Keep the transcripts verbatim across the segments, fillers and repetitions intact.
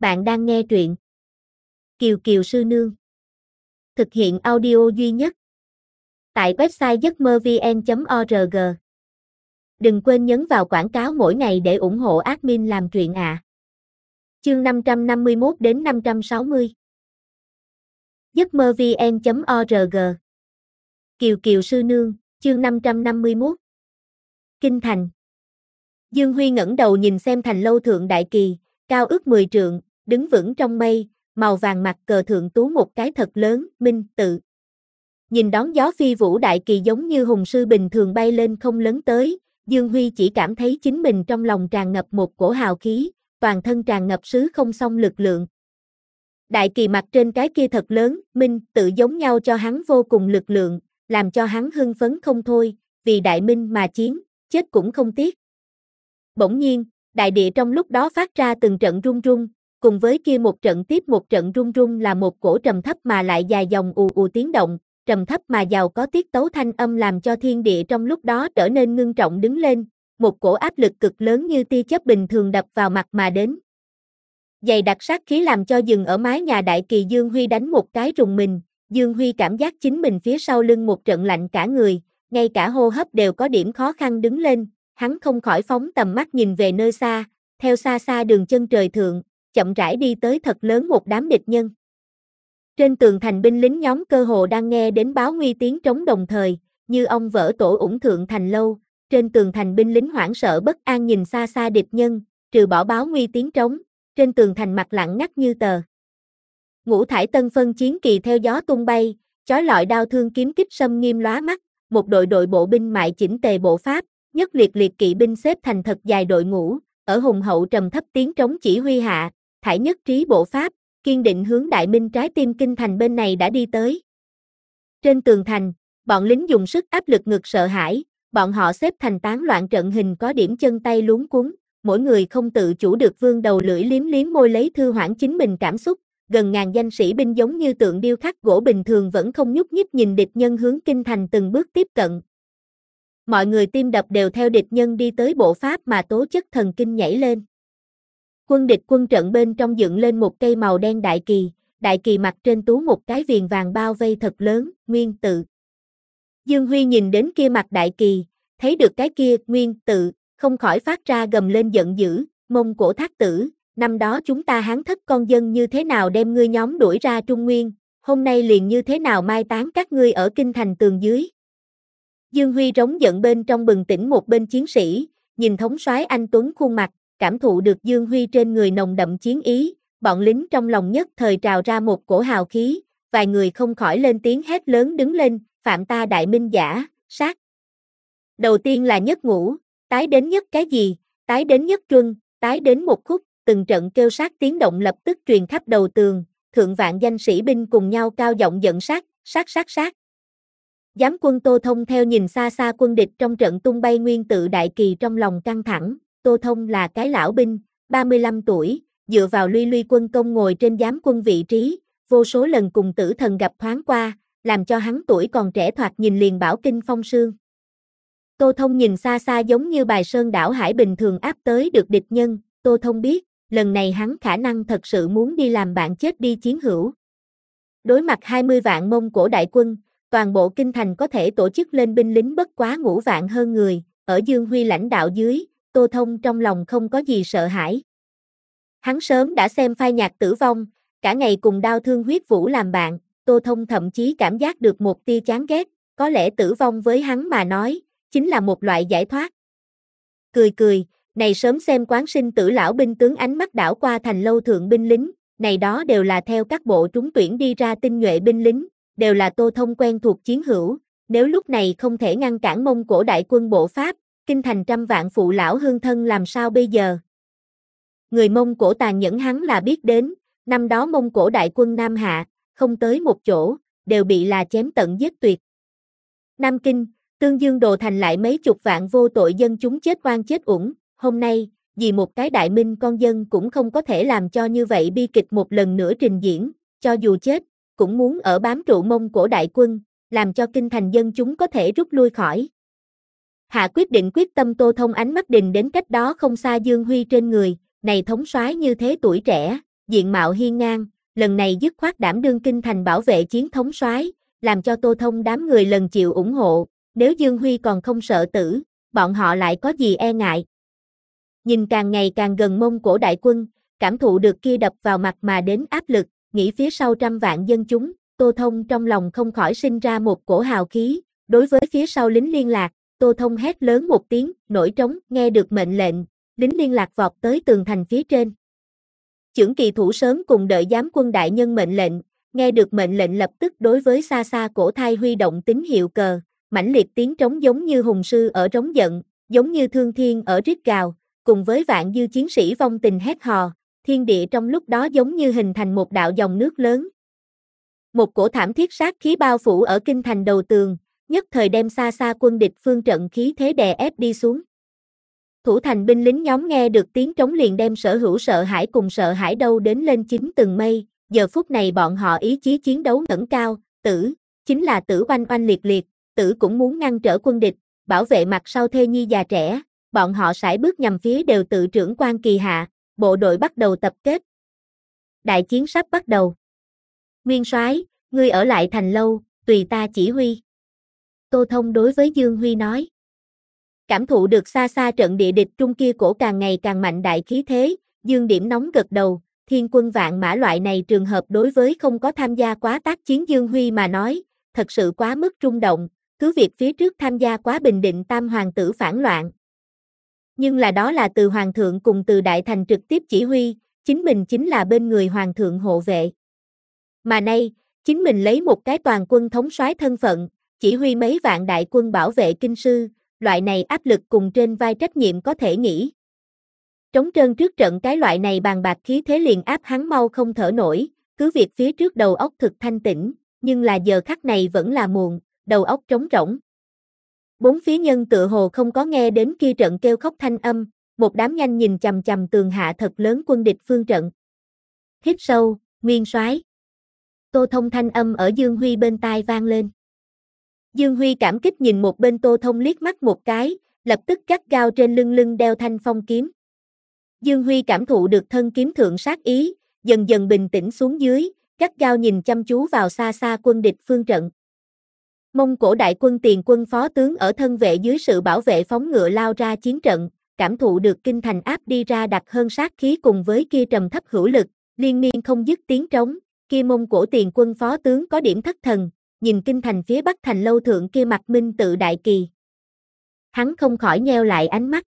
Bạn đang nghe truyện Kiều Kiều Sư Nương. Thực hiện audio duy nhất tại website giấc mơ vn chấm org. Đừng quên nhấn vào quảng cáo mỗi ngày để ủng hộ admin làm truyện ạ. À. Chương năm trăm năm mươi mốt đến năm trăm sáu mươi. giấc mơ vn chấm org. Kiều Kiều Sư Nương, chương năm trăm năm mươi mốt. Kinh thành. Dương Huy ngẩng đầu nhìn xem thành lâu thượng đại kỳ, cao ước mười trượng, đứng vững trong mây, màu vàng mặt cờ thượng tú một cái thật lớn, Minh tự. Nhìn đón gió phi vũ đại kỳ giống như hùng sư bình thường bay lên không lấn tới, Dương Huy chỉ cảm thấy chính mình trong lòng tràn ngập một cổ hào khí, toàn thân tràn ngập sứ không song lực lượng. Đại kỳ mặt trên cái kia thật lớn, Minh tự giống nhau cho hắn vô cùng lực lượng, làm cho hắn hưng phấn không thôi, vì đại minh mà chiến, chết cũng không tiếc. Bỗng nhiên, đại địa trong lúc đó phát ra từng trận rung rung, cùng với kia một trận tiếp một trận rung rung là một cổ trầm thấp mà lại dài dòng ù ù tiếng động, trầm thấp mà giàu có tiết tấu thanh âm làm cho thiên địa trong lúc đó trở nên ngưng trọng đứng lên, một cổ áp lực cực lớn như tia chớp bình thường đập vào mặt mà đến. Dày đặc sát khí làm cho dừng ở mái nhà đại kỳ Dương Huy đánh một cái rùng mình, Dương Huy cảm giác chính mình phía sau lưng một trận lạnh cả người, ngay cả hô hấp đều có điểm khó khăn đứng lên, hắn không khỏi phóng tầm mắt nhìn về nơi xa, theo xa xa đường chân trời thượng, chậm rãi đi tới thật lớn một đám địch nhân. Trên tường thành binh lính nhóm cơ hồ đang nghe đến báo nguy tiếng trống đồng thời, như ong vỡ tổ ủng thượng thành lâu, trên tường thành binh lính hoảng sợ bất an nhìn xa xa địch nhân, trừ bỏ báo nguy tiếng trống, trên tường thành mặt lặng ngắt như tờ. Ngũ thải tân phân chiến kỳ theo gió tung bay, chói lọi đao thương kiếm kích sâm nghiêm lóa mắt, một đội đội bộ binh mại chỉnh tề bộ pháp, nhất liệt liệt kỵ binh xếp thành thật dài đội ngũ, ở hùng hậu trầm thấp tiếng trống chỉ huy hạ, thải nhất trí bộ pháp, kiên định hướng đại minh trái tim kinh thành bên này đã đi tới. Trên tường thành, bọn lính dùng sức áp lực ngực sợ hãi, bọn họ xếp thành tán loạn trận hình có điểm chân tay luống cuống, mỗi người không tự chủ được vươn đầu lưỡi liếm liếm môi lấy thư hoãn chính mình cảm xúc, gần ngàn danh sĩ binh giống như tượng điêu khắc gỗ bình thường vẫn không nhúc nhích nhìn địch nhân hướng kinh thành từng bước tiếp cận. Mọi người tim đập đều theo địch nhân đi tới bộ pháp mà tố chất thần kinh nhảy lên. Quân địch quân trận bên trong dựng lên một cây màu đen đại kỳ, đại kỳ mặt trên tú một cái viền vàng bao vây thật lớn, Nguyên tự. Dương Huy nhìn đến kia mặt đại kỳ, thấy được cái kia, Nguyên tự, không khỏi phát ra gầm lên giận dữ, Mông Cổ Thác Tử, năm đó chúng ta Hán thất con dân như thế nào đem ngươi nhóm đuổi ra Trung Nguyên, hôm nay liền như thế nào mai táng các ngươi ở kinh thành tường dưới. Dương Huy rống giận bên trong bừng tỉnh một bên chiến sĩ, nhìn thống soái anh tuấn khuôn mặt, cảm thụ được Dương Huy trên người nồng đậm chiến ý, bọn lính trong lòng nhất thời trào ra một cổ hào khí, vài người không khỏi lên tiếng hét lớn đứng lên, phạm ta đại minh giả, sát. Đầu tiên là nhất ngũ, tái đến nhất cái gì, tái đến nhất truân, tái đến một khúc, từng trận kêu sát tiếng động lập tức truyền khắp đầu tường, thượng vạn danh sĩ binh cùng nhau cao giọng giận sát, sát sát sát. Giám quân Tô Thông theo nhìn xa xa quân địch trong trận tung bay nguyên tự đại kỳ trong lòng căng thẳng, Tô Thông là cái lão binh, ba mươi lăm tuổi, dựa vào luy luy quân công ngồi trên giám quân vị trí, vô số lần cùng tử thần gặp thoáng qua, làm cho hắn tuổi còn trẻ thoạt nhìn liền bảo kinh phong sương. Tô Thông nhìn xa xa giống như bài sơn đảo hải bình thường áp tới được địch nhân, Tô Thông biết, lần này hắn khả năng thật sự muốn đi làm bạn chết đi chiến hữu. Đối mặt hai mươi vạn Mông Cổ đại quân, toàn bộ kinh thành có thể tổ chức lên binh lính bất quá ngũ vạn hơn người, ở Dương Huy lãnh đạo dưới, Tô Thông trong lòng không có gì sợ hãi. Hắn sớm đã xem phai nhạt tử vong, cả ngày cùng đao thương huyết vũ làm bạn, Tô Thông thậm chí cảm giác được một tia chán ghét, có lẽ tử vong với hắn mà nói, chính là một loại giải thoát. Cười cười, này sớm xem quán sinh tử lão binh tướng ánh mắt đảo qua thành lâu thượng binh lính, này đó đều là theo các bộ trúng tuyển đi ra tinh nhuệ binh lính, đều là Tô Thông quen thuộc chiến hữu, nếu lúc này không thể ngăn cản Mông Cổ đại quân bộ Pháp, kinh thành trăm vạn phụ lão hương thân làm sao bây giờ? Người Mông Cổ tàn nhẫn hắn là biết đến, năm đó Mông Cổ đại quân Nam Hạ, không tới một chỗ, đều bị là chém tận giết tuyệt. Nam Kinh, Tương Dương đồ thành lại mấy chục vạn vô tội dân chúng chết oan chết uổng, hôm nay, vì một cái đại minh con dân cũng không có thể làm cho như vậy bi kịch một lần nữa trình diễn, cho dù chết, cũng muốn ở bám trụ Mông Cổ đại quân, làm cho kinh thành dân chúng có thể rút lui khỏi. Hạ quyết định quyết tâm Tô Thông ánh mắt đình đến cách đó không xa Dương Huy trên người, này thống soái như thế tuổi trẻ, diện mạo hiên ngang, lần này dứt khoát đảm đương kinh thành bảo vệ chiến thống soái, làm cho Tô Thông đám người lần chịu ủng hộ, nếu Dương Huy còn không sợ tử, bọn họ lại có gì e ngại. Nhìn càng ngày càng gần Mông Cổ đại quân, cảm thụ được kia đập vào mặt mà đến áp lực, nghĩ phía sau trăm vạn dân chúng, Tô Thông trong lòng không khỏi sinh ra một cổ hào khí, đối với phía sau lính liên lạc, Tô Thông hét lớn một tiếng, nổi trống, nghe được mệnh lệnh, lính liên lạc vọt tới tường thành phía trên. Chưởng kỳ thủ sớm cùng đợi giám quân đại nhân mệnh lệnh, nghe được mệnh lệnh lập tức đối với xa xa cổ thai huy động tín hiệu cờ, mãnh liệt tiếng trống giống như hùng sư ở trống giận, giống như thương thiên ở rít gào, cùng với vạn dư chiến sĩ vong tình hét hò, thiên địa trong lúc đó giống như hình thành một đạo dòng nước lớn. Một cổ thảm thiết sát khí bao phủ ở kinh thành đầu tường, nhất thời đem xa xa quân địch phương trận khí thế đè ép đi xuống. Thủ thành binh lính nhóm nghe được tiếng trống liền đem sở hữu sợ hãi cùng sợ hãi đâu đến lên chín tầng mây, giờ phút này bọn họ ý chí chiến đấu ngẩng cao, tử, chính là tử oanh oanh liệt liệt, tử cũng muốn ngăn trở quân địch, bảo vệ mặt sau thê nhi già trẻ, bọn họ sải bước nhằm phía đều tự trưởng quan kỳ hạ, bộ đội bắt đầu tập kết. Đại chiến sắp bắt đầu. Nguyên soái, ngươi ở lại thành lâu, tùy ta chỉ huy. Tô Thông đối với Dương Huy nói. Cảm thụ được xa xa trận địa địch trung kia cổ càng ngày càng mạnh đại khí thế, Dương Điểm nóng gật đầu, thiên quân vạn mã loại này trường hợp đối với không có tham gia quá tác chiến Dương Huy mà nói, thật sự quá mức rung động, cứ việc phía trước tham gia quá bình định tam hoàng tử phản loạn. Nhưng là đó là từ hoàng thượng cùng từ đại thành trực tiếp chỉ huy, chính mình chính là bên người hoàng thượng hộ vệ. Mà nay, chính mình lấy một cái toàn quân thống soái thân phận, chỉ huy mấy vạn đại quân bảo vệ kinh sư, loại này áp lực cùng trên vai trách nhiệm có thể nghĩ. Trống trơn trước trận cái loại này bàn bạc khí thế liền áp hắn mau không thở nổi, cứ việc phía trước đầu óc thực thanh tĩnh, nhưng là giờ khắc này vẫn là muộn, đầu óc trống rỗng. Bốn phía nhân tựa hồ không có nghe đến kia trận kêu khóc thanh âm, một đám nhanh nhìn chằm chằm tường hạ thật lớn quân địch phương trận. Hít sâu, Nguyên soái. Tô Thông thanh âm ở Dương Huy bên tai vang lên. Dương Huy cảm kích nhìn một bên Tô Thông liếc mắt một cái, lập tức gắt gao trên lưng lưng đeo thanh phong kiếm. Dương Huy cảm thụ được thân kiếm thượng sát ý, dần dần bình tĩnh xuống dưới, gắt gao nhìn chăm chú vào xa xa quân địch phương trận. Mông Cổ đại quân tiền quân phó tướng ở thân vệ dưới sự bảo vệ phóng ngựa lao ra chiến trận, cảm thụ được kinh thành áp đi ra đặc hơn sát khí cùng với kia trầm thấp hữu lực, liên miên không dứt tiếng trống, kia Mông Cổ tiền quân phó tướng có điểm thất thần, nhìn kinh thành phía bắc thành lâu thượng kia mặt minh tự đại kỳ. Hắn không khỏi nheo lại ánh mắt.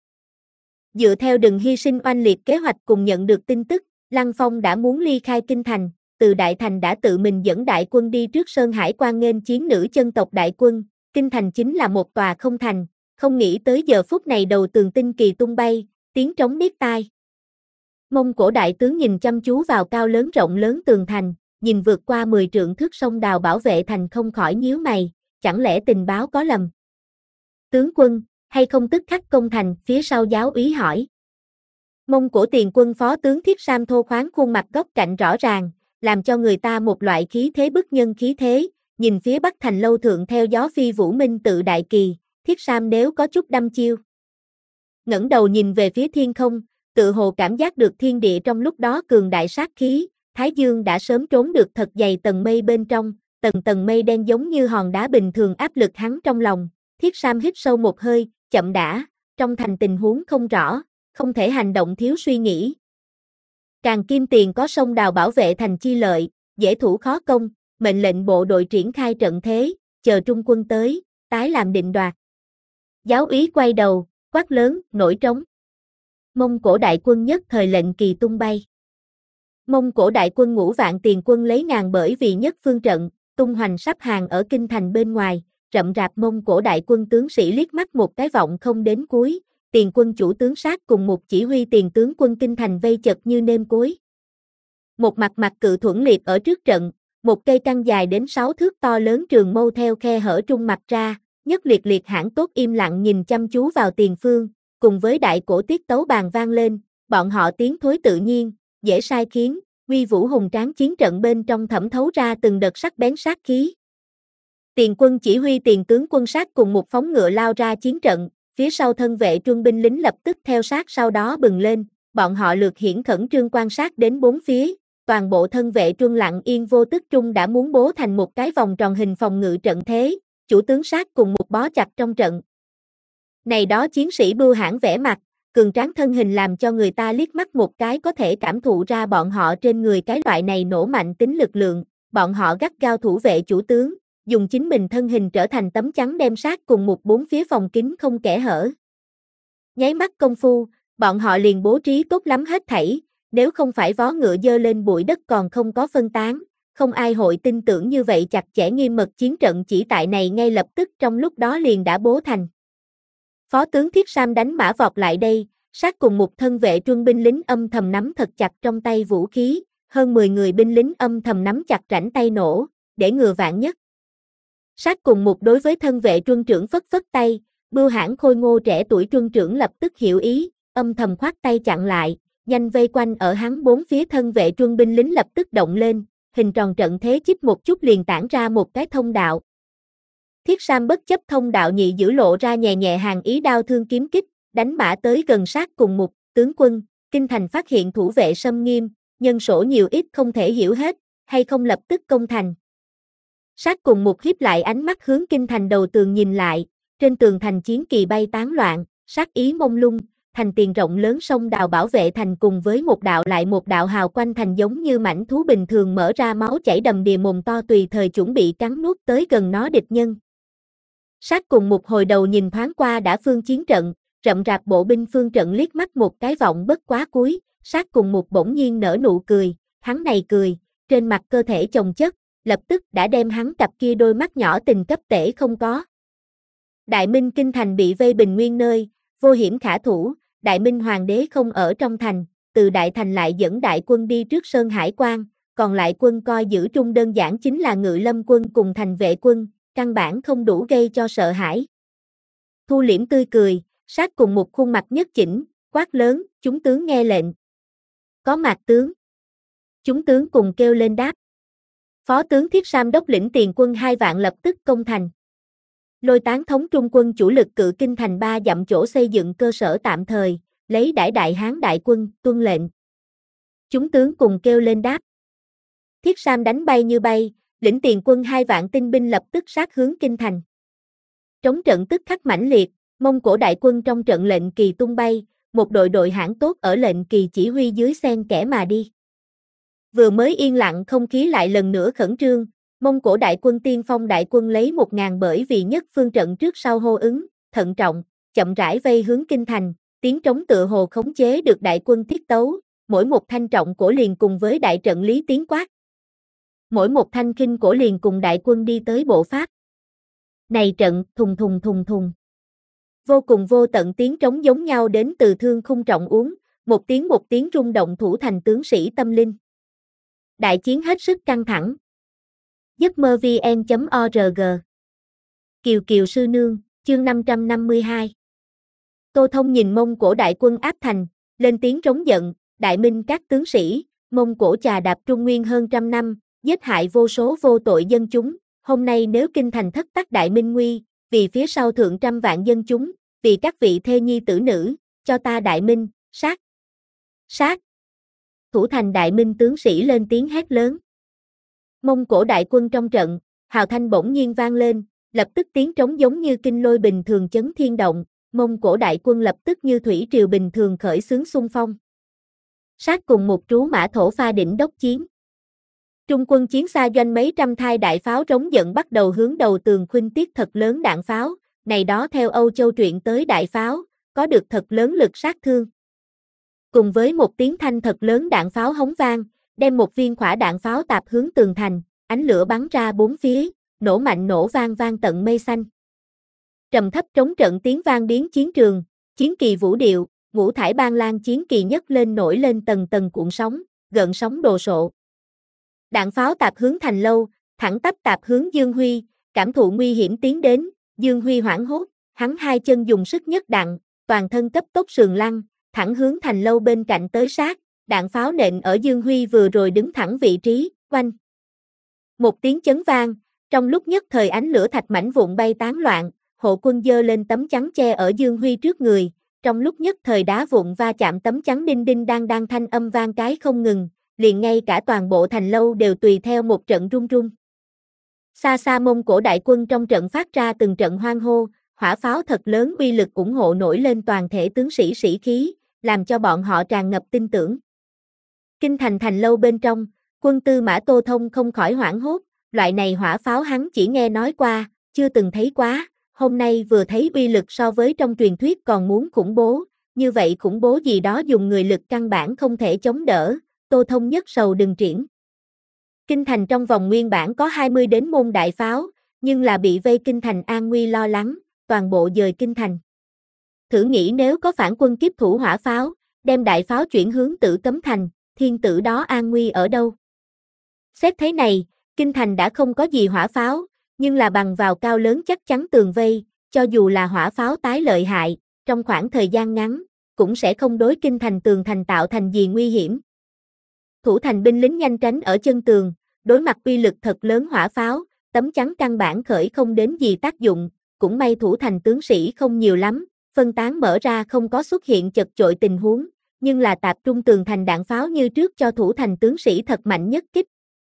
Dựa theo đừng hy sinh oanh liệt kế hoạch cùng nhận được tin tức, Lăng Phong đã muốn ly khai kinh thành, từ đại thành đã tự mình dẫn đại quân đi trước Sơn Hải quan nghênh chiến nữ chân tộc đại quân, kinh thành chính là một tòa không thành, không nghĩ tới giờ phút này đầu tường tinh kỳ tung bay, tiếng trống điếc tai. Mông Cổ đại tướng nhìn chăm chú vào cao lớn rộng lớn tường thành, nhìn vượt qua mười trượng thước sông đào bảo vệ thành không khỏi nhíu mày, chẳng lẽ tình báo có lầm? Tướng quân, hay không tức khắc công thành, phía sau giáo úy hỏi. Mông Cổ tiền quân phó tướng Thiết Sam thô khoáng khuôn mặt góc cạnh rõ ràng, làm cho người ta một loại khí thế bức nhân khí thế, nhìn phía bắc thành lâu thượng theo gió phi vũ minh tự đại kỳ, Thiết Sam nếu có chút đăm chiêu. Ngẩng đầu nhìn về phía thiên không, tự hồ cảm giác được thiên địa trong lúc đó cường đại sát khí, Thái Dương đã sớm trốn được thật dày tầng mây bên trong, tầng tầng mây đen giống như hòn đá bình thường áp lực hắn trong lòng, Thiết Sam hít sâu một hơi, chậm đã, trong thành tình huống không rõ, không thể hành động thiếu suy nghĩ. Càng kim tiền có sông đào bảo vệ thành chi lợi, dễ thủ khó công, mệnh lệnh bộ đội triển khai trận thế, chờ trung quân tới, tái làm định đoạt. Giáo úy quay đầu, quát lớn, nổi trống. Mông Cổ đại quân nhất thời lệnh kỳ tung bay. Mông Cổ đại quân ngũ vạn tiền quân lấy ngàn bởi vì nhất phương trận, tung hoành sắp hàng ở kinh thành bên ngoài, rậm rạp Mông Cổ đại quân tướng sĩ liếc mắt một cái vọng không đến cuối, tiền quân chủ tướng sát cùng một chỉ huy tiền tướng quân kinh thành vây chật như nêm cối. Một mặt mặt cự thuẫn liệt ở trước trận, một cây căng dài đến sáu thước to lớn trường mâu theo khe hở trung mặt ra, nhất liệt liệt hãng tốt im lặng nhìn chăm chú vào tiền phương, cùng với đại cổ tiết tấu bàn vang lên, bọn họ tiếng thối tự nhiên, dễ sai khiến, uy vũ hùng tráng chiến trận bên trong thẩm thấu ra từng đợt sắc bén sát khí. Tiền quân chỉ huy tiền tướng quân sát cùng một phóng ngựa lao ra chiến trận, phía sau thân vệ truân binh lính lập tức theo sát sau đó bừng lên, bọn họ lược hiển khẩn trương quan sát đến bốn phía, toàn bộ thân vệ Truân lặng yên vô tức trung đã muốn bố thành một cái vòng tròn hình phòng ngự trận thế, chủ tướng Sát cùng Mục bó chặt trong trận. Này đó chiến sĩ bưu hãn vẻ mặt, cường tráng thân hình làm cho người ta liếc mắt một cái có thể cảm thụ ra bọn họ trên người cái loại này nổ mạnh tính lực lượng, bọn họ gắt gao thủ vệ chủ tướng, dùng chính mình thân hình trở thành tấm chắn đem Sát cùng Mục bốn phía phòng kín không kẽ hở. Nháy mắt công phu, bọn họ liền bố trí tốt lắm hết thảy, nếu không phải vó ngựa dơ lên bụi đất còn không có phân tán, không ai hội tin tưởng như vậy chặt chẽ nghiêm mật chiến trận chỉ tại này ngay lập tức trong lúc đó liền đã bố thành. Phó tướng Thiết Sam đánh mã vọt lại đây, Sát cùng một thân vệ Truân binh lính âm thầm nắm thật chặt trong tay vũ khí, hơn mười người binh lính âm thầm nắm chặt rảnh tay nổ, để ngừa vạn nhất. Sát cùng một đối với thân vệ Truân trưởng phất phất tay, bưu hãn khôi ngô trẻ tuổi Truân trưởng lập tức hiểu ý, âm thầm khoát tay chặn lại, nhanh vây quanh ở hắn bốn phía thân vệ Truân binh lính lập tức động lên, hình tròn trận thế chích một chút liền tản ra một cái thông đạo. Thiết Sam bất chấp thông đạo nhị giữ lộ ra nhẹ nhẹ hàng ý đao thương kiếm kích, đánh mã tới gần Sát cùng Mục, tướng quân, kinh thành phát hiện thủ vệ xâm nghiêm, nhân số nhiều ít không thể hiểu hết, hay không lập tức công thành. Sát cùng Mục hiếp lại ánh mắt hướng kinh thành đầu tường nhìn lại, trên tường thành chiến kỳ bay tán loạn, sát ý mông lung, thành tiền rộng lớn sông đào bảo vệ thành cùng với một đạo lại một đạo hào quanh thành giống như mảnh thú bình thường mở ra máu chảy đầm đìa mồm to tùy thời chuẩn bị cắn nuốt tới gần nó địch nhân. Sát cùng Mục hồi đầu nhìn thoáng qua đã phương chiến trận, rậm rạp bộ binh phương trận liếc mắt một cái vọng bất quá cuối, Sát cùng Mục bỗng nhiên nở nụ cười, hắn này cười, trên mặt cơ thể chồng chất, lập tức đã đem hắn cặp kia đôi mắt nhỏ tình cấp tể không có. Đại Minh kinh thành bị vây bình nguyên nơi, vô hiểm khả thủ, Đại Minh hoàng đế không ở trong thành, từ đại thành lại dẫn đại quân đi trước Sơn Hải quan, còn lại quân coi giữ trung đơn giản chính là Ngự Lâm quân cùng thành vệ quân, căn bản không đủ gây cho sợ hãi. Thu liễm tươi cười, Sát cùng một khuôn mặt nhất chỉnh, quát lớn, chúng tướng nghe lệnh. Có Mạc tướng. Chúng tướng cùng kêu lên đáp. Phó tướng Thiết Sam đốc lĩnh tiền quân hai vạn lập tức công thành. Lôi tán thống trung quân chủ lực cự kinh thành ba dặm chỗ xây dựng cơ sở tạm thời, lấy đãi đại hán đại quân, tuân lệnh. Chúng tướng cùng kêu lên đáp. Thiết Sam đánh bay như bay, lĩnh tiền quân hai vạn tinh binh lập tức sát hướng kinh thành. Trống trận tức khắc mãnh liệt, Mông Cổ đại quân trong trận lệnh kỳ tung bay, một đội đội hãn tốt ở lệnh kỳ chỉ huy dưới xen kẽ mà đi. Vừa mới yên lặng không khí lại lần nữa khẩn trương, Mông Cổ đại quân tiên phong đại quân lấy một ngàn bởi vì nhất phương trận trước sau hô ứng, thận trọng, chậm rãi vây hướng kinh thành, tiếng trống tựa hồ khống chế được đại quân thiết tấu, mỗi một thanh trọng cổ liền cùng với đại trận lý tiếng quát. Mỗi một thanh khinh cổ liền cùng đại quân đi tới bộ pháp. Này trận, thùng thùng thùng thùng. Vô cùng vô tận tiếng trống giống nhau đến từ thương khung trọng uống, một tiếng một tiếng rung động thủ thành tướng sĩ tâm linh. Đại chiến hết sức căng thẳng. giấc mơ vn chấm org Kiều Kiều Sư Nương, chương năm trăm năm mươi hai. Tô Thông nhìn Mông Cổ đại quân áp thành, lên tiếng trống giận, Đại Minh các tướng sĩ, Mông Cổ chà đạp Trung Nguyên hơn trăm năm, giết hại vô số vô tội dân chúng, hôm nay nếu kinh thành thất tắc Đại Minh nguy, vì phía sau thượng trăm vạn dân chúng, vì các vị thê nhi tử nữ, cho ta Đại Minh, sát, sát. Thủ thành Đại Minh tướng sĩ lên tiếng hét lớn. Mông Cổ đại quân trong trận, hào thanh bỗng nhiên vang lên, lập tức tiếng trống giống như kinh lôi bình thường chấn thiên động, Mông Cổ đại quân lập tức như thủy triều bình thường khởi xướng xung phong. Sát cùng một trú mã thổ pha đỉnh đốc chiến. Trung quân chiến xa doanh mấy trăm thai đại pháo rống giận bắt đầu hướng đầu tường khuynh tiết thật lớn đạn pháo, này đó theo Âu Châu truyện tới đại pháo, có được thật lớn lực sát thương. Cùng với một tiếng thanh thật lớn đạn pháo hống vang, đem một viên khỏa đạn pháo tạp hướng tường thành, ánh lửa bắn ra bốn phía, nổ mạnh nổ vang vang tận mây xanh. Trầm thấp trống trận tiếng vang biến chiến trường, chiến kỳ vũ điệu, ngũ thải ban lan chiến kỳ nhấc lên nổi lên tầng tầng cuộn sóng, gợn sóng đồ sộ. Đạn pháo tạp hướng thành lâu, thẳng tắp tạp hướng Dương Huy, cảm thụ nguy hiểm tiến đến, Dương Huy hoảng hốt, hắn hai chân dùng sức nhấc đặng, toàn thân cấp tốc sườn lăn, thẳng hướng thành lâu bên cạnh tới sát, đạn pháo nện ở Dương Huy vừa rồi đứng thẳng vị trí, oanh. Một tiếng chấn vang, trong lúc nhất thời ánh lửa thạch mảnh vụn bay tán loạn, hộ quân giơ lên tấm chắn che ở Dương Huy trước người, trong lúc nhất thời đá vụn va chạm tấm chắn đinh đinh đang đang thanh âm vang cái không ngừng, liền ngay cả toàn bộ thành lâu đều tùy theo một trận rung rung. Xa xa Mông Cổ đại quân trong trận phát ra từng trận hoan hô, hỏa pháo thật lớn uy lực ủng hộ nổi lên toàn thể tướng sĩ sĩ khí, làm cho bọn họ tràn ngập tin tưởng. Kinh thành thành lâu bên trong, quân tư mã Tô Thông không khỏi hoảng hốt, loại này hỏa pháo hắn chỉ nghe nói qua, chưa từng thấy quá, hôm nay vừa thấy uy lực so với trong truyền thuyết còn muốn khủng bố, như vậy khủng bố gì đó dùng người lực căn bản không thể chống đỡ, Tô Thông nhất sầu đừng triển. Kinh thành trong vòng nguyên bản có hai mươi đến môn đại pháo, nhưng là bị vây kinh thành an nguy lo lắng, toàn bộ dời kinh thành. Thử nghĩ nếu có phản quân kiếp thủ hỏa pháo, đem đại pháo chuyển hướng Tử Cấm thành, thiên tử đó an nguy ở đâu? Xét thế này, kinh thành đã không có gì hỏa pháo, nhưng là bằng vào cao lớn chắc chắn tường vây, cho dù là hỏa pháo tái lợi hại, trong khoảng thời gian ngắn, cũng sẽ không đối kinh thành tường thành tạo thành gì nguy hiểm. Thủ thành binh lính nhanh tránh ở chân tường, đối mặt uy lực thật lớn hỏa pháo, tấm chắn căn bản khởi không đến gì tác dụng, cũng may thủ thành tướng sĩ không nhiều lắm, phân tán mở ra không có xuất hiện chật chội tình huống, nhưng là tập trung tường thành đạn pháo như trước cho thủ thành tướng sĩ thật mạnh nhất kích.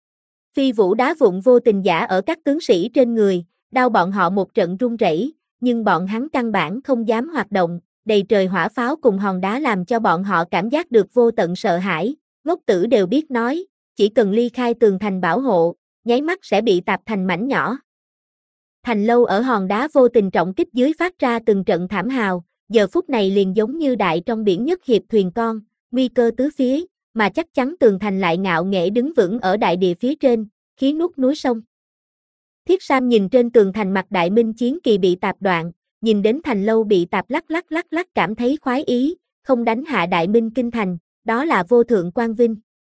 Phi vũ đá vụn vô tình giả ở các tướng sĩ trên người, đau bọn họ một trận run rẩy, nhưng bọn hắn căn bản không dám hoạt động, đầy trời hỏa pháo cùng hòn đá làm cho bọn họ cảm giác được vô tận sợ hãi, ngốc tử đều biết nói, chỉ cần ly khai tường thành bảo hộ, nháy mắt sẽ bị tạp thành mảnh nhỏ. Thành lâu ở hòn đá vô tình trọng kích dưới phát ra từng trận thảm hào, giờ phút này liền giống như đại trong biển nhất hiệp thuyền con, nguy cơ tứ phía, mà chắc chắn tường thành lại ngạo nghễ đứng vững ở đại địa phía trên, khí nuốt núi sông. Thiết Sam nhìn trên tường thành mặt đại minh chiến kỳ bị tạp đoạn, nhìn đến thành lâu bị tạp lắc lắc lắc lắc cảm thấy khoái ý, không đánh hạ đại minh kinh thành, đó là vô thượng quang vinh.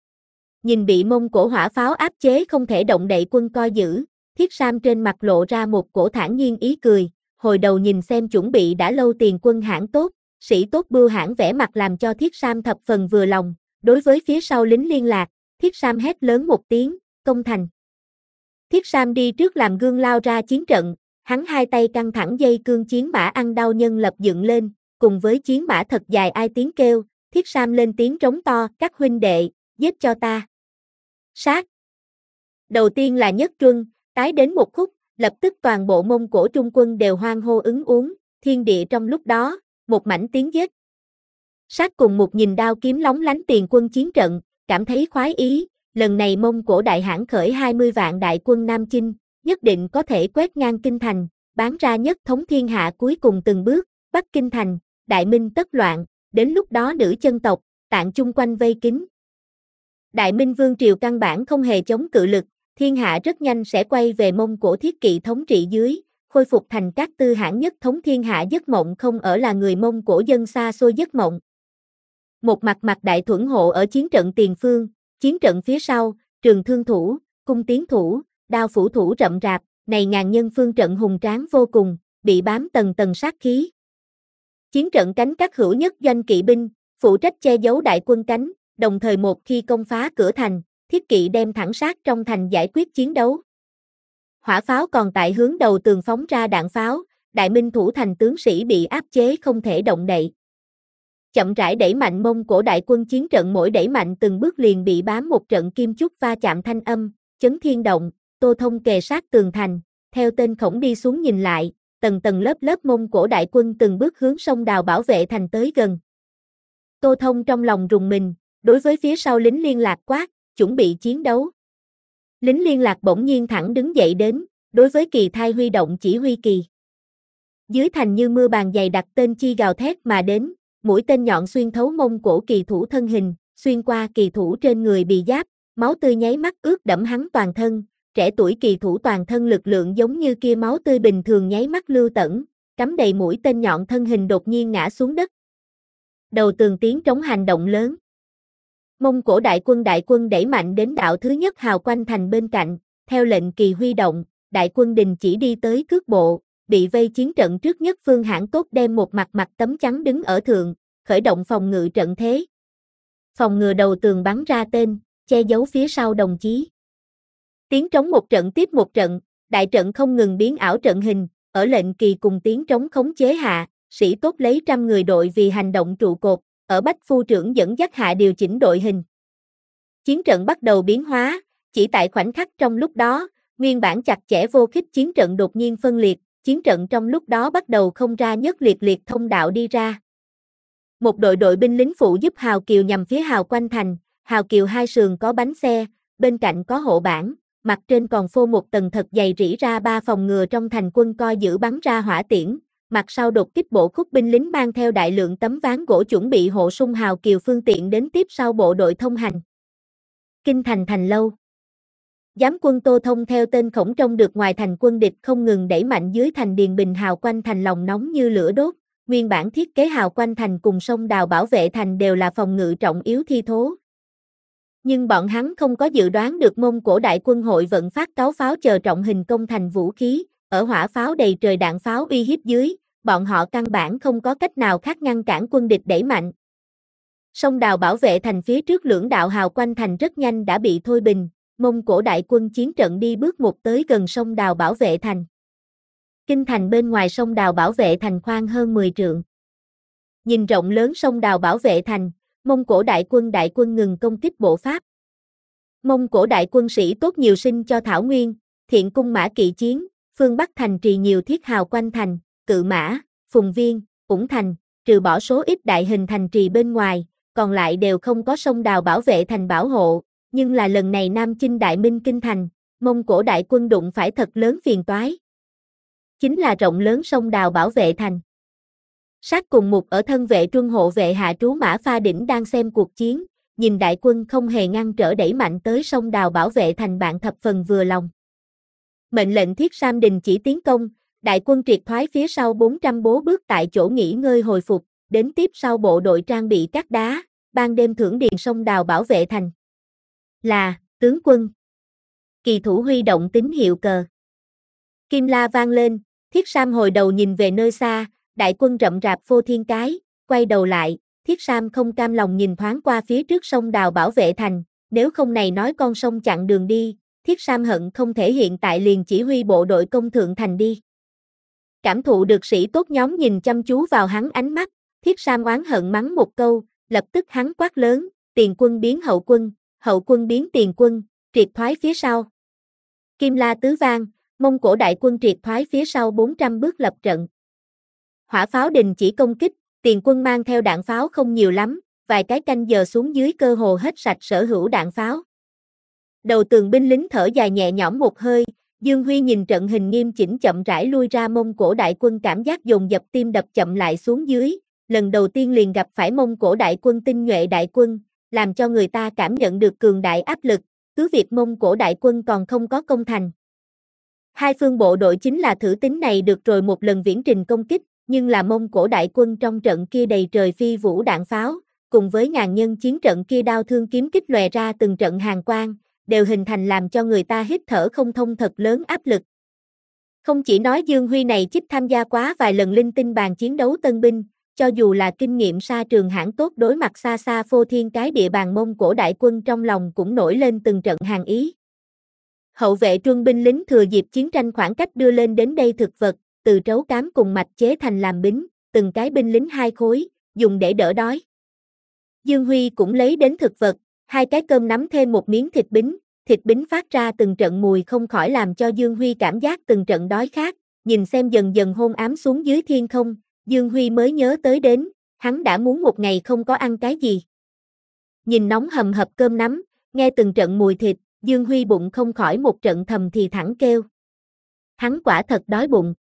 Nhìn bị Mông Cổ hỏa pháo áp chế không thể động đậy quân coi giữ, Thiết Sam trên mặt lộ ra một cổ thản nhiên ý cười, hồi đầu nhìn xem chuẩn bị đã lâu tiền quân hãng tốt, sĩ tốt bưu hãng vẻ mặt làm cho Thiết Sam thập phần vừa lòng, đối với phía sau lính liên lạc, Thiết Sam hét lớn một tiếng, công thành. Thiết Sam đi trước làm gương lao ra chiến trận, hắn hai tay căng thẳng dây cương chiến mã ăn đau nhân lập dựng lên, cùng với chiến mã thật dài ai tiếng kêu, Thiết Sam lên tiếng trống to, các huynh đệ, giết cho ta. Sát. Đầu tiên là nhất truân, tái đến một khúc, lập tức toàn bộ Mông Cổ trung quân đều hoan hô ứng uống, thiên địa trong lúc đó, một mảnh tiếng giết. Sát cùng một nhìn đao kiếm lóng lánh tiền quân chiến trận, cảm thấy khoái ý, lần này Mông Cổ đại hãn khởi hai mươi vạn đại quân Nam Chinh, nhất định có thể quét ngang kinh thành, bán ra nhất thống thiên hạ cuối cùng từng bước, bắt kinh thành, đại minh tất loạn, đến lúc đó nữ chân tộc, tạng chung quanh vây kín. Đại Minh Vương triều căn bản không hề chống cự lực, thiên hạ rất nhanh sẽ quay về Mông Cổ thiết kỵ thống trị dưới, khôi phục thành các tư hãn nhất thống thiên hạ giấc mộng không ở là người Mông Cổ dân xa xôi giấc mộng. Một mặt mặt đại thuẫn hộ ở chiến trận tiền phương, chiến trận phía sau, trường thương thủ, cung tiến thủ, đao phủ thủ rậm rạp, này ngàn nhân phương trận hùng tráng vô cùng, bị bám tầng tầng sát khí. Chiến trận cánh các hữu nhất doanh kỵ binh, phụ trách che giấu đại quân cánh, đồng thời một khi công phá cửa thành, thiết kỵ đem thẳng sát trong thành giải quyết chiến đấu. Hỏa pháo còn tại hướng đầu tường phóng ra đạn pháo, đại minh thủ thành tướng sĩ bị áp chế không thể động đậy. Chậm rãi đẩy mạnh Mông Cổ đại quân chiến trận mỗi đẩy mạnh từng bước liền bị bám một trận kim chúc va chạm thanh âm, chấn thiên động, Tô Thông kề sát tường thành, theo tên khổng đi xuống nhìn lại, tầng tầng lớp lớp Mông Cổ đại quân từng bước hướng sông đào bảo vệ thành tới gần. Tô Thông trong lòng rùng mình, đối với phía sau lính liên lạc quát, chuẩn bị chiến đấu. Lính liên lạc bỗng nhiên thẳng đứng dậy đến, đối với Kỳ Thai huy động chỉ huy kỳ. Dưới thành như mưa bàn dày đặc tên chi gào thét mà đến, mũi tên nhọn xuyên thấu Mông Cổ kỳ thủ thân hình, xuyên qua kỳ thủ trên người bị giáp, máu tươi nháy mắt ướt đẫm hắn toàn thân, trẻ tuổi kỳ thủ toàn thân lực lượng giống như kia máu tươi bình thường nháy mắt lưu tẩn, cắm đầy mũi tên nhọn thân hình đột nhiên ngã xuống đất. Đầu tường tiến trống hành động lớn. Mông Cổ đại quân đại quân đẩy mạnh đến đạo thứ nhất hào quanh thành bên cạnh, theo lệnh kỳ huy động, đại quân đình chỉ đi tới cước bộ, bị vây chiến trận trước nhất phương hãn tốt đem một mặt mặt tấm chắn đứng ở thượng, khởi động phòng ngự trận thế. Phòng ngừa đầu tường bắn ra tên, che giấu phía sau đồng chí. Tiếng trống một trận tiếp một trận, đại trận không ngừng biến ảo trận hình, ở lệnh kỳ cùng tiếng trống khống chế hạ, sĩ tốt lấy trăm người đội vì hành động trụ cột, ở Bách Phu trưởng dẫn dắt hạ điều chỉnh đội hình. Chiến trận bắt đầu biến hóa, chỉ tại khoảnh khắc trong lúc đó, nguyên bản chặt chẽ vô khích chiến trận đột nhiên phân liệt, chiến trận trong lúc đó bắt đầu không ra nhất liệt liệt thông đạo đi ra. Một đội đội binh lính phụ giúp hào kiều nhằm phía hào quanh thành, hào kiều hai sườn có bánh xe, bên cạnh có hộ bản, mặt trên còn phô một tầng thật dày rỉ ra ba phòng ngừa trong thành quân coi giữ bắn ra hỏa tiễn, mặt sau đột kích bộ khúc binh lính mang theo đại lượng tấm ván gỗ chuẩn bị hộ sung hào kiều phương tiện đến tiếp sau bộ đội thông hành. Kinh thành thành lâu. Giám quân Tô Thông theo tên khổng trông được ngoài thành quân địch không ngừng đẩy mạnh dưới thành Điền Bình hào quanh thành lòng nóng như lửa đốt, nguyên bản thiết kế hào quanh thành cùng sông đào bảo vệ thành đều là phòng ngự trọng yếu thi thố. Nhưng bọn hắn không có dự đoán được Mông Cổ đại quân hội vận phát cáo pháo chờ trọng hình công thành vũ khí, ở hỏa pháo đầy trời đạn pháo uy hiếp dưới, bọn họ căn bản không có cách nào khác ngăn cản quân địch đẩy mạnh. Sông đào bảo vệ thành phía trước lưỡng đạo hào quanh thành rất nhanh đã bị thôi bình, Mông Cổ đại quân chiến trận đi bước một tới gần sông đào bảo vệ thành. Kinh thành bên ngoài sông đào bảo vệ thành khoan hơn mười trượng. Nhìn rộng lớn sông đào bảo vệ thành, Mông Cổ đại quân đại quân ngừng công kích bộ pháp. Mông Cổ đại quân sĩ tốt nhiều sinh cho Thảo Nguyên, Thiện Cung mã kỵ chiến, phương Bắc thành trì nhiều thiết hào quanh thành, Cự Mã, Phùng Viên, Ủng Thành, trừ bỏ số ít đại hình thành trì bên ngoài, còn lại đều không có sông đào bảo vệ thành bảo hộ, nhưng là lần này Nam Chinh đại minh kinh thành, Mông Cổ đại quân đụng phải thật lớn phiền toái. Chính là rộng lớn sông đào bảo vệ thành. Sát cùng mục ở thân vệ truân hộ vệ hạ trú Mã Pha Đỉnh đang xem cuộc chiến, nhìn đại quân không hề ngăn trở đẩy mạnh tới sông đào bảo vệ thành bạn thập phần vừa lòng. Mệnh lệnh Thiết Sam đình chỉ tiến công, đại quân triệt thoái phía sau bốn trăm bố bước tại chỗ nghỉ ngơi hồi phục, đến tiếp sau bộ đội trang bị cát đá, ban đêm thưởng điền sông đào bảo vệ thành. Là, tướng quân. Kỳ thủ huy động tín hiệu cờ. Kim la vang lên, Thiết Sam hồi đầu nhìn về nơi xa, đại quân rậm rạp phô thiên cái, quay đầu lại, Thiết Sam không cam lòng nhìn thoáng qua phía trước sông đào bảo vệ thành, nếu không này nói con sông chặn đường đi, Thiết Sam hận không thể hiện tại liền chỉ huy bộ đội công thượng thành đi. Cảm thụ được sĩ tốt nhóm nhìn chăm chú vào hắn ánh mắt, Thiết Sam oán hận mắng một câu, lập tức hắn quát lớn, tiền quân biến hậu quân, hậu quân biến tiền quân, triệt thoái phía sau. Kim la tứ vang, Mông Cổ đại quân triệt thoái phía sau bốn trăm bước lập trận. Hỏa pháo đình chỉ công kích, tiền quân mang theo đạn pháo không nhiều lắm, vài cái canh giờ xuống dưới cơ hồ hết sạch sở hữu đạn pháo. Đầu tường binh lính thở dài nhẹ nhõm một hơi, Dương Huy nhìn trận hình nghiêm chỉnh chậm rãi lui ra Mông Cổ đại quân cảm giác dồn dập tim đập chậm lại xuống dưới, lần đầu tiên liền gặp phải Mông Cổ đại quân tinh nhuệ đại quân, làm cho người ta cảm nhận được cường đại áp lực, cứ việc Mông Cổ đại quân còn không có công thành. Hai phương bộ đội chính là thử tính này được rồi một lần viễn trình công kích, nhưng là Mông Cổ đại quân trong trận kia đầy trời phi vũ đạn pháo, cùng với ngàn nhân chiến trận kia đao thương kiếm kích lòe ra từng trận hàn quang, đều hình thành làm cho người ta hít thở không thông thật lớn áp lực. Không chỉ nói Dương Huy này chích tham gia quá vài lần linh tinh bàn chiến đấu tân binh, cho dù là kinh nghiệm xa trường hãng tốt đối mặt xa xa phô thiên cái địa bàn Mông Cổ đại quân trong lòng cũng nổi lên từng trận hàn ý. Hậu vệ truân binh lính thừa dịp chiến tranh khoảng cách đưa lên đến đây thực vật, từ trấu cám cùng mạch chế thành làm bính, từng cái binh lính hai khối, dùng để đỡ đói. Dương Huy cũng lấy đến thực vật, hai cái cơm nắm thêm một miếng thịt bính, thịt bính phát ra từng trận mùi không khỏi làm cho Dương Huy cảm giác từng trận đói khát, nhìn xem dần dần hôn ám xuống dưới thiên không, Dương Huy mới nhớ tới đến, hắn đã muốn một ngày không có ăn cái gì. Nhìn nóng hầm hập cơm nắm, nghe từng trận mùi thịt, Dương Huy bụng không khỏi một trận thầm thì thẳng kêu. Hắn quả thật đói bụng.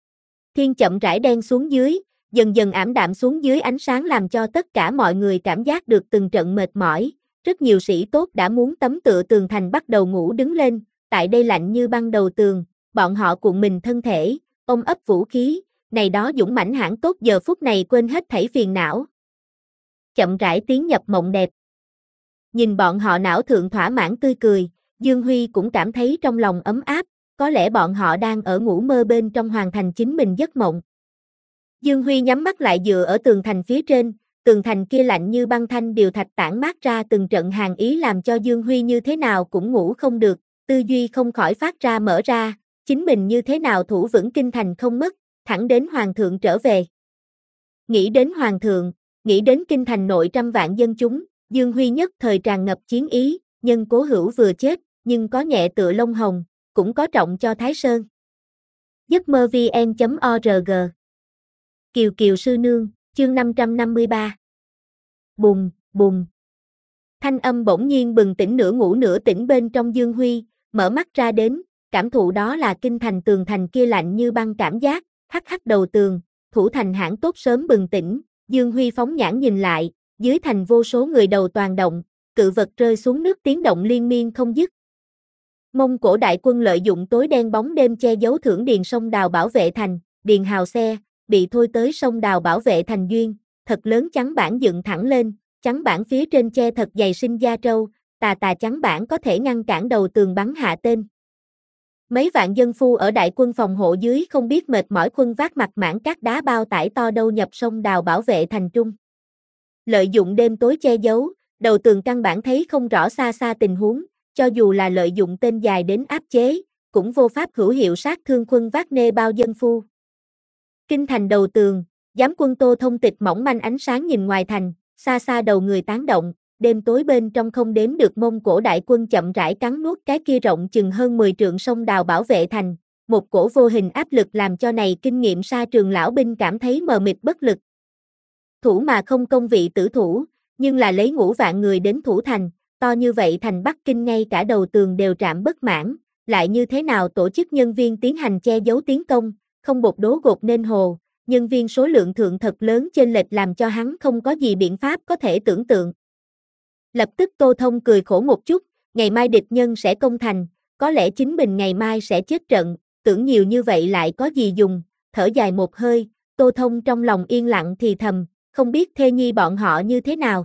Thiên chậm rãi đen xuống dưới, dần dần ảm đạm xuống dưới ánh sáng làm cho tất cả mọi người cảm giác được từng trận mệt mỏi. Rất nhiều sĩ tốt đã muốn tấm tựa tường thành bắt đầu ngủ đứng lên, tại đây lạnh như băng đầu tường, bọn họ cuộn mình thân thể, ôm ấp vũ khí, này đó dũng mãnh hãn tốt giờ phút này quên hết thảy phiền não. Chậm rãi tiến nhập mộng đẹp. Nhìn bọn họ não thượng thỏa mãn tươi cười, Dương Huy cũng cảm thấy trong lòng ấm áp, có lẽ bọn họ đang ở ngủ mơ bên trong hoàn thành chính mình giấc mộng. Dương Huy nhắm mắt lại dựa ở tường thành phía trên, tường thành kia lạnh như băng thanh điều thạch tản mát ra từng trận hàn ý làm cho Dương Huy như thế nào cũng ngủ không được, tư duy không khỏi phát ra mở ra, chính mình như thế nào thủ vững kinh thành không mất, thẳng đến hoàng thượng trở về. Nghĩ đến hoàng thượng, nghĩ đến kinh thành nội trăm vạn dân chúng, Dương Huy nhất thời tràn ngập chiến ý, nhân Cố Hữu vừa chết, nhưng có nhẹ tựa lông hồng, cũng có trọng cho Thái Sơn. giấc mơ vn chấm org. Kiều Kiều sư nương, chương năm trăm năm mươi ba. Bùng, bùng. Thanh âm bỗng nhiên bừng tỉnh nửa ngủ nửa tỉnh bên trong Dương Huy, mở mắt ra đến, cảm thụ đó là kinh thành tường thành kia lạnh như băng cảm giác, hắc hắc đầu tường, thủ thành hãng tốt sớm bừng tỉnh, Dương Huy phóng nhãn nhìn lại, dưới thành vô số người đầu toàn động, cự vật rơi xuống nước tiếng động liên miên không dứt. Mông Cổ đại quân lợi dụng tối đen bóng đêm che giấu thưởng điền sông đào bảo vệ thành, điền hào xe, bị thôi tới sông đào bảo vệ thành duyên, thật lớn trắng bảng dựng thẳng lên, trắng bảng phía trên che thật dày sinh da trâu, tà tà trắng bảng có thể ngăn cản đầu tường bắn hạ tên. Mấy vạn dân phu ở đại quân phòng hộ dưới không biết mệt mỏi khuân vác mặt mảng các đá bao tải to đâu nhập sông đào bảo vệ thành trung. Lợi dụng đêm tối che giấu, đầu tường căn bản thấy không rõ xa xa tình huống, cho dù là lợi dụng tên dài đến áp chế, cũng vô pháp hữu hiệu sát thương khuân vác nê bao dân phu. Kinh thành đầu tường, giám quân Tô Thông tịch mỏng manh ánh sáng nhìn ngoài thành, xa xa đầu người tán động, đêm tối bên trong không đếm được Mông Cổ đại quân chậm rãi cắn nuốt cái kia rộng chừng hơn mười trượng sông đào bảo vệ thành, một cổ vô hình áp lực làm cho này kinh nghiệm sa trường lão binh cảm thấy mờ mịt bất lực. Thủ mà không công vị tử thủ, nhưng là lấy ngũ vạn người đến thủ thành, to như vậy thành Bắc Kinh ngay cả đầu tường đều trạm bất mãn, lại như thế nào tổ chức nhân viên tiến hành che giấu tiến công, không bột đố gột nên hồ, nhân viên số lượng thượng thật lớn chênh lệch làm cho hắn không có gì biện pháp có thể tưởng tượng. Lập tức Tô Thông cười khổ một chút, ngày mai địch nhân sẽ công thành, có lẽ chính mình ngày mai sẽ chết trận, tưởng nhiều như vậy lại có gì dùng, thở dài một hơi, Tô Thông trong lòng yên lặng thì thầm, không biết thê nhi bọn họ như thế nào.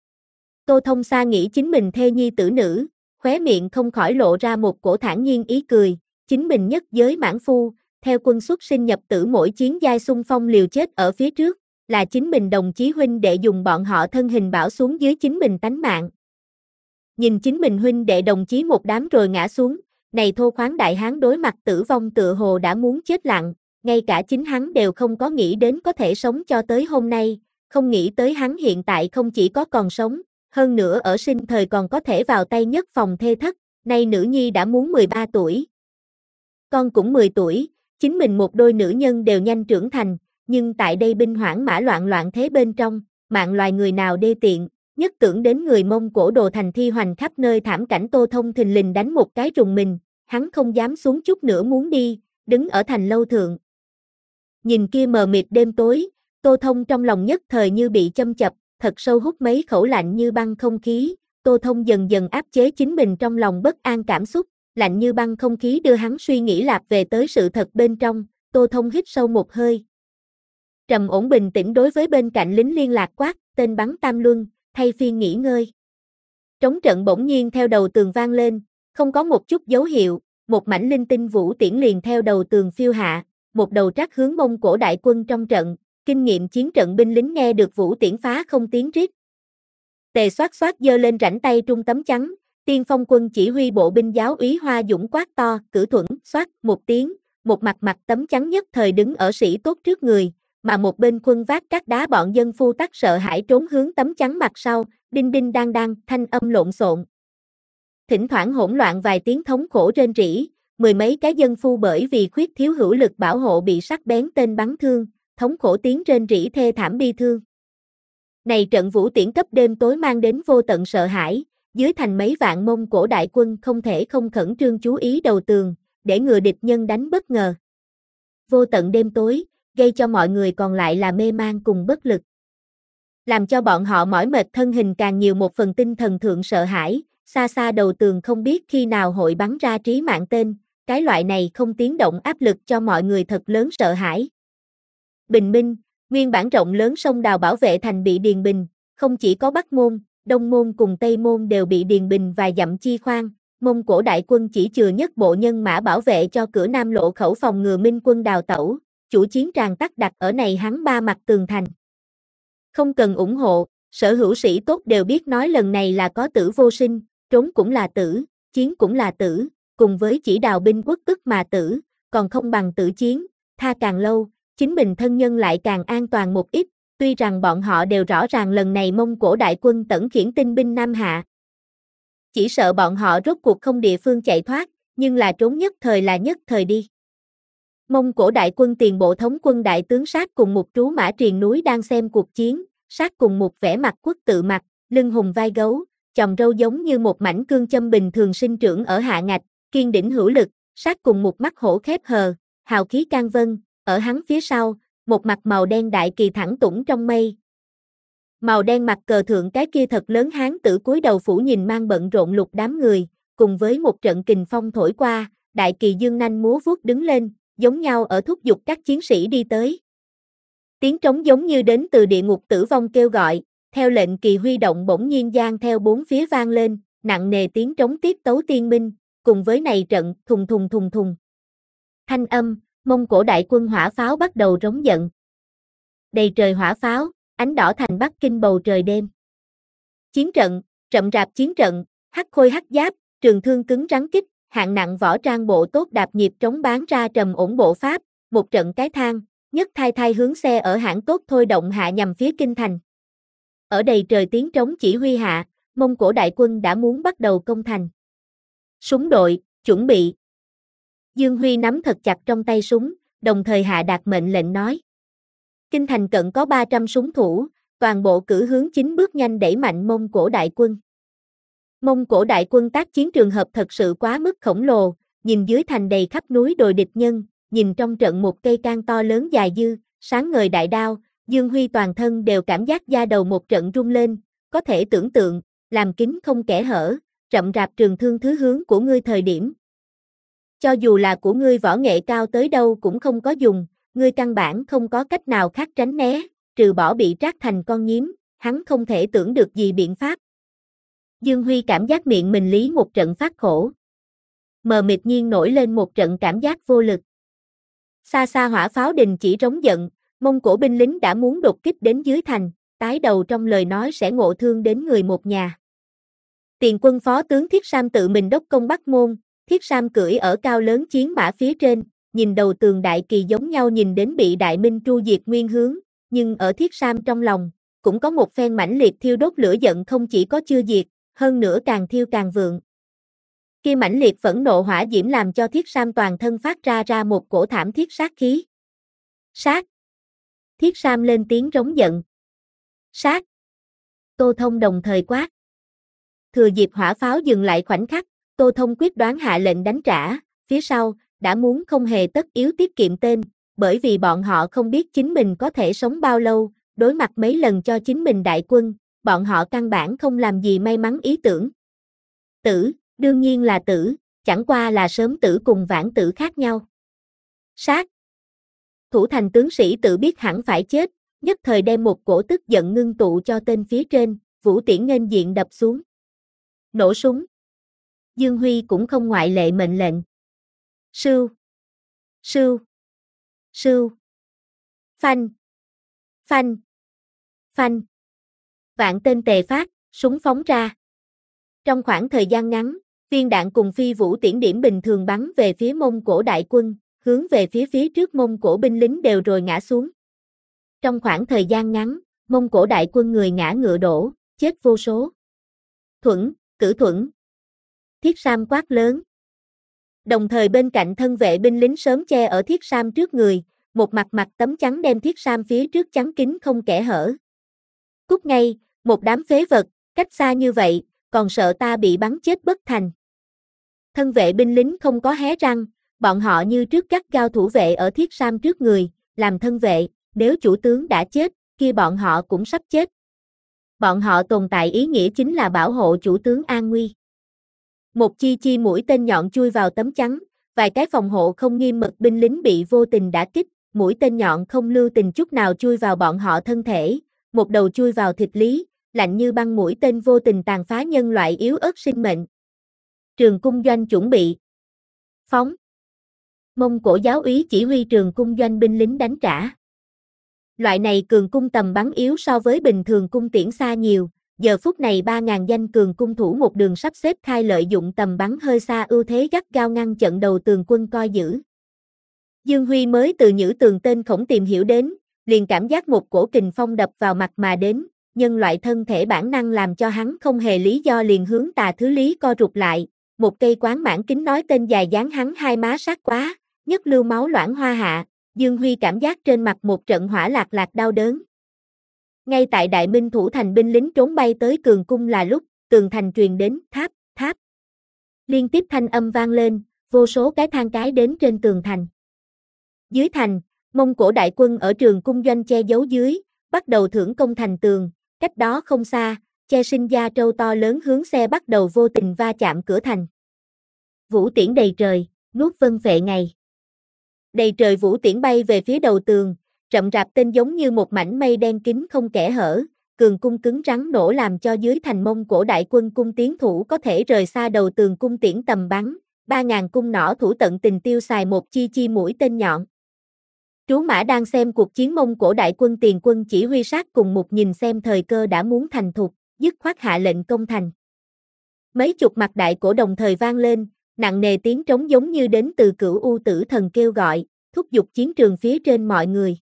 Tô Thông xa nghĩ chính mình thê nhi tử nữ, khóe miệng không khỏi lộ ra một cổ thản nhiên ý cười, chính mình nhất giới mãn phu, theo quân xuất sinh nhập tử mỗi chiến giai xung phong liều chết ở phía trước, là chính mình đồng chí huynh đệ dùng bọn họ thân hình bảo xuống dưới chính mình tánh mạng. Nhìn chính mình huynh đệ đồng chí một đám rồi ngã xuống, này thô khoáng đại hán đối mặt tử vong tựa hồ đã muốn chết lặng, ngay cả chính hắn đều không có nghĩ đến có thể sống cho tới hôm nay, không nghĩ tới hắn hiện tại không chỉ có còn sống, hơn nữa ở sinh thời còn có thể vào tay nhất phòng thê thất, nay nữ nhi đã muốn mười ba tuổi. Con cũng mười tuổi, chính mình một đôi nữ nhân đều nhanh trưởng thành, nhưng tại đây binh hoảng mã loạn loạn thế bên trong, mạng loài người nào đê tiện, nhất tưởng đến người Mông Cổ đồ thành thi hoành khắp nơi thảm cảnh. Tô Thông thình lình đánh một cái rùng mình, hắn không dám xuống chút nữa muốn đi, đứng ở thành lâu thượng. Nhìn kia mờ mịt đêm tối, Tô Thông trong lòng nhất thời như bị châm chập, thật sâu hút mấy khẩu lạnh như băng không khí, Tô Thông dần dần áp chế chính mình trong lòng bất an cảm xúc, lạnh như băng không khí đưa hắn suy nghĩ lạp về tới sự thật bên trong, Tô Thông hít sâu một hơi. Trầm ổn bình tĩnh đối với bên cạnh lính liên lạc quát, tên bắn tam luân, thay phiên nghỉ ngơi. Trống trận bỗng nhiên theo đầu tường vang lên, không có một chút dấu hiệu, một mảnh linh tinh vũ tiễn liền theo đầu tường phiêu hạ, một đầu trắc hướng Mông Cổ đại quân trong trận, kinh nghiệm chiến trận binh lính nghe được vũ tiễn phá không tiếng rít. Tề xoát xoát giơ lên rảnh tay trung tấm trắng, tiên phong quân chỉ huy bộ binh giáo úy Hoa Dũng quát to, cử thuận, xoát một tiếng, một mặt mặt tấm trắng nhất thời đứng ở sĩ tốt trước người, mà một bên quân vác các đá bọn dân phu tắc sợ hãi trốn hướng tấm trắng mặt sau, đinh đinh đang đang, thanh âm lộn xộn. Thỉnh thoảng hỗn loạn vài tiếng thống khổ rên rỉ, mười mấy cái dân phu bởi vì khuyết thiếu hữu lực bảo hộ bị sắc bén tên bắn thương, thống khổ tiếng rên rỉ thê thảm bi thương. Này trận vũ tiễn cấp đêm tối mang đến vô tận sợ hãi, dưới thành mấy vạn Mông Cổ đại quân không thể không khẩn trương chú ý đầu tường, để ngừa địch nhân đánh bất ngờ. Vô tận đêm tối, gây cho mọi người còn lại là mê man cùng bất lực. Làm cho bọn họ mỏi mệt thân hình càng nhiều một phần tinh thần thượng sợ hãi, xa xa đầu tường không biết khi nào hội bắn ra trí mạng tên, cái loại này không tiếng động áp lực cho mọi người thật lớn sợ hãi. Bình minh, nguyên bản rộng lớn sông đào bảo vệ thành bị điền bình, không chỉ có Bắc Môn, Đông Môn cùng Tây Môn đều bị điền bình vài dặm chi khoan, Mông Cổ đại quân chỉ chừa nhất bộ nhân mã bảo vệ cho cửa Nam lộ khẩu phòng ngừa Minh quân đào tẩu, chủ chiến tràng tắc đặt ở này hắn ba mặt tường thành. Không cần ủng hộ, sở hữu sĩ tốt đều biết nói lần này là có tử vô sinh, trốn cũng là tử, chiến cũng là tử, cùng với chỉ đào binh quốc tức mà tử, còn không bằng tử chiến, tha càng lâu, chính mình thân nhân lại càng an toàn một ít, tuy rằng bọn họ đều rõ ràng lần này Mông Cổ đại quân tẩn khiển tinh binh Nam Hạ. chỉ sợ bọn họ rốt cuộc không địa phương chạy thoát, nhưng là trốn nhất thời là nhất thời đi. Mông Cổ đại quân tiền bộ thống quân đại tướng Sát cùng một trú mã triền núi đang xem cuộc chiến, Sát cùng một vẻ mặt quốc tự mặt, lưng hùng vai gấu, chòm râu giống như một mảnh cương châm bình thường sinh trưởng ở hạ ngạch, kiên đỉnh hữu lực, Sát cùng một mắt hổ khép hờ, hào khí can vân, ở hắn phía sau, một mặt màu đen đại kỳ thẳng tủng trong mây. Màu đen mặt cờ thượng cái kia thật lớn hán tử cúi đầu phủ nhìn mang bận rộn lục đám người, cùng với một trận kình phong thổi qua, đại kỳ dương nanh múa vuốt đứng lên, giống nhau ở thúc giục các chiến sĩ đi tới. Tiếng trống giống như đến từ địa ngục tử vong kêu gọi, theo lệnh kỳ huy động bỗng nhiên gian theo bốn phía vang lên, nặng nề tiếng trống tiếp tấu tiên minh, cùng với này trận thùng thùng thùng thùng. Thanh âm, Mông Cổ đại quân hỏa pháo bắt đầu rống giận. Đầy trời hỏa pháo, ánh đỏ thành Bắc Kinh bầu trời đêm. Chiến trận, rậm rạp chiến trận, hắc khôi hắc giáp, trường thương cứng rắn kích, hạng nặng võ trang bộ tốt đạp nhịp trống bán ra trầm ổn bộ pháp, một trận cái thang, nhất thai thai hướng xe ở hãng tốt thôi động hạ nhằm phía kinh thành. Ở đầy trời tiếng trống chỉ huy hạ, Mông Cổ đại quân đã muốn bắt đầu công thành. Súng đội, chuẩn bị. Dương Huy nắm thật chặt trong tay súng, đồng thời hạ đạt mệnh lệnh nói. Kinh thành cận có ba trăm súng thủ, toàn bộ cử hướng chính bước nhanh đẩy mạnh Mông Cổ đại quân. Mông Cổ đại quân tác chiến trường hợp thật sự quá mức khổng lồ, nhìn dưới thành đầy khắp núi đồi địch nhân, nhìn trong trận một cây can to lớn dài dư, sáng ngời đại đao, Dương Huy toàn thân đều cảm giác da đầu một trận rung lên, có thể tưởng tượng, làm kính không kẽ hở, rậm rạp trường thương thứ hướng của ngươi thời điểm. Cho dù là của ngươi võ nghệ cao tới đâu cũng không có dùng, ngươi căn bản không có cách nào khác tránh né, trừ bỏ bị trát thành con nhím, hắn không thể tưởng được gì biện pháp. Dương Huy cảm giác miệng mình lý một trận phát khổ. Mờ mịt nhiên nổi lên một trận cảm giác vô lực. Xa xa hỏa pháo đình chỉ rống giận, Mông Cổ binh lính đã muốn đột kích đến dưới thành, tái đầu trong lời nói sẽ ngộ thương đến người một nhà. Tiền quân phó tướng Thiết Sam tự mình đốc công Bắc Môn, Thiết Sam cưỡi ở cao lớn chiến mã phía trên, nhìn đầu tường đại kỳ giống nhau nhìn đến bị Đại Minh tru diệt nguyên hướng, nhưng ở Thiết Sam trong lòng, cũng có một phen mãnh liệt thiêu đốt lửa giận không chỉ có chưa diệt, hơn nữa càng thiêu càng vượng. Kia mãnh liệt phẫn nộ hỏa diễm làm cho Thiết Sam toàn thân phát ra ra một cổ thảm thiết sát khí. Sát! Thiết Sam lên tiếng rống giận. Sát! Tô Thông đồng thời quát. Thừa dịp hỏa pháo dừng lại khoảnh khắc, Tô Thông quyết đoán hạ lệnh đánh trả, phía sau, đã muốn không hề tất yếu tiết kiệm tên, bởi vì bọn họ không biết chính mình có thể sống bao lâu, đối mặt mấy lần cho chính mình đại quân, bọn họ căn bản không làm gì may mắn ý tưởng. Tử, đương nhiên là tử, chẳng qua là sớm tử cùng vãn tử khác nhau. Sát! Thủ thành tướng sĩ tự biết hẳn phải chết, nhất thời đem một cổ tức giận ngưng tụ cho tên phía trên, Vũ Tiễn nghênh diện đập xuống. Nổ súng! Dương Huy cũng không ngoại lệ mệnh lệnh. Sưu! Sưu! Sưu! Phanh! Phanh! Phanh! Vạn tên tề phát, súng phóng ra. Trong khoảng thời gian ngắn, viên đạn cùng phi vũ tiễn điểm bình thường bắn về phía Mông Cổ đại quân, hướng về phía phía trước Mông Cổ binh lính đều rồi ngã xuống. Trong khoảng thời gian ngắn, Mông Cổ đại quân người ngã ngựa đổ, chết vô số. Thuẫn, cử thuẫn. Thiết Sam quát lớn. Đồng thời bên cạnh thân vệ binh lính sớm che ở Thiết Sam trước người, một mặt mặt tấm chắn đem Thiết Sam phía trước chắn kín không kẽ hở. Cút ngay, một đám phế vật, cách xa như vậy, còn sợ ta bị bắn chết bất thành. Thân vệ binh lính không có hé răng, bọn họ như trước gắt gao thủ vệ ở Thiết Sam trước người, làm thân vệ, nếu chủ tướng đã chết, kia bọn họ cũng sắp chết. Bọn họ tồn tại ý nghĩa chính là bảo hộ chủ tướng an nguy. Một chi chi mũi tên nhọn chui vào tấm chắn, vài cái phòng hộ không nghiêm mật binh lính bị vô tình đả kích, mũi tên nhọn không lưu tình chút nào chui vào bọn họ thân thể, một đầu chui vào thịt lý, lạnh như băng mũi tên vô tình tàn phá nhân loại yếu ớt sinh mệnh. Trường cung doanh chuẩn bị. Phóng. Mông Cổ giáo úy chỉ huy trường cung doanh binh lính đánh trả. Loại này cường cung tầm bắn yếu so với bình thường cung tiễn xa nhiều, giờ phút này ba nghìn danh cường cung thủ một đường sắp xếp khai lợi dụng tầm bắn hơi xa ưu thế gắt gao ngăn trận đầu tường quân coi giữ. Dương Huy mới từ nhữ tường tên khổng tìm hiểu đến, liền cảm giác một cổ kình phong đập vào mặt mà đến, nhân loại thân thể bản năng làm cho hắn không hề lý do liền hướng tà thứ lý co rụt lại, một cây quán mãn kính nói tên dài dán hắn hai má sát quá, nhất lưu máu loãng hoa hạ, Dương Huy cảm giác trên mặt một trận hỏa lạc lạc đau đớn. Ngay tại Đại Minh thủ thành binh lính trốn bay tới cường cung là lúc, tường thành truyền đến, tháp, tháp. Liên tiếp thanh âm vang lên, vô số cái thang cái đến trên tường thành. Dưới thành, Mông Cổ đại quân ở trường cung doanh che giấu dưới, bắt đầu thưởng công thành tường, cách đó không xa, che sinh da trâu to lớn hướng xe bắt đầu vô tình va chạm cửa thành. Vũ tiễn đầy trời, nuốt vân vệ ngày. Đầy trời vũ tiễn bay về phía đầu tường, rậm rạp tên giống như một mảnh mây đen kín không kẽ hở, cường cung cứng rắn nổ làm cho dưới thành Mông Cổ đại quân cung tiến thủ có thể rời xa đầu tường cung tiễn tầm bắn, ba ngàn cung nỏ thủ tận tình tiêu xài một chi chi mũi tên nhọn. Trú Mã đang xem cuộc chiến Mông Cổ đại quân tiền quân chỉ huy sát cùng một nhìn xem thời cơ đã muốn thành thục, dứt khoát hạ lệnh công thành. Mấy chục mặt đại cổ đồng thời vang lên, nặng nề tiếng trống giống như đến từ Cửu U Tử Thần kêu gọi, thúc giục chiến trường phía trên mọi người.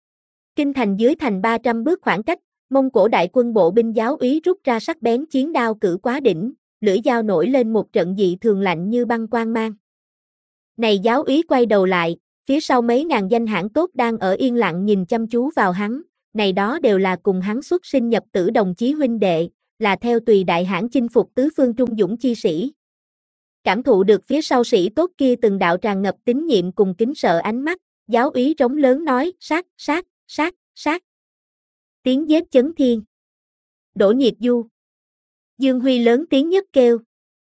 Kinh thành dưới thành ba trăm bước khoảng cách, Mông Cổ đại quân bộ binh giáo úy rút ra sắc bén chiến đao cử quá đỉnh, lưỡi dao nổi lên một trận dị thường lạnh như băng quang mang. Này giáo úy quay đầu lại, phía sau mấy ngàn danh hãn tốt đang ở yên lặng nhìn chăm chú vào hắn, này đó đều là cùng hắn xuất sinh nhập tử đồng chí huynh đệ, là theo tùy đại hãn chinh phục tứ phương trung dũng chi sĩ. Cảm thụ được phía sau sĩ tốt kia từng đạo tràn ngập tín nhiệm cùng kính sợ ánh mắt, giáo úy trống lớn nói, sát, sát, sát, sát. Tiếng giết chấn thiên. Đỗ Nhiệt Du. Dương Huy lớn tiếng nhất kêu.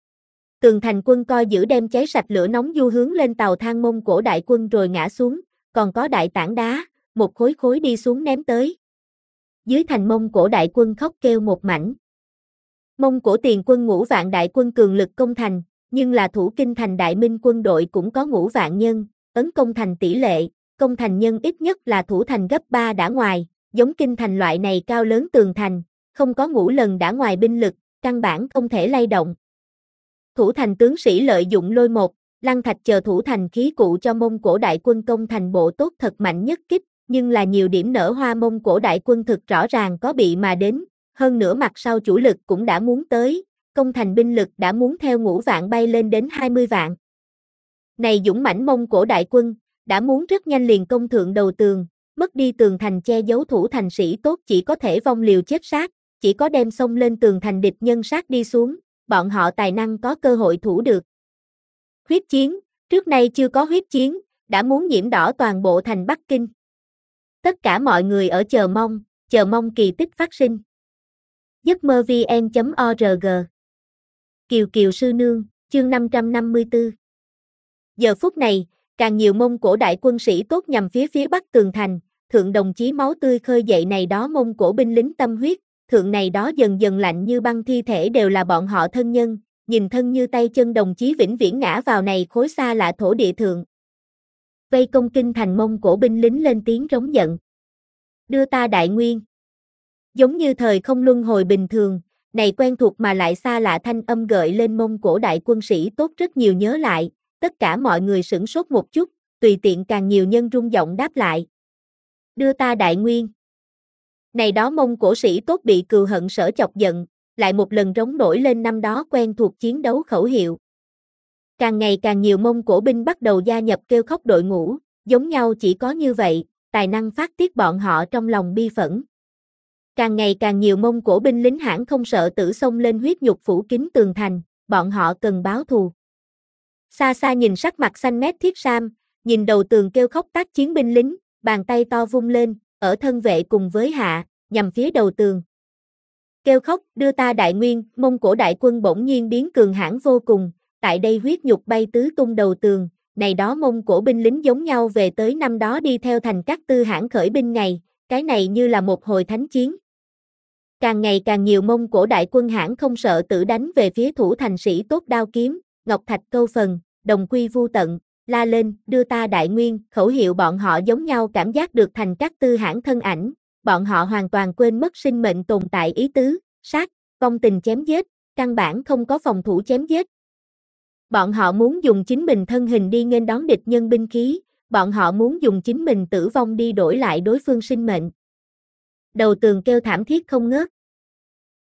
Tường thành quân coi giữ đem cháy sạch lửa nóng du hướng lên tàu thang Mông Cổ đại quân rồi ngã xuống, còn có đại tảng đá, một khối khối đi xuống ném tới. Dưới thành Mông Cổ đại quân khóc kêu một mảnh. Mông Cổ tiền quân ngũ vạn đại quân cường lực công thành, nhưng là thủ kinh thành Đại Minh quân đội cũng có ngũ vạn nhân, ấn công thành tỷ lệ, công thành nhân ít nhất là thủ thành gấp ba đã ngoài, giống kinh thành loại này cao lớn tường thành, không có ngũ lần đã ngoài binh lực, căn bản không thể lay động. Thủ thành tướng sĩ lợi dụng lôi một, lăng thạch chờ thủ thành khí cụ cho Mông Cổ đại quân công thành bộ tốt thật mạnh nhất kích, nhưng là nhiều điểm nở hoa Mông Cổ đại quân thực rõ ràng có bị mà đến, hơn nữa mặt sau chủ lực cũng đã muốn tới, công thành binh lực đã muốn theo ngũ vạn bay lên đến hai mươi vạn. Này dũng mãnh Mông Cổ đại quân, đã muốn rất nhanh liền công thượng đầu tường, mất đi tường thành che giấu thủ thành sĩ tốt chỉ có thể vong liều chết sát, chỉ có đem xông lên tường thành địch nhân sát đi xuống, bọn họ tài năng có cơ hội thủ được. Huyết chiến, trước nay chưa có huyết chiến, đã muốn nhiễm đỏ toàn bộ thành Bắc Kinh. Tất cả mọi người ở chờ mong, chờ mong kỳ tích phát sinh. giấc mơ vn chấm org Kiều Kiều Sư Nương, chương năm trăm năm mươi tư. Giờ phút này, càng nhiều Mông Cổ đại quân sĩ tốt nhằm phía phía bắc tường thành, thượng đồng chí máu tươi khơi dậy này đó Mông Cổ binh lính tâm huyết, thượng này đó dần dần lạnh như băng thi thể đều là bọn họ thân nhân, nhìn thân như tay chân đồng chí vĩnh viễn ngã vào này khối xa lạ thổ địa thượng. Vây công kinh thành Mông Cổ binh lính lên tiếng rống giận. Đưa ta đại nguyên. Giống như thời không luân hồi bình thường, này quen thuộc mà lại xa lạ thanh âm gợi lên Mông Cổ đại quân sĩ tốt rất nhiều nhớ lại, tất cả mọi người sửng sốt một chút, tùy tiện càng nhiều nhân rung giọng đáp lại. Đưa ta đại nguyên. Này đó Mông Cổ sĩ tốt bị cừu hận sở chọc giận, lại một lần rống nổi lên năm đó quen thuộc chiến đấu khẩu hiệu. Càng ngày càng nhiều Mông Cổ binh bắt đầu gia nhập kêu khóc đội ngũ, giống nhau chỉ có như vậy, tài năng phát tiết bọn họ trong lòng bi phẫn. Càng ngày càng nhiều Mông Cổ binh lính hãn không sợ tử xông lên huyết nhục phủ kín tường thành, bọn họ cần báo thù. Xa xa nhìn sắc mặt xanh mét Thiết Sam, nhìn đầu tường kêu khóc tác chiến binh lính, bàn tay to vung lên, ở thân vệ cùng với hạ, nhằm phía đầu tường. Kêu khóc, đưa ta đại nguyên, Mông Cổ đại quân bỗng nhiên biến cường hãn vô cùng, tại đây huyết nhục bay tứ tung đầu tường, này đó Mông Cổ binh lính giống nhau về tới năm đó đi theo thành các tư hãn khởi binh ngày, cái này như là một hồi thánh chiến. Càng ngày càng nhiều Mông Cổ đại quân hãn không sợ tử đánh về phía thủ thành sĩ tốt đao kiếm, ngọc thạch câu phần, đồng quy vu tận, la lên, đưa ta đại nguyên, khẩu hiệu bọn họ giống nhau cảm giác được thành các tư hãn thân ảnh, bọn họ hoàn toàn quên mất sinh mệnh tồn tại ý tứ, sát, vong tình chém giết, căn bản không có phòng thủ chém giết. Bọn họ muốn dùng chính mình thân hình đi nghênh đón địch nhân binh khí, bọn họ muốn dùng chính mình tử vong đi đổi lại đối phương sinh mệnh. Đầu tường kêu thảm thiết không ngớt,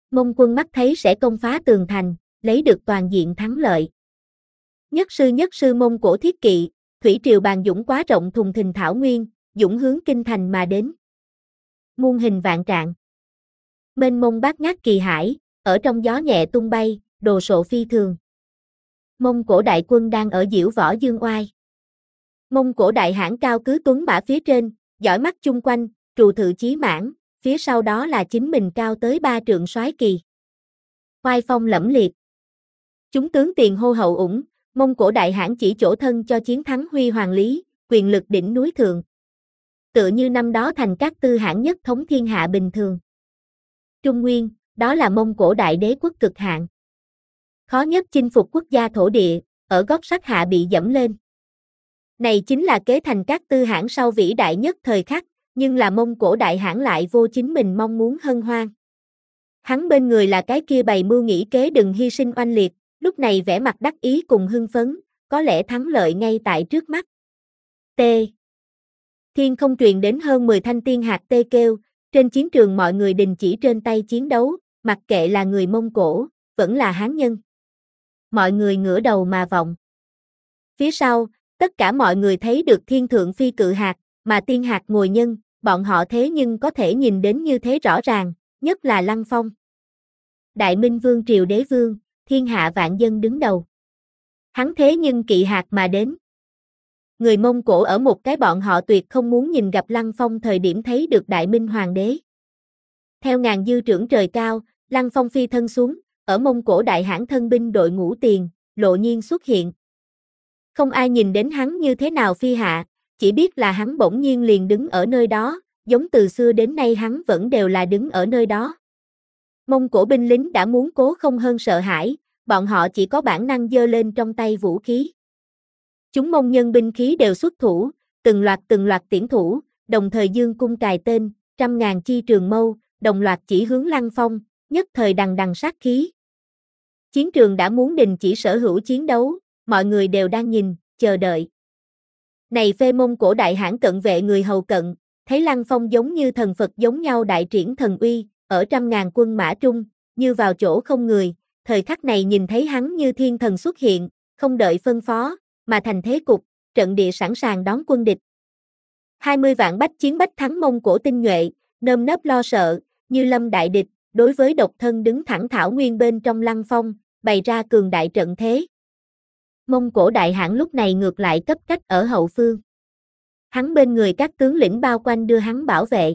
Mông quân mắt thấy sẽ công phá tường thành, lấy được toàn diện thắng lợi. Nhất sư nhất sư Mông Cổ thiết kỵ, thủy triều bàn dũng quá rộng thùng thình thảo nguyên, dũng hướng kinh thành mà đến. Muôn hình vạn trạng. Mênh mông bát ngát kỳ hải, ở trong gió nhẹ tung bay, đồ sộ phi thường. Mông Cổ đại quân đang ở diễu võ dương oai. Mông Cổ đại hãn cao cứ tuấn mã phía trên, dõi mắt chung quanh, trù thự chí mãn, phía sau đó là chính mình cao tới ba trượng soái kỳ. Oai phong lẫm liệt. Chúng tướng tiền hô hậu ủng, Mông Cổ đại hãn chỉ chỗ thân cho chiến thắng huy hoàng lý, quyền lực đỉnh núi thượng. Tựa như năm đó thành các tư hãn nhất thống thiên hạ bình thường. Trung Nguyên, đó là Mông Cổ đại đế quốc cực hạn. Khó nhất chinh phục quốc gia thổ địa, ở gót sắt hạ bị dẫm lên. Này chính là kế thành các tư hãn sau vĩ đại nhất thời khắc, nhưng là Mông Cổ đại hãn lại vô chính mình mong muốn hân hoan. Hắn bên người là cái kia bày mưu nghĩ kế đừng hy sinh oanh liệt, lúc này vẻ mặt đắc ý cùng hưng phấn, có lẽ thắng lợi ngay tại trước mắt. T. Thiên không truyền đến hơn mười thanh tiên hạt tê kêu, trên chiến trường mọi người đình chỉ trên tay chiến đấu, mặc kệ là người Mông Cổ, vẫn là Hán nhân. Mọi người ngửa đầu mà vọng. Phía sau, tất cả mọi người thấy được thiên thượng phi cự hạt, mà tiên hạt ngồi nhân, bọn họ thế nhưng có thể nhìn đến như thế rõ ràng, nhất là Lăng Phong. Đại Minh Vương triều đế vương, thiên hạ vạn dân đứng đầu. Hắn thế nhưng kỵ hạt mà đến. Người Mông Cổ ở một cái bọn họ tuyệt không muốn nhìn gặp Lăng Phong thời điểm thấy được Đại Minh Hoàng đế. Theo ngàn dư trưởng trời cao, Lăng Phong phi thân xuống, ở Mông Cổ đại hãn thân binh đội ngũ tiền, lộ nhiên xuất hiện. Không ai nhìn đến hắn như thế nào phi hạ, chỉ biết là hắn bỗng nhiên liền đứng ở nơi đó, giống từ xưa đến nay hắn vẫn đều là đứng ở nơi đó. Mông Cổ binh lính đã muốn cố không hơn sợ hãi, bọn họ chỉ có bản năng giơ lên trong tay vũ khí. Chúng Mông nhân binh khí đều xuất thủ, từng loạt từng loạt tiễn thủ, đồng thời dương cung cài tên, trăm ngàn chi trường mâu, đồng loạt chỉ hướng Lăng Phong, nhất thời đằng đằng sát khí. Chiến trường đã muốn đình chỉ sở hữu chiến đấu, mọi người đều đang nhìn, chờ đợi. Này phê Mông Cổ đại hãn cận vệ người hầu cận, thấy Lăng Phong giống như thần Phật giống nhau đại triển thần uy, ở trăm ngàn quân mã trung, như vào chỗ không người, thời khắc này nhìn thấy hắn như thiên thần xuất hiện, không đợi phân phó, mà thành thế cục, trận địa sẵn sàng đón quân địch. hai mươi vạn bách chiến bách thắng Mông Cổ tinh nhuệ, nơm nớp lo sợ, như lâm đại địch, đối với độc thân đứng thẳng thảo nguyên bên trong Lăng Phong, bày ra cường đại trận thế. Mông Cổ đại hãn lúc này ngược lại cấp cách ở hậu phương. Hắn bên người các tướng lĩnh bao quanh đưa hắn bảo vệ.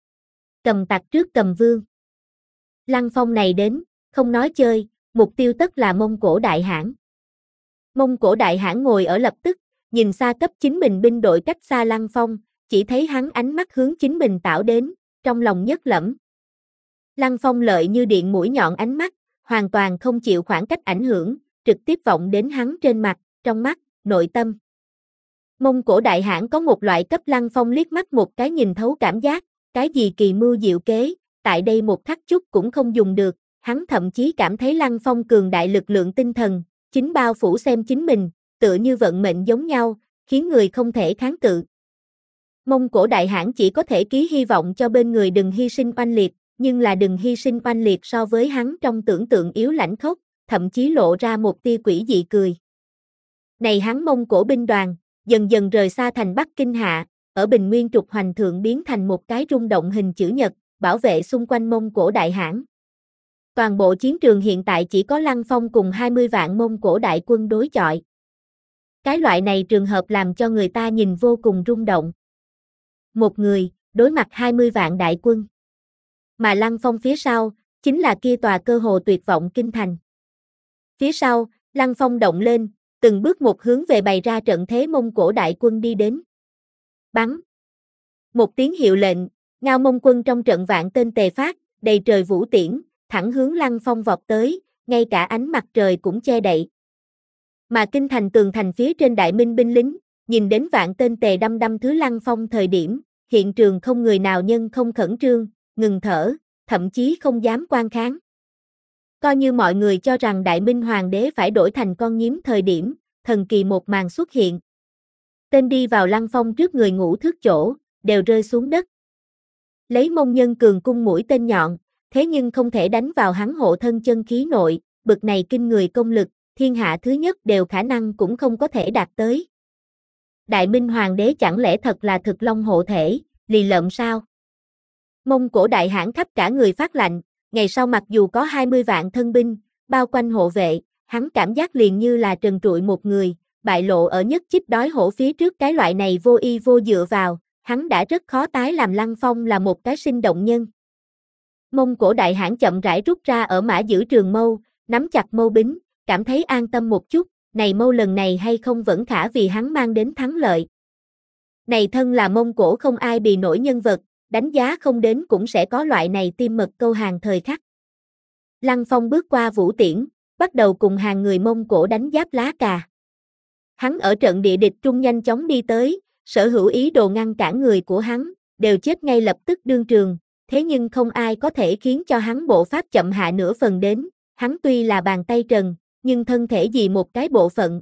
Cầm tặc trước cầm vương. Lăng Phong này đến, không nói chơi, mục tiêu tất là Mông Cổ đại hãn. Mông Cổ đại hãn ngồi ở lập tức, nhìn xa cấp chính mình binh đội cách xa Lăng Phong, chỉ thấy hắn ánh mắt hướng chính mình tạo đến, trong lòng nhất lẫm. Lăng Phong lợi như điện mũi nhọn ánh mắt, hoàn toàn không chịu khoảng cách ảnh hưởng, trực tiếp vọng đến hắn trên mặt, trong mắt, nội tâm. Mông Cổ đại hãn có một loại cấp Lăng Phong liếc mắt một cái nhìn thấu cảm giác, cái gì kỳ mưu diệu kế, tại đây một khắc chút cũng không dùng được, hắn thậm chí cảm thấy Lăng Phong cường đại lực lượng tinh thần, chính bao phủ xem chính mình, tựa như vận mệnh giống nhau, khiến người không thể kháng cự. Mông Cổ đại hãn chỉ có thể ký hy vọng cho bên người đừng hy sinh oanh liệt, nhưng là đừng hy sinh oanh liệt so với hắn trong tưởng tượng yếu lãnh khốc, thậm chí lộ ra một tia quỷ dị cười. Này hắn Mông Cổ binh đoàn, dần dần rời xa thành Bắc Kinh hạ, ở Bình Nguyên trục hoành thượng biến thành một cái rung động hình chữ nhật, bảo vệ xung quanh Mông Cổ đại hãn. Toàn bộ chiến trường hiện tại chỉ có Lăng Phong cùng hai mươi vạn Mông Cổ đại quân đối chọi. Cái loại này trường hợp làm cho người ta nhìn vô cùng rung động. Một người, đối mặt hai mươi vạn đại quân. Mà Lăng Phong phía sau, chính là kia tòa cơ hồ tuyệt vọng kinh thành. Phía sau, Lăng Phong động lên, từng bước một hướng về bày ra trận thế Mông Cổ đại quân đi đến. Bắn. Một tiếng hiệu lệnh, ngao Mông quân trong trận vạn tên tề phát, đầy trời vũ tiễn, thẳng hướng Lăng Phong vọt tới, ngay cả ánh mặt trời cũng che đậy. Mà kinh thành tường thành phía trên đại minh binh lính, nhìn đến vạn tên tề đăm đăm thứ Lăng Phong thời điểm, hiện trường không người nào nhân không khẩn trương, ngừng thở, thậm chí không dám quan kháng. Coi như mọi người cho rằng đại minh hoàng đế phải đổi thành con nhím thời điểm, thần kỳ một màn xuất hiện. Tên đi vào Lăng Phong trước người ngũ thước chỗ, đều rơi xuống đất. Lấy Mông nhân cường cung mũi tên nhọn, thế nhưng không thể đánh vào hắn hộ thân chân khí nội, bực này kinh người công lực, thiên hạ thứ nhất đều khả năng cũng không có thể đạt tới. Đại Minh Hoàng đế chẳng lẽ thật là thực long hộ thể, lì lợm sao? Mông Cổ đại hãn khắp cả người phát lạnh, ngày sau mặc dù có hai mươi vạn thân binh, bao quanh hộ vệ, hắn cảm giác liền như là trần trụi một người, bại lộ ở nhất chích đói hổ phía trước cái loại này vô y vô dựa vào, hắn đã rất khó tái làm Lăng Phong là một cái sinh động nhân. Mông Cổ đại hãn chậm rãi rút ra ở mã giữ trường mâu, nắm chặt mâu bính, cảm thấy an tâm một chút, này mâu lần này hay không vẫn khả vì hắn mang đến thắng lợi. Này thân là Mông Cổ không ai bì nổi nhân vật, đánh giá không đến cũng sẽ có loại này tim mật câu hàng thời khắc. Lăng Phong bước qua vũ tiễn, bắt đầu cùng hàng người Mông Cổ đánh giáp lá cà. Hắn ở trận địa địch trung nhanh chóng đi tới, sở hữu ý đồ ngăn cản người của hắn, đều chết ngay lập tức đương trường, thế nhưng không ai có thể khiến cho hắn bộ pháp chậm hạ nửa phần đến, hắn tuy là bàn tay trần, nhưng thân thể gì một cái bộ phận,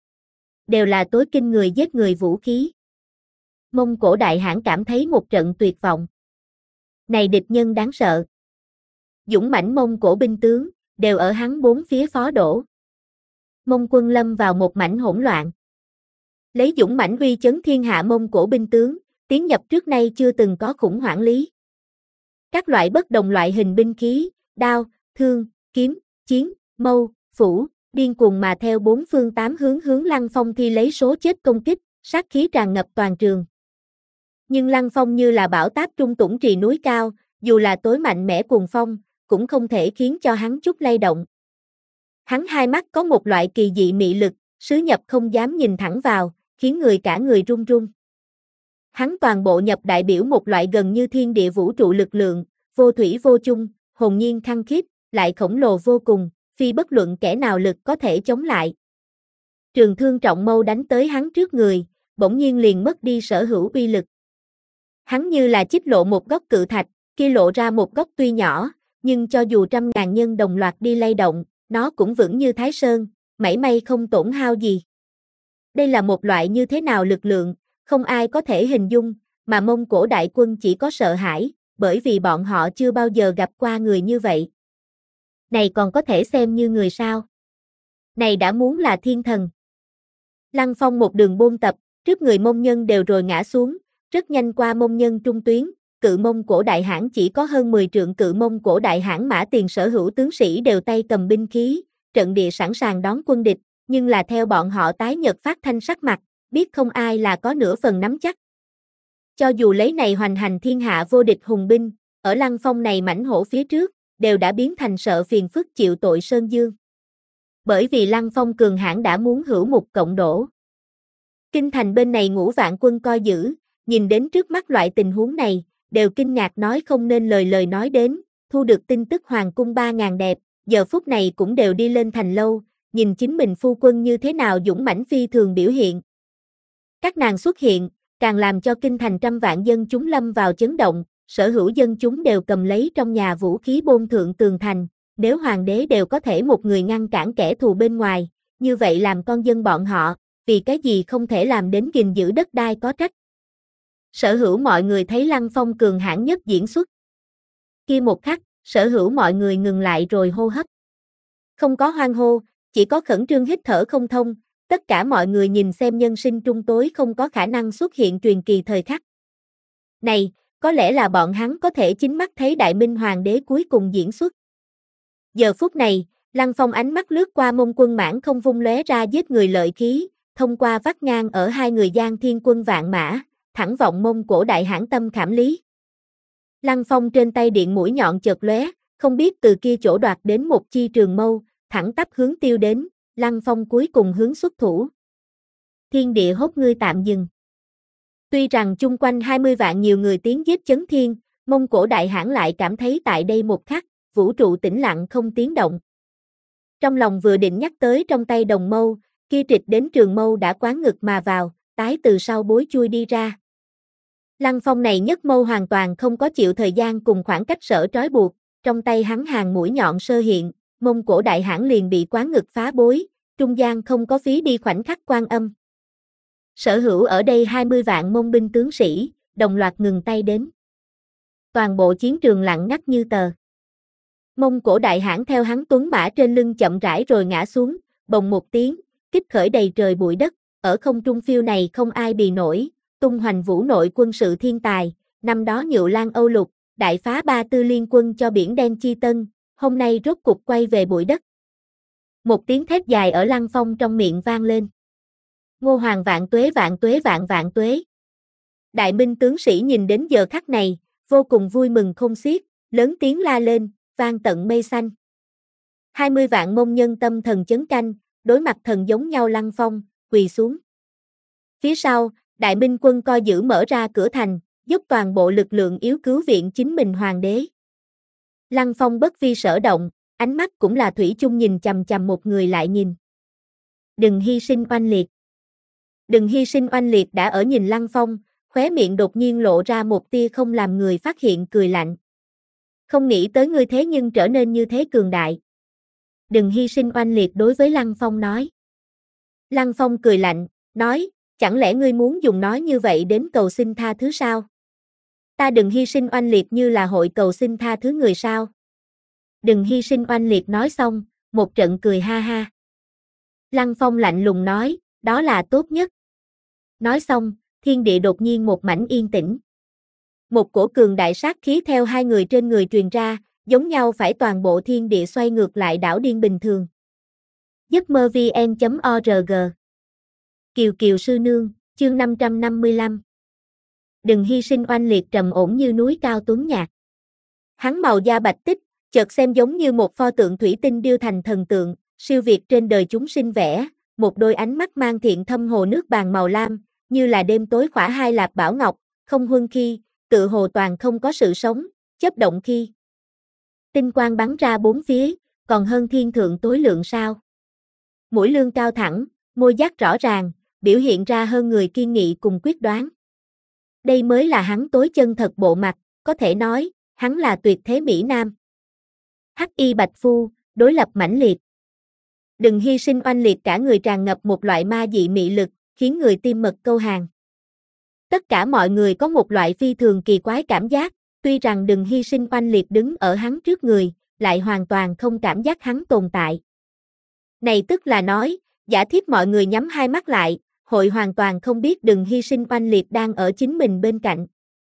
đều là tối kinh người giết người vũ khí. Mông Cổ đại hãn cảm thấy một trận tuyệt vọng. Này địch nhân đáng sợ. Dũng mãnh Mông Cổ binh tướng, đều ở hắn bốn phía phó đổ. Mông quân lâm vào một mảnh hỗn loạn. Lấy dũng mãnh uy chấn thiên hạ Mông Cổ binh tướng, tiến nhập trước nay chưa từng có khủng hoảng lý. Các loại bất đồng loại hình binh khí, đao, thương, kiếm, chiến, mâu, phủ, điên cuồng mà theo bốn phương tám hướng hướng Lăng Phong thi lấy số chết công kích, sát khí tràn ngập toàn trường. Nhưng Lăng Phong như là bão táp trung tủng trì núi cao, dù là tối mạnh mẽ cuồng phong, cũng không thể khiến cho hắn chút lay động. Hắn hai mắt có một loại kỳ dị mị lực, sứ nhập không dám nhìn thẳng vào, khiến người cả người run run. Hắn toàn bộ nhập đại biểu một loại gần như thiên địa vũ trụ lực lượng, vô thủy vô chung, hồn nhiên khăng khít, lại khổng lồ vô cùng, phi bất luận kẻ nào lực có thể chống lại. Trường thương trọng mâu đánh tới hắn trước người, bỗng nhiên liền mất đi sở hữu uy lực. Hắn như là chích lộ một góc cự thạch, kia lộ ra một góc tuy nhỏ, nhưng cho dù trăm ngàn nhân đồng loạt đi lay động, nó cũng vững như Thái Sơn, mảy may không tổn hao gì. Đây là một loại như thế nào lực lượng, không ai có thể hình dung, mà Mông Cổ đại quân chỉ có sợ hãi, bởi vì bọn họ chưa bao giờ gặp qua người như vậy. Này còn có thể xem như người sao? Này đã muốn là thiên thần. Lăng Phong một đường bôn tập, trước người Mông nhân đều rồi ngã xuống, rất nhanh qua Mông nhân trung tuyến, cự Mông Cổ đại hãn chỉ có hơn mười trượng cự Mông Cổ đại hãn mã tiền sở hữu tướng sĩ đều tay cầm binh khí, trận địa sẵn sàng đón quân địch, nhưng là theo bọn họ tái nhợt phát thanh sắc mặt, biết không ai là có nửa phần nắm chắc. Cho dù lấy này hoành hành thiên hạ vô địch hùng binh, ở Lăng Phong này mãnh hổ phía trước, đều đã biến thành sợ phiền phức chịu tội sơn dương. Bởi vì Lăng Phong cường hãn đã muốn hữu mục cộng đổ. Kinh thành bên này ngũ vạn quân coi giữ, nhìn đến trước mắt loại tình huống này, đều kinh ngạc nói không nên lời lời nói đến, thu được tin tức hoàng cung ba ngàn đẹp, giờ phút này cũng đều đi lên thành lâu, nhìn chính mình phu quân như thế nào dũng mãnh phi thường biểu hiện. Các nàng xuất hiện, càng làm cho kinh thành trăm vạn dân chúng lâm vào chấn động, sở hữu dân chúng đều cầm lấy trong nhà vũ khí bôn thượng tường thành, nếu hoàng đế đều có thể một người ngăn cản kẻ thù bên ngoài, như vậy làm con dân bọn họ, vì cái gì không thể làm đến gìn giữ đất đai có trách. Sở hữu mọi người thấy Lăng Phong cường hãn nhất diễn xuất. Kia một khắc, sở hữu mọi người ngừng lại rồi hô hấp. Không có hoan hô, chỉ có khẩn trương hít thở không thông, tất cả mọi người nhìn xem nhân sinh trung tối không có khả năng xuất hiện truyền kỳ thời khắc. Này, có lẽ là bọn hắn có thể chính mắt thấy Đại Minh Hoàng đế cuối cùng diễn xuất. Giờ phút này, Lăng Phong ánh mắt lướt qua Mông quân mãn không vung lóe ra giết người lợi khí, thông qua vắt ngang ở hai người Giang Thiên quân vạn mã, thẳng vọng Mông Cổ đại hãn tâm khảm lý. Lăng Phong trên tay điện mũi nhọn chợt lóe, không biết từ kia chỗ đoạt đến một chi trường mâu, thẳng tắp hướng tiêu đến, Lăng Phong cuối cùng hướng xuất thủ. Thiên địa hốt ngươi tạm dừng. Tuy rằng chung quanh hai mươi vạn nhiều người tiến giết chấn thiên, Mông Cổ đại hãn lại cảm thấy tại đây một khắc, vũ trụ tĩnh lặng không tiếng động. Trong lòng vừa định nhắc tới trong tay đồng mâu, kia trịch đến trường mâu đã quán ngực mà vào, tái từ sau bối chui đi ra. Lăng Phong này nhất mâu hoàn toàn không có chịu thời gian cùng khoảng cách sở trói buộc, trong tay hắn hàng mũi nhọn sơ hiện, Mông Cổ đại hãn liền bị quán ngực phá bối, trung gian không có phí đi khoảnh khắc quan âm. Sở hữu ở đây hai mươi vạn Mông binh tướng sĩ, đồng loạt ngừng tay đến. Toàn bộ chiến trường lặng ngắt như tờ. Mông cổ đại hãn theo hắn tuấn mã trên lưng chậm rãi rồi ngã xuống, bồng một tiếng, kích khởi đầy trời bụi đất, ở không trung phiêu này không ai bì nổi, tung hoành vũ nội quân sự thiên tài, năm đó nhựu Lan Âu Lục, đại phá ba tư liên quân cho biển đen chi tân, hôm nay rốt cục quay về bụi đất. Một tiếng thét dài ở Lăng Phong trong miệng vang lên. Ngô Hoàng vạn tuế vạn tuế vạn vạn tuế. Đại Minh tướng sĩ nhìn đến giờ khắc này, vô cùng vui mừng không xiết, lớn tiếng la lên, vang tận mây xanh. hai mươi vạn mông nhân tâm thần chấn canh, đối mặt thần giống nhau Lăng Phong, quỳ xuống. Phía sau, Đại Minh quân coi giữ mở ra cửa thành, dốc toàn bộ lực lượng yếu cứu viện chính mình hoàng đế. Lăng Phong bất vi sở động, ánh mắt cũng là thủy chung nhìn chằm chằm một người lại nhìn. Đừng hy sinh oanh liệt. Đừng hy sinh oanh liệt đã ở nhìn Lăng Phong, khóe miệng đột nhiên lộ ra một tia không làm người phát hiện cười lạnh. Không nghĩ tới ngươi thế nhưng trở nên như thế cường đại. Đừng hy sinh oanh liệt đối với Lăng Phong nói. Lăng Phong cười lạnh, nói, chẳng lẽ ngươi muốn dùng nói như vậy đến cầu xin tha thứ sao? Ta đừng hy sinh oanh liệt như là hội cầu xin tha thứ người sao? Đừng hy sinh oanh liệt nói xong, một trận cười ha ha. Lăng Phong lạnh lùng nói, đó là tốt nhất. Nói xong, thiên địa đột nhiên một mảnh yên tĩnh. Một cổ cường đại sát khí theo hai người trên người truyền ra, giống nhau phải toàn bộ thiên địa xoay ngược lại đảo điên bình thường. giấc mơ vn chấm org Kiều Kiều Sư Nương, chương năm trăm năm mươi lăm. Đừng hy sinh oanh liệt trầm ổn như núi cao tuấn nhạc. Hắn màu da bạch tích, chợt xem giống như một pho tượng thủy tinh điêu thành thần tượng, siêu việt trên đời chúng sinh vẽ, một đôi ánh mắt mang thiện thâm hồ nước vàng màu lam, như là đêm tối khỏa hai lạp bảo ngọc, không huân khi, tự hồ toàn không có sự sống, chớp động khi. Tinh quang bắn ra bốn phía, còn hơn thiên thượng tối lượng sao. Mũi lương cao thẳng, môi giác rõ ràng, biểu hiện ra hơn người kiên nghị cùng quyết đoán. Đây mới là hắn tối chân thật bộ mặt, có thể nói, hắn là tuyệt thế Mỹ Nam. Hắc y bạch phu, đối lập mãnh liệt. Đừng hy sinh oanh liệt cả người tràn ngập một loại ma dị mị lực, khiến người tim mật câu hàng. Tất cả mọi người có một loại phi thường kỳ quái cảm giác, tuy rằng đừng hy sinh oanh liệt đứng ở hắn trước người, lại hoàn toàn không cảm giác hắn tồn tại. Này tức là nói, giả thiết mọi người nhắm hai mắt lại, hội hoàn toàn không biết đừng hy sinh oanh liệt đang ở chính mình bên cạnh.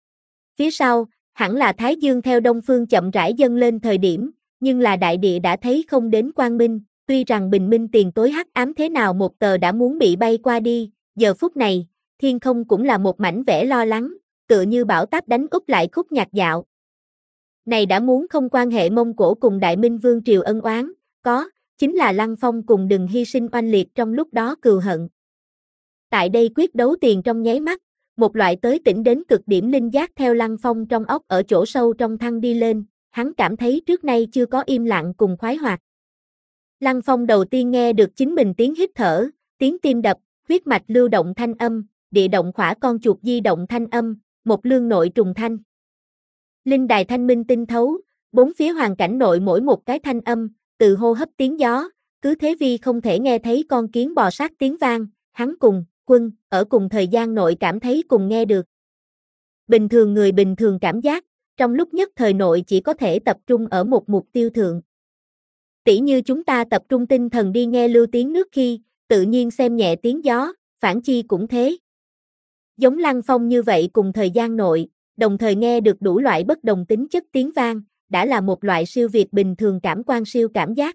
Phía sau, hẳn là Thái Dương theo đông phương chậm rãi dâng lên thời điểm, nhưng là đại địa đã thấy không đến quang minh, tuy rằng bình minh tiền tối hắc ám thế nào một tờ đã muốn bị bay qua đi, giờ phút này, thiên không cũng là một mảnh vẻ lo lắng, tựa như bão táp đánh úp lại khúc nhạc dạo. Này đã muốn không quan hệ Mông Cổ cùng Đại Minh Vương triều ân oán, có, chính là Lăng Phong cùng đừng hy sinh oanh liệt trong lúc đó cừu hận. Tại đây quyết đấu tiền trong nháy mắt, một loại tới tỉnh đến cực điểm linh giác theo Lăng Phong trong óc ở chỗ sâu trong thăng đi lên, hắn cảm thấy trước nay chưa có im lặng cùng khoái hoạt. Lăng Phong đầu tiên nghe được chính mình tiếng hít thở, tiếng tim đập, huyết mạch lưu động thanh âm, địa động khỏa con chuột di động thanh âm, một lương nội trùng thanh. Linh đài thanh minh tinh thấu, bốn phía hoàn cảnh nội mỗi một cái thanh âm, từ hô hấp tiếng gió, cứ thế vi không thể nghe thấy con kiến bò sát tiếng vang, hắn cùng, quân, ở cùng thời gian nội cảm thấy cùng nghe được. Bình thường người bình thường cảm giác, trong lúc nhất thời nội chỉ có thể tập trung ở một mục tiêu thượng. Tỉ như chúng ta tập trung tinh thần đi nghe lưu tiếng nước khi, tự nhiên xem nhẹ tiếng gió, phản chi cũng thế. Giống Lăng Phong như vậy cùng thời gian nội, đồng thời nghe được đủ loại bất đồng tính chất tiếng vang, đã là một loại siêu việt bình thường cảm quan siêu cảm giác.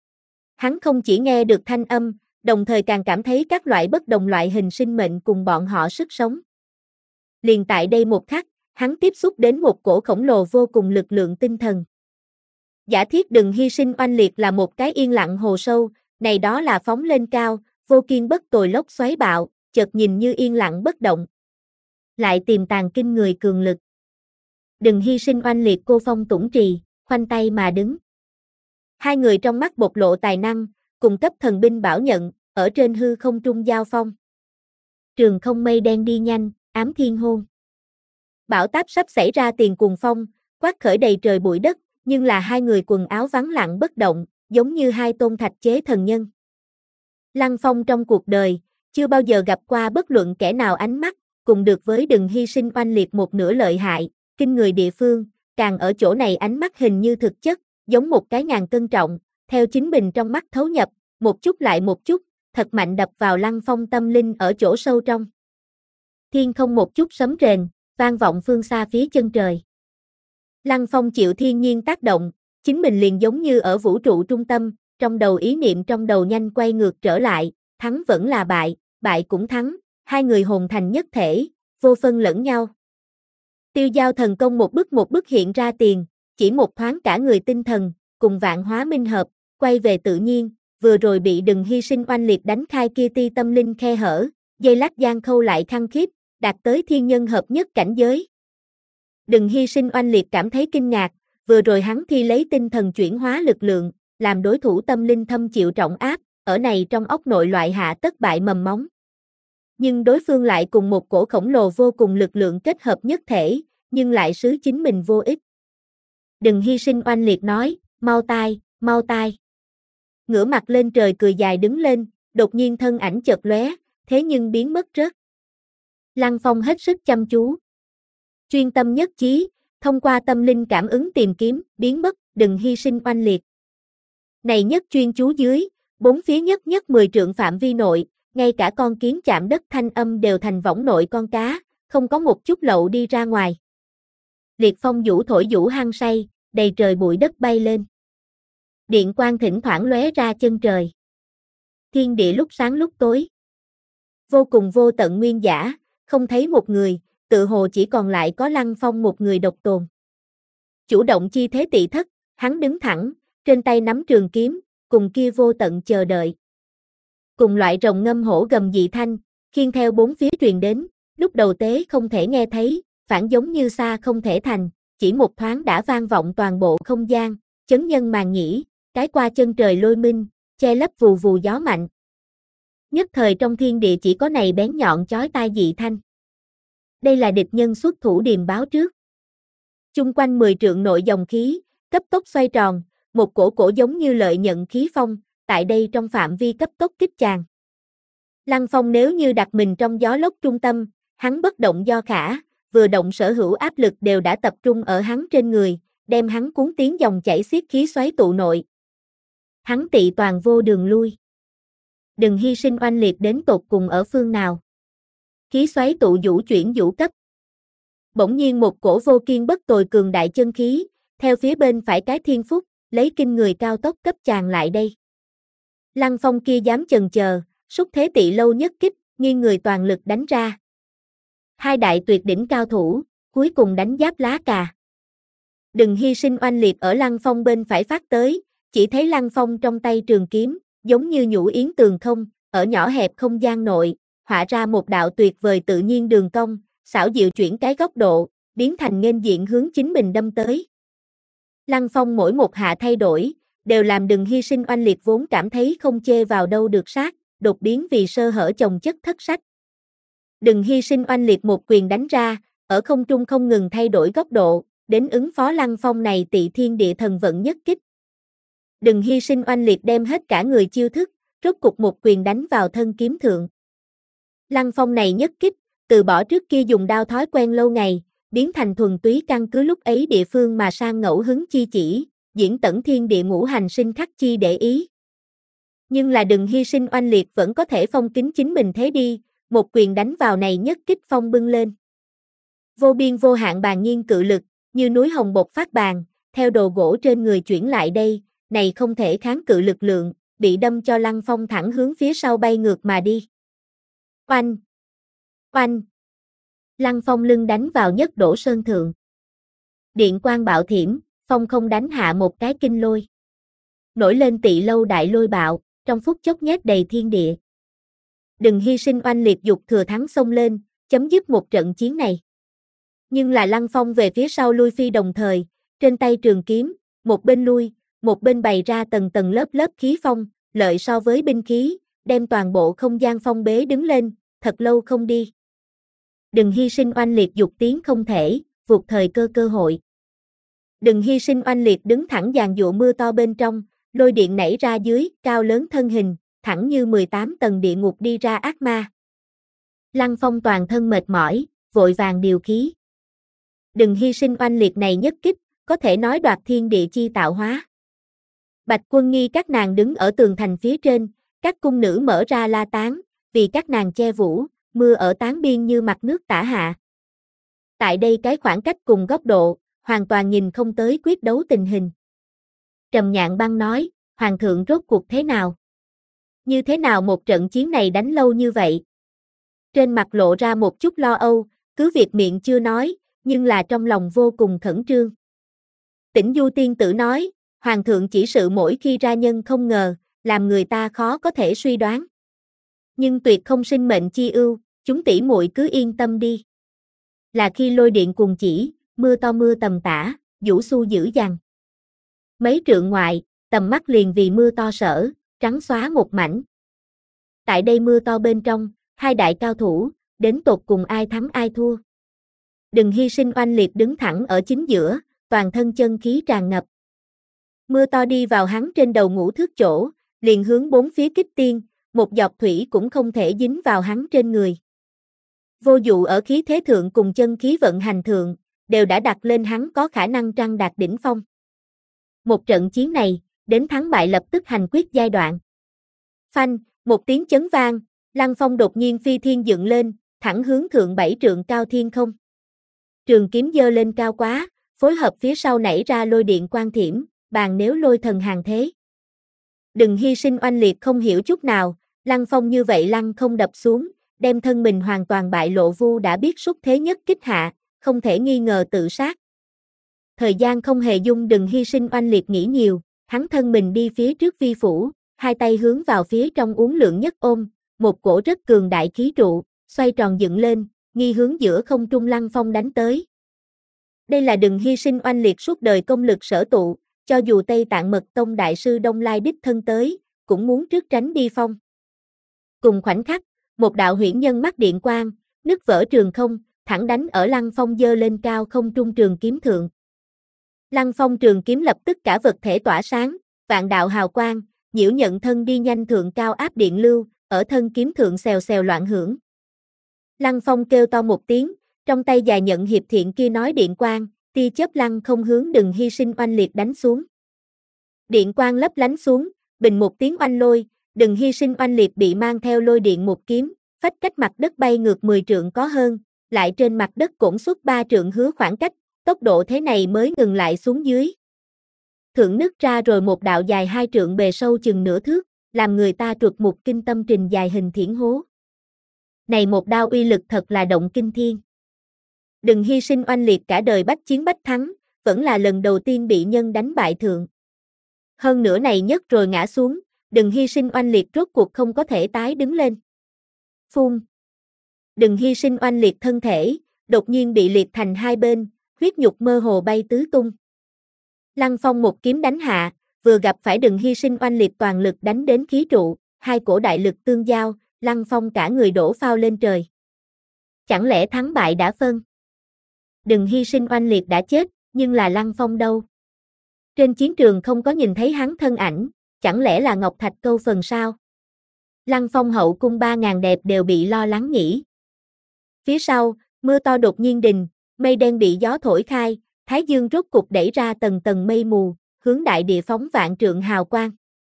Hắn không chỉ nghe được thanh âm, đồng thời càng cảm thấy các loại bất đồng loại hình sinh mệnh cùng bọn họ sức sống. Liền tại đây một khắc, hắn tiếp xúc đến một cổ khổng lồ vô cùng lực lượng tinh thần. Giả thiết đừng hy sinh oanh liệt là một cái yên lặng hồ sâu, này đó là phóng lên cao, vô kiên bất tồi lốc xoáy bạo, chợt nhìn như yên lặng bất động. Lại tiềm tàng kinh người cường lực. Đừng hy sinh oanh liệt cô phong tủng trì, khoanh tay mà đứng. Hai người trong mắt bộc lộ tài năng, cùng cấp thần binh bảo nhận, ở trên hư không trung giao phong. Trường không mây đen đi nhanh, ám thiên hôn. Bão táp sắp xảy ra tiền cuồng phong, quát khởi đầy trời bụi đất, nhưng là hai người quần áo vắng lặng bất động, giống như hai tôn thạch chế thần nhân. Lăng Phong trong cuộc đời, chưa bao giờ gặp qua bất luận kẻ nào ánh mắt, cùng được với đừng hy sinh oanh liệt một nửa lợi hại, kinh người địa phương, càng ở chỗ này ánh mắt hình như thực chất, giống một cái ngàn cân trọng, theo chính mình trong mắt thấu nhập, một chút lại một chút, thật mạnh đập vào Lăng Phong tâm linh ở chỗ sâu trong. Thiên không một chút sấm rền, vang vọng phương xa phía chân trời. Lăng Phong chịu thiên nhiên tác động, chính mình liền giống như ở vũ trụ trung tâm, trong đầu ý niệm trong đầu nhanh quay ngược trở lại, thắng vẫn là bại, bại cũng thắng, hai người hồn thành nhất thể, vô phân lẫn nhau. Tiêu giao thần công một bức một bức hiện ra tiền, chỉ một thoáng cả người tinh thần, cùng vạn hóa minh hợp, quay về tự nhiên, vừa rồi bị Đừng Hy Sinh oanh liệt đánh khai kia ti tâm linh khe hở, dây lát gian khâu lại khăng khít, đạt tới thiên nhân hợp nhất cảnh giới. Đừng Hy Sinh oanh liệt cảm thấy kinh ngạc, vừa rồi hắn thi lấy tinh thần chuyển hóa lực lượng, làm đối thủ tâm linh thâm chịu trọng áp, ở này trong óc nội loại hạ tất bại mầm móng. Nhưng đối phương lại cùng một cổ khổng lồ vô cùng lực lượng kết hợp nhất thể, nhưng lại xứ chính mình vô ích. Đừng Hy Sinh oanh liệt nói, mau tai, mau tai. Ngửa mặt lên trời cười dài đứng lên, đột nhiên thân ảnh chợt lóe, thế nhưng biến mất rớt. Lăng Phong hết sức chăm chú. Chuyên tâm nhất chí, thông qua tâm linh cảm ứng tìm kiếm, biến mất, Đừng Hy Sinh oanh liệt. Này nhất chuyên chú dưới, bốn phía nhất nhất mười trượng phạm vi nội, ngay cả con kiến chạm đất thanh âm đều thành võng nội con cá, không có một chút lậu đi ra ngoài. Liệt phong vũ thổi vũ hăng say, đầy trời bụi đất bay lên. Điện quang thỉnh thoảng lóe ra chân trời. Thiên địa lúc sáng lúc tối. Vô cùng vô tận nguyên giả, không thấy một người, tự hồ chỉ còn lại có Lăng Phong một người độc tồn. Chủ động chi thế tị thất, hắn đứng thẳng, trên tay nắm trường kiếm, cùng kia vô tận chờ đợi. Cùng loại rồng ngâm hổ gầm dị thanh, khiêng theo bốn phía truyền đến, lúc đầu tế không thể nghe thấy, phản giống như xa không thể thành, chỉ một thoáng đã vang vọng toàn bộ không gian, chấn nhân màn nhĩ, cái qua chân trời lôi minh, che lấp vù vù gió mạnh. Nhất thời trong thiên địa chỉ có này bén nhọn chói tai dị thanh. Đây là địch nhân xuất thủ điềm báo trước. Chung quanh mười trượng nội dòng khí, cấp tốc xoay tròn, một cổ cổ giống như lợi nhận khí phong, tại đây trong phạm vi cấp tốc kích tràn. Lăng Phong nếu như đặt mình trong gió lốc trung tâm, hắn bất động do khả, vừa động sở hữu áp lực đều đã tập trung ở hắn trên người, đem hắn cuốn tiến dòng chảy xiết khí xoáy tụ nội. Hắn tị toàn vô đường lui. Đừng Hy Sinh oanh liệt đến tột cùng ở phương nào. Khí xoáy tụ vũ chuyển vũ cấp. Bỗng nhiên một cổ vô kiên bất tồi cường đại chân khí, theo phía bên phải cái thiên phúc, lấy kinh người cao tốc cấp tràn lại đây. Lăng Phong kia dám chần chờ, xúc thế tị lâu nhất kích, nghiêng người toàn lực đánh ra. Hai đại tuyệt đỉnh cao thủ, cuối cùng đánh giáp lá cà. Đừng Hy Sinh oanh liệt ở Lăng Phong bên phải phát tới, chỉ thấy Lăng Phong trong tay trường kiếm, giống như nhũ yến tường không, ở nhỏ hẹp không gian nội, họa ra một đạo tuyệt vời tự nhiên đường cong, xảo diệu chuyển cái góc độ, biến thành nghênh diện hướng chính mình đâm tới. Lăng Phong mỗi một hạ thay đổi, đều làm Đừng Hy Sinh oanh liệt vốn cảm thấy không chê vào đâu được sát, đột biến vì sơ hở chồng chất thất sách. Đừng Hy Sinh oanh liệt một quyền đánh ra, ở không trung không ngừng thay đổi góc độ, đến ứng phó Lăng Phong này tị thiên địa thần vận nhất kích. Đừng Hy Sinh oanh liệt đem hết cả người chiêu thức, rốt cục một quyền đánh vào thân kiếm thượng. Lăng Phong này nhất kích, từ bỏ trước kia dùng đao thói quen lâu ngày, biến thành thuần túy căn cứ lúc ấy địa phương mà sang ngẫu hứng chi chỉ, diễn tẩn thiên địa ngũ hành sinh khắc chi để ý. Nhưng là Đừng Hy Sinh oanh liệt vẫn có thể phong kính chính mình thế đi, một quyền đánh vào này nhất kích phong bưng lên. Vô biên vô hạn bàn nhiên cự lực, như núi hồng bộc phát bàn, theo đồ gỗ trên người chuyển lại đây, này không thể kháng cự lực lượng, bị đâm cho Lăng Phong thẳng hướng phía sau bay ngược mà đi. Oanh! Oanh! Lăng Phong lưng đánh vào nhất đổ sơn thượng. Điện quang bạo thiểm, phong không đánh hạ một cái kinh lôi. Nổi lên tị lâu đại lôi bạo, trong phút chốc nhét đầy thiên địa. Đừng Hy Sinh oanh liệt dục thừa thắng xông lên, chấm dứt một trận chiến này. Nhưng là Lăng Phong về phía sau lui phi đồng thời, trên tay trường kiếm, một bên lui, một bên bày ra tầng tầng lớp lớp khí phong, lợi so với binh khí, đem toàn bộ không gian phong bế đứng lên, thật lâu không đi. Đừng Hy Sinh oanh liệt dục tiến không thể, vụt thời cơ cơ hội. Đừng Hy Sinh oanh liệt đứng thẳng dàn dụa mưa to bên trong, lôi điện nảy ra dưới, cao lớn thân hình, thẳng như mười tám tầng địa ngục đi ra ác ma. Lăng Phong toàn thân mệt mỏi, vội vàng điều khí. Đừng Hy Sinh oanh liệt này nhất kích, có thể nói đoạt thiên địa chi tạo hóa. Bạch Quân Nghi các nàng đứng ở tường thành phía trên, các cung nữ mở ra la tán, vì các nàng che vũ, mưa ở tán biên như mặt nước tả hạ. Tại đây cái khoảng cách cùng góc độ, hoàn toàn nhìn không tới quyết đấu tình hình. Trầm Nhạn Băng nói, Hoàng thượng rốt cuộc thế nào? Như thế nào một trận chiến này đánh lâu như vậy? Trên mặt lộ ra một chút lo âu, cứ việc miệng chưa nói, nhưng là trong lòng vô cùng khẩn trương. Tĩnh Du tiên tử nói, Hoàng thượng chỉ sự mỗi khi ra nhân không ngờ, làm người ta khó có thể suy đoán. Nhưng tuyệt không sinh mệnh chi ưu, chúng tỷ muội cứ yên tâm đi. Là khi lôi điện cuồng chỉ, mưa to mưa tầm tã, vũ xu dữ dằn. Mấy trượng ngoại, tầm mắt liền vì mưa to sở, trắng xóa một mảnh. Tại đây mưa to bên trong, hai đại cao thủ, đến tột cùng ai thắng ai thua. Đừng hy sinh oanh liệt đứng thẳng ở chính giữa, toàn thân chân khí tràn ngập. Mưa to đi vào hắn trên đầu ngũ thước chỗ, liền hướng bốn phía kích tiên, một giọt thủy cũng không thể dính vào hắn trên người. Vô dụ ở khí thế thượng cùng chân khí vận hành thượng, đều đã đặt lên hắn có khả năng trăng đạt đỉnh phong. Một trận chiến này, đến thắng bại lập tức hành quyết giai đoạn. Phanh, một tiếng chấn vang, Lăng Phong đột nhiên phi thiên dựng lên, thẳng hướng thượng bảy trượng cao thiên không. Trường kiếm giơ lên cao quá, phối hợp phía sau nảy ra lôi điện quang thiểm, bàn nếu lôi thần hàng thế. Đừng hy sinh oanh liệt không hiểu chút nào, Lăng Phong như vậy lăng không đập xuống, đem thân mình hoàn toàn bại lộ vu đã biết xúc thế nhất kích hạ, không thể nghi ngờ tự sát. Thời gian không hề dung đừng hy sinh oanh liệt nghĩ nhiều, hắn thân mình đi phía trước vi phủ, hai tay hướng vào phía trong uốn lượn nhất ôm, một cổ rất cường đại khí trụ, xoay tròn dựng lên, nghi hướng giữa không trung Lăng Phong đánh tới. Đây là đừng hy sinh oanh liệt suốt đời công lực sở tụ, cho dù Tây Tạng Mật Tông Đại sư Đông Lai đích thân tới, cũng muốn trước tránh đi phong. Cùng khoảnh khắc, một đạo huyễn nhân mắt điện quang, nứt vỡ trường không, thẳng đánh ở Lăng Phong giơ lên cao không trung trường kiếm thượng. Lăng Phong trường kiếm lập tức cả vật thể tỏa sáng, vạn đạo hào quang, nhiễu nhận thân đi nhanh thượng cao áp điện lưu, ở thân kiếm thượng xèo xèo loạn hưởng. Lăng Phong kêu to một tiếng, trong tay dài nhận hiệp thiện kia nói điện quang, tia chớp lăng không hướng đừng hy sinh oanh liệt đánh xuống. Điện quang lấp lánh xuống, bình một tiếng oanh lôi, đừng hy sinh oanh liệt bị mang theo lôi điện một kiếm, phách cách mặt đất bay ngược mười trượng có hơn, lại trên mặt đất cổn suốt ba trượng hứa khoảng cách, tốc độ thế này mới ngừng lại xuống dưới. Thượng nứt ra rồi một đạo dài hai trượng bề sâu chừng nửa thước, làm người ta trượt một kinh tâm trình dài hình thiển hố. Này một đao uy lực thật là động kinh thiên. Đừng hy sinh oanh liệt cả đời bách chiến bách thắng, vẫn là lần đầu tiên bị nhân đánh bại thượng. Hơn nữa này nhất rồi ngã xuống, đừng hy sinh oanh liệt rốt cuộc không có thể tái đứng lên. Phun. Đừng hy sinh oanh liệt thân thể, đột nhiên bị liệt thành hai bên, huyết nhục mơ hồ bay tứ tung. Lăng Phong một kiếm đánh hạ, vừa gặp phải đừng hy sinh oanh liệt toàn lực đánh đến khí trụ, hai cổ đại lực tương giao, Lăng Phong cả người đổ phao lên trời. Chẳng lẽ thắng bại đã phân? Đừng hy sinh oanh liệt đã chết, nhưng là Lăng Phong đâu? Trên chiến trường không có nhìn thấy hắn thân ảnh, chẳng lẽ là Ngọc Thạch câu phần sao? Lăng Phong hậu cung ba ngàn đẹp đều bị lo lắng nghĩ. Phía sau, mưa to đột nhiên đình, mây đen bị gió thổi khai, thái dương rốt cục đẩy ra tầng tầng mây mù, hướng đại địa phóng vạn trượng hào quang.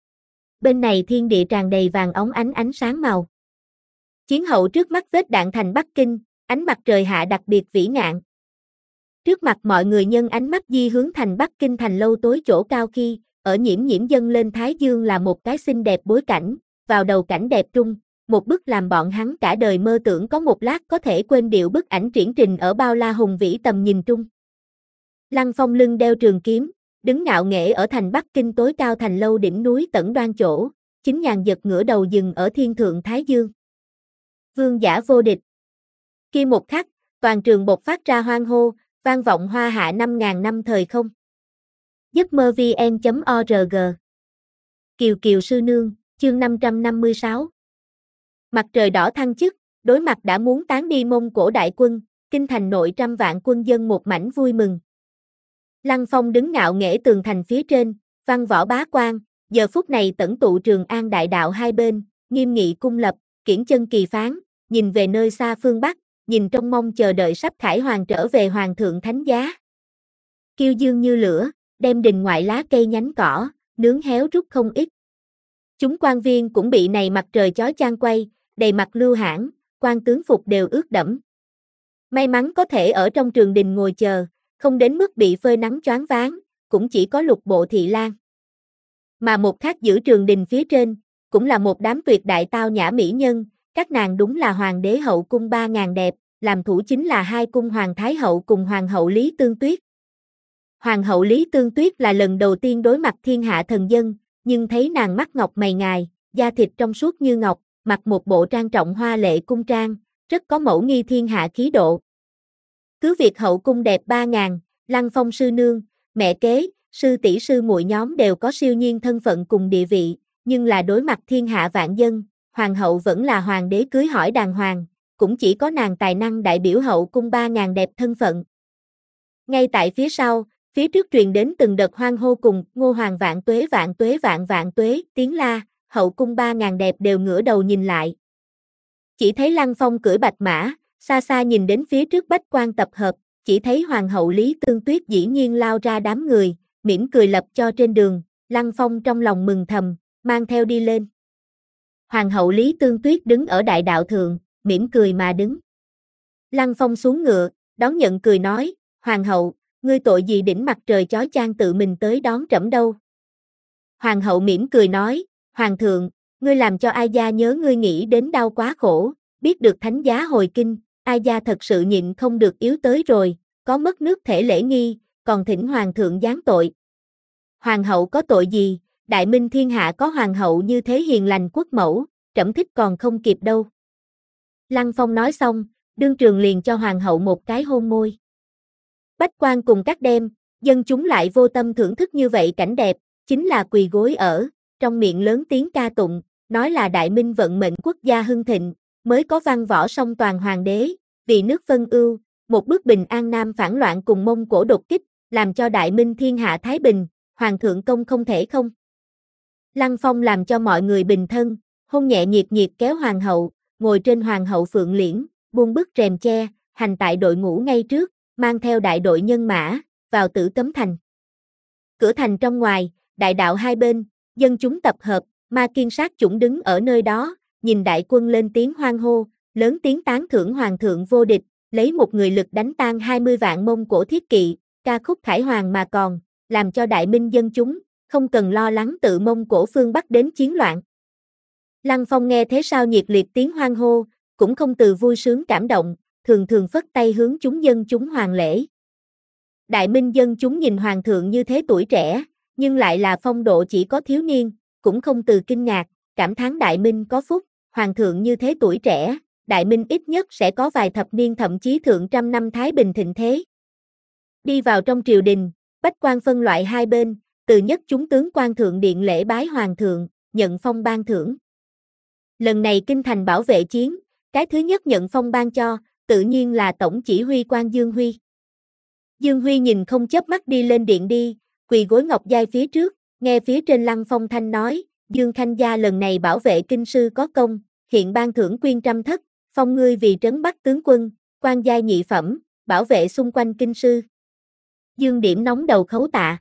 Bên này thiên địa tràn đầy vàng óng ánh ánh sáng màu. Chiến hậu trước mắt vết đạn thành Bắc Kinh, ánh mặt trời hạ đặc biệt vĩ ngạn. Trước mặt mọi người nhân ánh mắt di hướng thành Bắc Kinh thành lâu tối chỗ cao khi, ở nhiễm nhiễm dâng lên thái dương là một cái xinh đẹp bối cảnh, vào đầu cảnh đẹp trung, một bức làm bọn hắn cả đời mơ tưởng có một lát có thể quên điệu bức ảnh triển trình ở bao la hùng vĩ tầm nhìn trung. Lăng Phong lưng đeo trường kiếm, đứng ngạo nghễ ở thành Bắc Kinh tối cao thành lâu đỉnh núi Tẩn Đoan chỗ, chính nhàn giật ngửa đầu dừng ở thiên thượng thái dương. Vương giả vô địch. Khi một khắc, toàn trường bộc phát ra hoan hô, vang vọng hoa hạ năm ngàn năm thời không. giấc mơ vn chấm org. Kiều Kiều sư nương, chương năm trăm năm mươi sáu. Mặt trời đỏ thăng chức, đối mặt đã muốn tán đi Mông Cổ đại quân, kinh thành nội trăm vạn quân dân một mảnh vui mừng. Lăng Phong đứng ngạo nghễ tường thành phía trên, văn võ bá quan, giờ phút này tẩn tụ Trường An đại đạo hai bên, nghiêm nghị cung lập, kiển chân kỳ phán, nhìn về nơi xa phương Bắc, nhìn trong mong chờ đợi sắp khải hoàng trở về hoàng thượng thánh giá. Kiêu dương như lửa, đem đình ngoại lá cây nhánh cỏ, nướng héo rút không ít. Chúng quan viên cũng bị này mặt trời chói chang quay, đầy mặt lưu hãn, quan tướng phục đều ướt đẫm. May mắn có thể ở trong trường đình ngồi chờ, không đến mức bị phơi nắng choáng váng, cũng chỉ có Lục Bộ Thị Lang. Mà một khác giữ trường đình phía trên, cũng là một đám tuyệt đại tao nhã mỹ nhân, các nàng đúng là hoàng đế hậu cung ba ngàn đẹp, làm thủ chính là hai cung hoàng thái hậu cùng hoàng hậu Lý Tương Tuyết. Hoàng hậu Lý Tương Tuyết là lần đầu tiên đối mặt thiên hạ thần dân, nhưng thấy nàng mắt ngọc mày ngài, da thịt trong suốt như ngọc, mặc một bộ trang trọng hoa lệ cung trang, rất có mẫu nghi thiên hạ khí độ. Cứ việc hậu cung đẹp ba ngàn, Lăng Phong sư nương, mẹ kế, sư tỷ sư muội nhóm đều có siêu nhiên thân phận cùng địa vị, nhưng là đối mặt thiên hạ vạn dân, hoàng hậu vẫn là hoàng đế cưới hỏi đàng hoàng, cũng chỉ có nàng tài năng đại biểu hậu cung ba ngàn đẹp thân phận. Ngay tại phía sau, phía trước truyền đến từng đợt hoan hô cùng ngô hoàng vạn tuế vạn tuế vạn vạn tuế, tiếng la, hậu cung ba ngàn đẹp đều ngửa đầu nhìn lại. Chỉ thấy Lăng Phong cưỡi bạch mã, xa xa nhìn đến phía trước bách quan tập hợp, chỉ thấy hoàng hậu Lý Tương Tuyết dĩ nhiên lao ra đám người, mỉm cười lập cho trên đường, Lăng Phong trong lòng mừng thầm, mang theo đi lên. Hoàng hậu Lý Tương Tuyết đứng ở đại đạo thượng, mỉm cười mà đứng. Lăng Phong xuống ngựa, đón nhận cười nói, hoàng hậu, ngươi tội gì đỉnh mặt trời chói chang tự mình tới đón trẫm đâu. Hoàng hậu mỉm cười nói, hoàng thượng, ngươi làm cho ai gia nhớ ngươi nghĩ đến đau quá khổ, biết được thánh giá hồi kinh, ai gia thật sự nhịn không được yếu tới rồi, có mất nước thể lễ nghi, còn thỉnh hoàng thượng giáng tội. Hoàng hậu có tội gì, đại minh thiên hạ có hoàng hậu như thế hiền lành quốc mẫu, trẫm thích còn không kịp đâu. Lăng Phong nói xong, đương trường liền cho hoàng hậu một cái hôn môi. Bách quan cùng các đêm, dân chúng lại vô tâm thưởng thức như vậy cảnh đẹp, chính là quỳ gối ở, trong miệng lớn tiếng ca tụng, nói là đại minh vận mệnh quốc gia hưng thịnh, mới có văn võ song toàn hoàng đế, vì nước phân ưu, một bước bình an nam phản loạn cùng Mông Cổ đột kích, làm cho đại minh thiên hạ thái bình, hoàng thượng công không thể không. Lăng Phong làm cho mọi người bình thân, hôn nhẹ nhiệt nhiệt kéo hoàng hậu, ngồi trên hoàng hậu phượng liễn, buông bức rèm che, hành tại đội ngũ ngay trước, mang theo đại đội nhân mã, vào Tử Cấm Thành. Cửa thành trong ngoài, đại đạo hai bên, dân chúng tập hợp, ma kiên sát chủng đứng ở nơi đó, nhìn đại quân lên tiếng hoan hô, lớn tiếng tán thưởng hoàng thượng vô địch, lấy một người lực đánh tan hai mươi vạn Mông Cổ thiết kỵ, ca khúc khải hoàng mà còn, làm cho đại minh dân chúng, không cần lo lắng tự Mông Cổ phương Bắc đến chiến loạn. Lăng Phong nghe thế sao nhiệt liệt tiếng hoan hô, cũng không từ vui sướng cảm động, thường thường phất tay hướng chúng dân chúng hoàng lễ. Đại minh dân chúng nhìn hoàng thượng như thế tuổi trẻ, nhưng lại là phong độ chỉ có thiếu niên, cũng không từ kinh ngạc, cảm thán đại minh có phúc, hoàng thượng như thế tuổi trẻ, đại minh ít nhất sẽ có vài thập niên thậm chí thượng trăm năm thái bình thịnh thế. Đi vào trong triều đình, bách quan phân loại hai bên, từ nhất chúng tướng quan thượng điện lễ bái hoàng thượng, nhận phong ban thưởng. Lần này kinh thành bảo vệ chiến, cái thứ nhất nhận phong ban cho, tự nhiên là tổng chỉ huy quan Dương Huy. Dương Huy nhìn không chớp mắt đi lên điện đi, quỳ gối ngọc giai phía trước, nghe phía trên Lăng Phong thanh nói, Dương Khanh gia lần này bảo vệ kinh sư có công, hiện ban thưởng quyên trăm thất, phong ngươi vì trấn Bắc tướng quân, quan giai nhị phẩm, bảo vệ xung quanh kinh sư. Dương Điểm nóng đầu khấu tạ.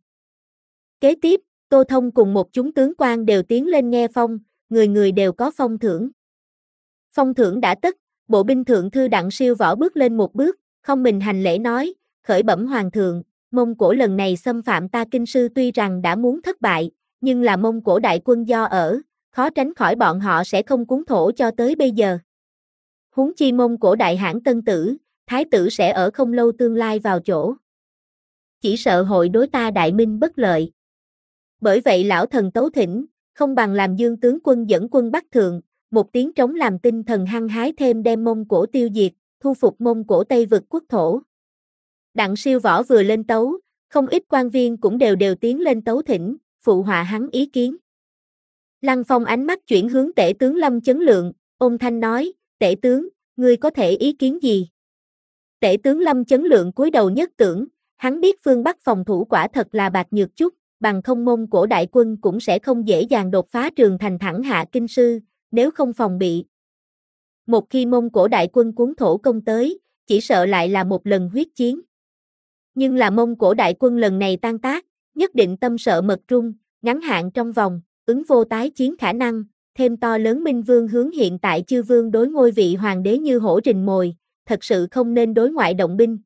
Kế tiếp, Tô Thông cùng một chúng tướng quan đều tiến lên nghe phong, người người đều có phong thưởng. Phong thưởng đã tất, bộ binh thượng thư Đặng Siêu Võ bước lên một bước, không mình hành lễ nói, khởi bẩm hoàng thượng, Mông Cổ lần này xâm phạm ta kinh sư tuy rằng đã muốn thất bại, nhưng là Mông Cổ đại quân do ở, khó tránh khỏi bọn họ sẽ không cuốn thổ cho tới bây giờ. Huống chi Mông Cổ đại hãn tân tử, thái tử sẽ ở không lâu tương lai vào chỗ. Chỉ sợ hội đối ta đại minh bất lợi. Bởi vậy lão thần tấu thỉnh, không bằng làm Dương tướng quân dẫn quân Bắc Thượng, một tiếng trống làm tinh thần hăng hái thêm đem Mông Cổ tiêu diệt, thu phục Mông Cổ Tây vực quốc thổ. Đặng Siêu Võ vừa lên tấu, không ít quan viên cũng đều đều tiến lên tấu thỉnh, phụ họa hắn ý kiến. Lăng Phong ánh mắt chuyển hướng tể tướng Lâm Chấn Lượng, ôn thanh nói, tể tướng, ngươi có thể ý kiến gì? Tể tướng Lâm Chấn Lượng cúi đầu nhất tưởng, hắn biết phương Bắc phòng thủ quả thật là bạc nhược chút, bằng không Mông Cổ đại quân cũng sẽ không dễ dàng đột phá trường thành thẳng hạ kinh sư, nếu không phòng bị. Một khi Mông Cổ đại quân cuốn thổ công tới, chỉ sợ lại là một lần huyết chiến. Nhưng là Mông Cổ đại quân lần này tan tác, nhất định tâm sợ mật trung, ngắn hạn trong vòng, ứng vô tái chiến khả năng, thêm to lớn Minh Vương hướng hiện tại chư vương đối ngôi vị hoàng đế như hổ rình mồi, thật sự không nên đối ngoại động binh.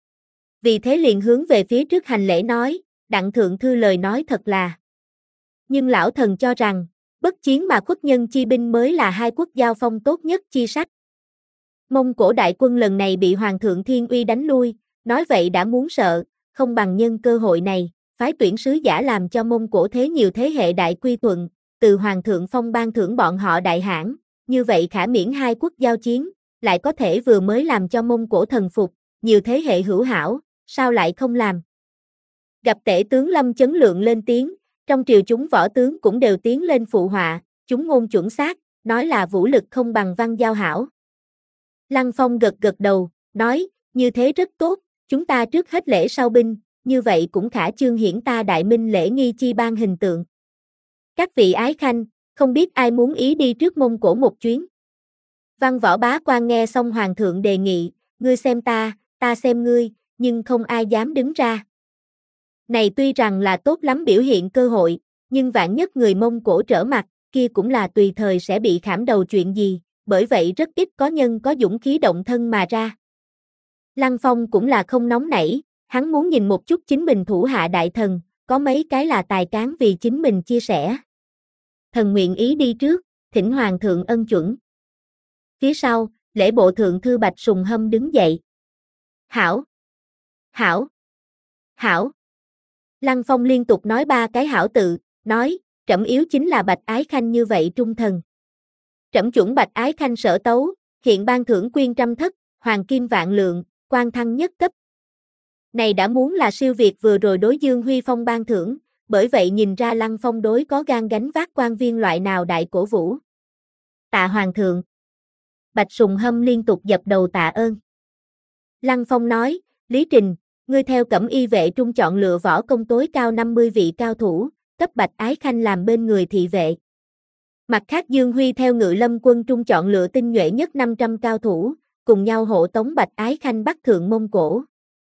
Vì thế liền hướng về phía trước hành lễ nói, Đặng Thượng Thư lời nói thật là. Nhưng lão thần cho rằng, bất chiến mà khuất nhân chi binh mới là hai quốc giao phong tốt nhất chi sách. Mông Cổ đại quân lần này bị Hoàng thượng Thiên Uy đánh lui, nói vậy đã muốn sợ, không bằng nhân cơ hội này, phái tuyển sứ giả làm cho Mông Cổ thế nhiều thế hệ đại quy thuận, từ Hoàng thượng phong ban thưởng bọn họ đại hãn, như vậy khả miễn hai quốc giao chiến, lại có thể vừa mới làm cho Mông Cổ thần phục, nhiều thế hệ hữu hảo, sao lại không làm. Gặp tể tướng Lâm Chấn Lượng lên tiếng, trong triều chúng võ tướng cũng đều tiến lên phụ họa, chúng ngôn chuẩn xác, nói là vũ lực không bằng văn giao hảo. Lăng Phong gật gật đầu, nói, như thế rất tốt, chúng ta trước hết lễ sau binh, như vậy cũng khả chương hiển ta đại minh lễ nghi chi ban hình tượng. Các vị ái khanh, không biết ai muốn ý đi trước Mông Cổ một chuyến. Văn Võ Bá Quan nghe xong Hoàng thượng đề nghị, ngươi xem ta, ta xem ngươi, nhưng không ai dám đứng ra. Này tuy rằng là tốt lắm biểu hiện cơ hội, nhưng vạn nhất người Mông Cổ trở mặt, kia cũng là tùy thời sẽ bị khảm đầu chuyện gì, bởi vậy rất ít có nhân có dũng khí động thân mà ra. Lăng Phong cũng là không nóng nảy, hắn muốn nhìn một chút chính mình thủ hạ đại thần, có mấy cái là tài cán vì chính mình chia sẻ. Thần nguyện ý đi trước, thỉnh Hoàng thượng ân chuẩn. Phía sau, lễ bộ thượng thư Bạch Sùng Hâm đứng dậy. Hảo! Hảo! Hảo! Lăng Phong liên tục nói ba cái hảo tự, nói, trẫm yếu chính là Bạch Ái Khanh như vậy trung thần. Trẫm chuẩn Bạch Ái Khanh sở tấu, hiện ban thưởng quyên trăm thất, hoàng kim vạn lượng, quan thăng nhất cấp. Này đã muốn là siêu việt vừa rồi đối Dương Huy Phong ban thưởng, bởi vậy nhìn ra Lăng Phong đối có gan gánh vác quan viên loại nào đại cổ vũ. Tạ Hoàng thượng. Bạch Sùng Hâm liên tục dập đầu tạ ơn. Lăng Phong nói, Lý Trình, ngươi theo Cẩm Y vệ trung chọn lựa võ công tối cao năm mươi vị cao thủ, cấp Bạch Ái Khanh làm bên người thị vệ. Mặt khác Dương Huy theo Ngự Lâm quân trung chọn lựa tinh nhuệ nhất năm trăm cao thủ, cùng nhau hộ tống Bạch Ái Khanh bắt thượng Mông Cổ.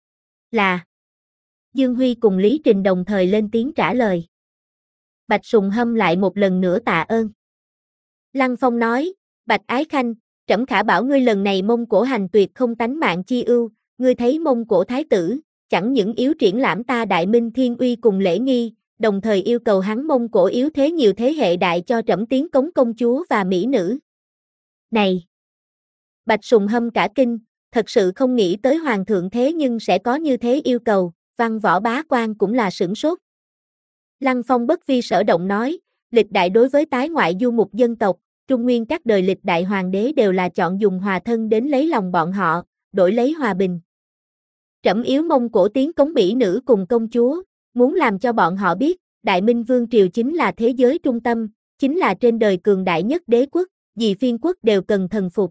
Là. Dương Huy cùng Lý Trình đồng thời lên tiếng trả lời. Bạch Sùng Hâm lại một lần nữa tạ ơn. Lăng Phong nói, Bạch Ái Khanh, trẫm khả bảo ngươi lần này Mông Cổ hành tuyệt không tánh mạng chi ưu, ngươi thấy Mông Cổ thái tử, chẳng những yếu triển lãm ta đại minh thiên uy cùng lễ nghi, đồng thời yêu cầu hắn Mông Cổ yếu thế nhiều thế hệ đại cho trẫm tiến cống công chúa và mỹ nữ. Này! Bạch Sùng Hâm cả kinh, thật sự không nghĩ tới Hoàng thượng thế nhưng sẽ có như thế yêu cầu, Văn Võ Bá Quan cũng là sửng sốt. Lăng Phong bất vi sở động nói, lịch đại đối với tái ngoại du mục dân tộc, Trung Nguyên các đời lịch đại hoàng đế đều là chọn dùng hòa thân đến lấy lòng bọn họ, đổi lấy hòa bình. Trẫm yếu Mông Cổ tiến cống mỹ nữ cùng công chúa, muốn làm cho bọn họ biết, Đại Minh Vương Triều chính là thế giới trung tâm, chính là trên đời cường đại nhất đế quốc, vì phiên quốc đều cần thần phục.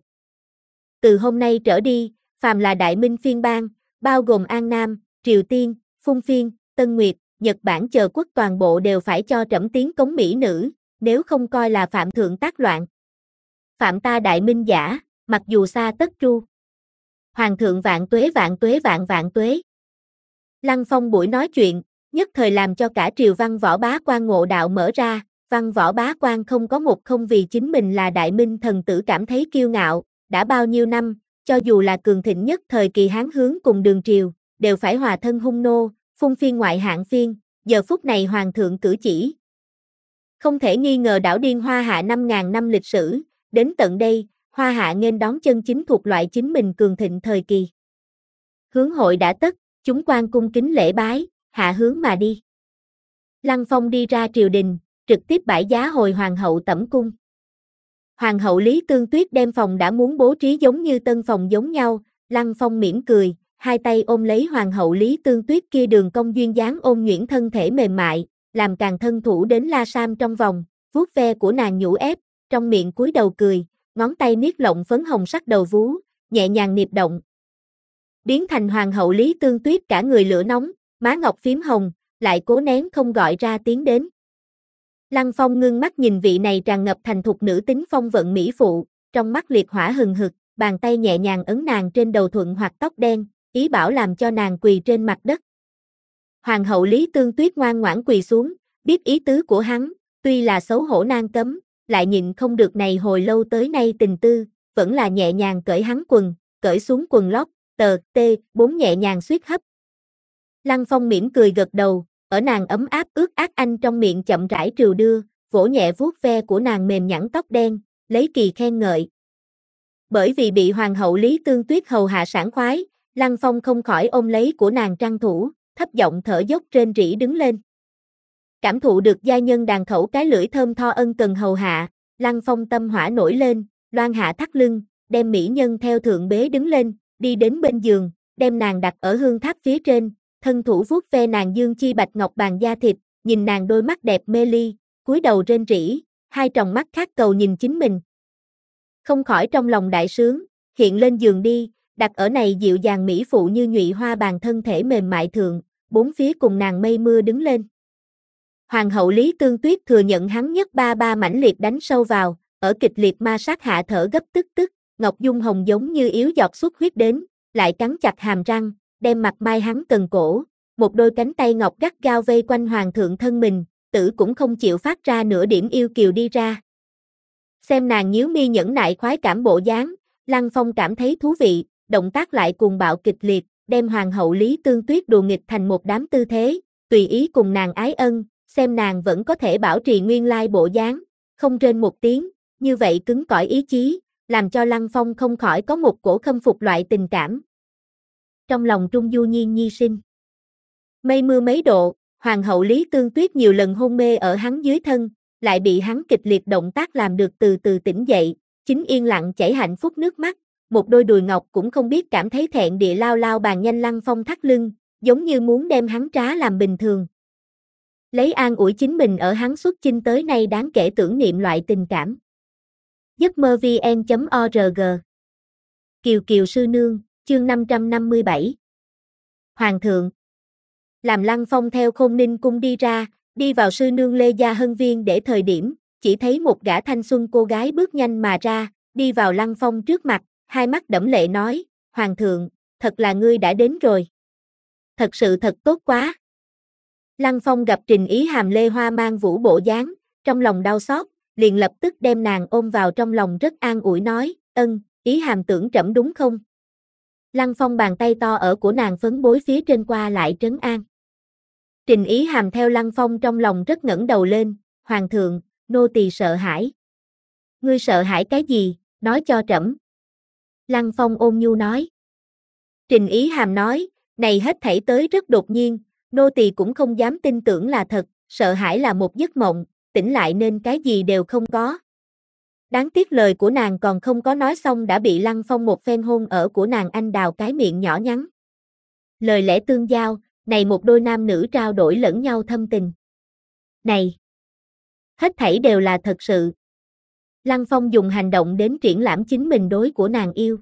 Từ hôm nay trở đi, phàm là Đại Minh phiên bang, bao gồm An Nam, Triều Tiên, Phung Phiên, Tân Nguyệt, Nhật Bản chờ quốc toàn bộ đều phải cho trẫm tiến cống mỹ nữ, nếu không coi là phạm thượng tác loạn. Phạm ta Đại Minh giả, mặc dù xa tất tru. Hoàng thượng vạn tuế vạn tuế vạn vạn tuế. Lăng Phong buổi nói chuyện, nhất thời làm cho cả triều Văn Võ Bá Quan ngộ đạo mở ra, Văn Võ Bá Quan không có một không vì chính mình là Đại Minh thần tử cảm thấy kiêu ngạo, đã bao nhiêu năm, cho dù là cường thịnh nhất thời kỳ Hán hướng cùng Đường triều, đều phải hòa thân hung nô, Phung Phiên ngoại hạng phiên, giờ phút này hoàng thượng cử chỉ. Không thể nghi ngờ đảo điên Hoa Hạ năm ngàn năm lịch sử, đến tận đây, Hoa Hạ nghênh đón chân chính thuộc loại chính mình cường thịnh thời kỳ. Hướng hội đã tất, chúng quan cung kính lễ bái, hạ hướng mà đi. Lăng Phong đi ra triều đình, trực tiếp bãi giá hồi hoàng hậu tẩm cung. Hoàng hậu Lý Tương Tuyết đem phòng đã muốn bố trí giống như tân phòng giống nhau, Lăng Phong mỉm cười, hai tay ôm lấy hoàng hậu Lý Tương Tuyết kia đường cong duyên dáng ôm nhuyễn thân thể mềm mại, làm càng thân thủ đến la sam trong vòng, vuốt ve của nàng nhũ ép, trong miệng cúi đầu cười, ngón tay niết lộng phấn hồng sắc đầu vú, nhẹ nhàng niệp động. Biến thành hoàng hậu Lý Tương Tuyết cả người lửa nóng, má ngọc phím hồng, lại cố nén không gọi ra tiếng đến. Lăng Phong ngưng mắt nhìn vị này tràn ngập thành thục nữ tính phong vận mỹ phụ, trong mắt liệt hỏa hừng hực, bàn tay nhẹ nhàng ấn nàng trên đầu thuận hoặc tóc đen, ý bảo làm cho nàng quỳ trên mặt đất. Hoàng hậu Lý Tương Tuyết ngoan ngoãn quỳ xuống, biết ý tứ của hắn, tuy là xấu hổ nan cấm, lại nhịn không được này hồi lâu tới nay tình tư, vẫn là nhẹ nhàng cởi hắn quần, cởi xuống quần lót, tờ, t, bốn nhẹ nhàng suýt hấp. Lăng Phong mỉm cười gật đầu, ở nàng ấm áp ướt át anh trong miệng chậm rãi trừu đưa, vỗ nhẹ vuốt ve của nàng mềm nhẵn tóc đen, lấy kỳ khen ngợi. Bởi vì bị hoàng hậu Lý Tương Tuyết hầu hạ sảng khoái, Lăng Phong không khỏi ôm lấy của nàng trăn thủ, thấp giọng thở dốc rên rỉ đứng lên. Cảm thụ được giai nhân đàn khẩu cái lưỡi thơm tho ân cần hầu hạ, Lăng Phong tâm hỏa nổi lên, loan hạ thắt lưng, đem mỹ nhân theo thượng bế đứng lên, đi đến bên giường, đem nàng đặt ở hương tháp phía trên, thân thủ vuốt ve nàng dương chi bạch ngọc bàn da thịt, nhìn nàng đôi mắt đẹp mê ly, cúi đầu rên rỉ, hai tròng mắt khát cầu nhìn chính mình. Không khỏi trong lòng đại sướng, hiện lên giường đi, đặt ở này dịu dàng mỹ phụ như nhụy hoa bàn thân thể mềm mại thượng, bốn phía cùng nàng mây mưa đứng lên. Hoàng hậu Lý Tương Tuyết thừa nhận hắn nhất ba ba mãnh liệt đánh sâu vào, ở kịch liệt ma sát hạ thở gấp tức tức, Ngọc Dung Hồng giống như yếu giọt xuất huyết đến, lại cắn chặt hàm răng, đem mặt mai hắn cần cổ, một đôi cánh tay ngọc gắt gao vây quanh hoàng thượng thân mình, tử cũng không chịu phát ra nửa điểm yêu kiều đi ra. Xem nàng nhíu mi nhẫn nại khoái cảm bộ dáng, Lăng Phong cảm thấy thú vị, động tác lại cuồng bạo kịch liệt, đem hoàng hậu Lý Tương Tuyết đùa nghịch thành một đám tư thế, tùy ý cùng nàng ái ân, xem nàng vẫn có thể bảo trì nguyên lai bộ dáng, không rên một tiếng, như vậy cứng cỏi ý chí, làm cho Lăng Phong không khỏi có một cổ khâm phục loại tình cảm. Trong lòng trung du nhiên nhi sinh. Mây mưa mấy độ, hoàng hậu Lý Tương Tuyết nhiều lần hôn mê ở hắn dưới thân, lại bị hắn kịch liệt động tác làm được từ từ tỉnh dậy, chính yên lặng chảy hạnh phúc nước mắt, một đôi đùi ngọc cũng không biết cảm thấy thẹn địa lao lao bàn nhanh Lăng Phong thắt lưng, giống như muốn đem hắn trá làm bình thường. Lấy an ủi chính mình ở hắn xuất chinh tới nay đáng kể tưởng niệm loại tình cảm. giấc mơ vn chấm org Kiều Kiều sư nương, chương năm trăm năm mươi bảy. Hoàng thượng. Làm Lăng Phong theo Khôn Ninh cung đi ra, đi vào sư nương Lê Gia Hân Viên để thời điểm, chỉ thấy một gã thanh xuân cô gái bước nhanh mà ra, đi vào Lăng Phong trước mặt, hai mắt đẫm lệ nói, Hoàng thượng, thật là ngươi đã đến rồi. Thật sự thật tốt quá. Lăng Phong gặp Trình Ý Hàm Lê Hoa mang vũ bộ dáng, trong lòng đau xót, liền lập tức đem nàng ôm vào trong lòng rất an ủi nói, ân, Ý Hàm tưởng trẫm đúng không? Lăng Phong bàn tay to ở của nàng phấn bối phía trên qua lại trấn an. Trình Ý Hàm theo Lăng Phong trong lòng rất ngẩng đầu lên, Hoàng thượng, nô tỳ sợ hãi. Ngươi sợ hãi cái gì, nói cho trẫm. Lăng Phong ôn nhu nói. Trình Ý Hàm nói, này hết thảy tới rất đột nhiên, nô tỳ cũng không dám tin tưởng là thật, sợ hãi là một giấc mộng, tỉnh lại nên cái gì đều không có. Đáng tiếc lời của nàng còn không có nói xong đã bị Lăng Phong một phen hôn ở của nàng anh đào cái miệng nhỏ nhắn. Lời lẽ tương giao, này một đôi nam nữ trao đổi lẫn nhau thâm tình. Này! Hết thảy đều là thật sự. Lăng Phong dùng hành động đến triển lãm chính mình đối của nàng yêu.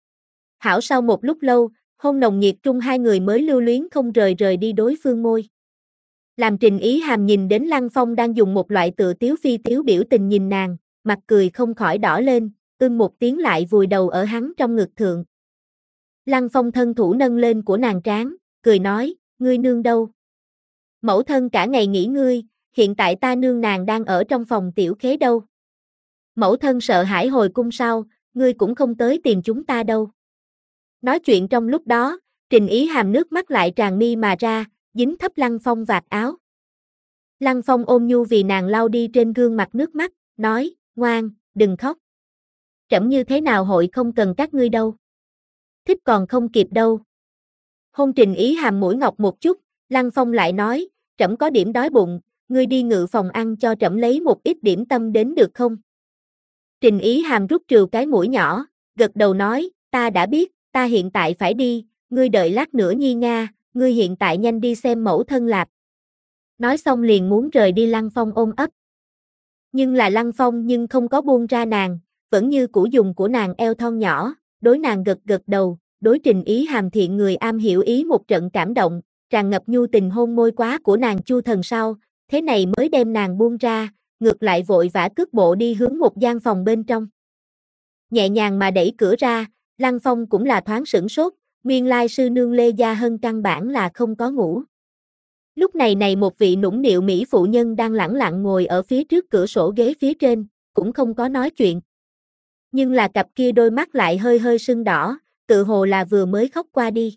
Hảo sau một lúc lâu, hôn nồng nhiệt trung hai người mới lưu luyến không rời rời đi đối phương môi. Làm Trình Ý Hàm nhìn đến Lăng Phong đang dùng một loại tựa tiếu phi tiếu biểu tình nhìn nàng, mặt cười không khỏi đỏ lên, ưm một tiếng lại vùi đầu ở hắn trong ngực thượng. Lăng Phong thân thủ nâng lên của nàng trán, cười nói, ngươi nương đâu? Mẫu thân cả ngày nghỉ ngươi, hiện tại ta nương nàng đang ở trong phòng tiểu khế đâu. Mẫu thân sợ hãi hồi cung sau, ngươi cũng không tới tìm chúng ta đâu. Nói chuyện trong lúc đó, Trình Ý Hàm nước mắt lại tràn mi mà ra, dính thấp Lăng Phong vạt áo. Lăng Phong ôm nhu vì nàng lau đi trên gương mặt nước mắt, nói, ngoan, đừng khóc. Trẫm như thế nào hội không cần các ngươi đâu. Thích còn không kịp đâu. Hôn Trình Ý Hàm mũi ngọc một chút, Lăng Phong lại nói, trẫm có điểm đói bụng, ngươi đi ngự phòng ăn cho trẫm lấy một ít điểm tâm đến được không? Trình Ý Hàm rút trừ cái mũi nhỏ, gật đầu nói, ta đã biết, ta hiện tại phải đi, ngươi đợi lát nữa nhi nga, ngươi hiện tại nhanh đi xem mẫu thân lạp. Nói xong liền muốn rời đi Lăng Phong ôm ấp. Nhưng là Lăng Phong nhưng không có buông ra nàng, vẫn như cũ dùng của nàng eo thon nhỏ, đối nàng gật gật đầu, đối Trình Ý Hàm thiện người am hiểu ý một trận cảm động, tràn ngập nhu tình hôn môi quá của nàng chu thần sau, thế này mới đem nàng buông ra, ngược lại vội vã cước bộ đi hướng một gian phòng bên trong. Nhẹ nhàng mà đẩy cửa ra, Lăng Phong cũng là thoáng sửng sốt, nguyên lai sư nương Lê Gia Hân căn bản là không có ngủ. Lúc này này một vị nũng nịu mỹ phụ nhân đang lẳng lặng ngồi ở phía trước cửa sổ ghế phía trên, cũng không có nói chuyện. Nhưng là cặp kia đôi mắt lại hơi hơi sưng đỏ, tự hồ là vừa mới khóc qua đi.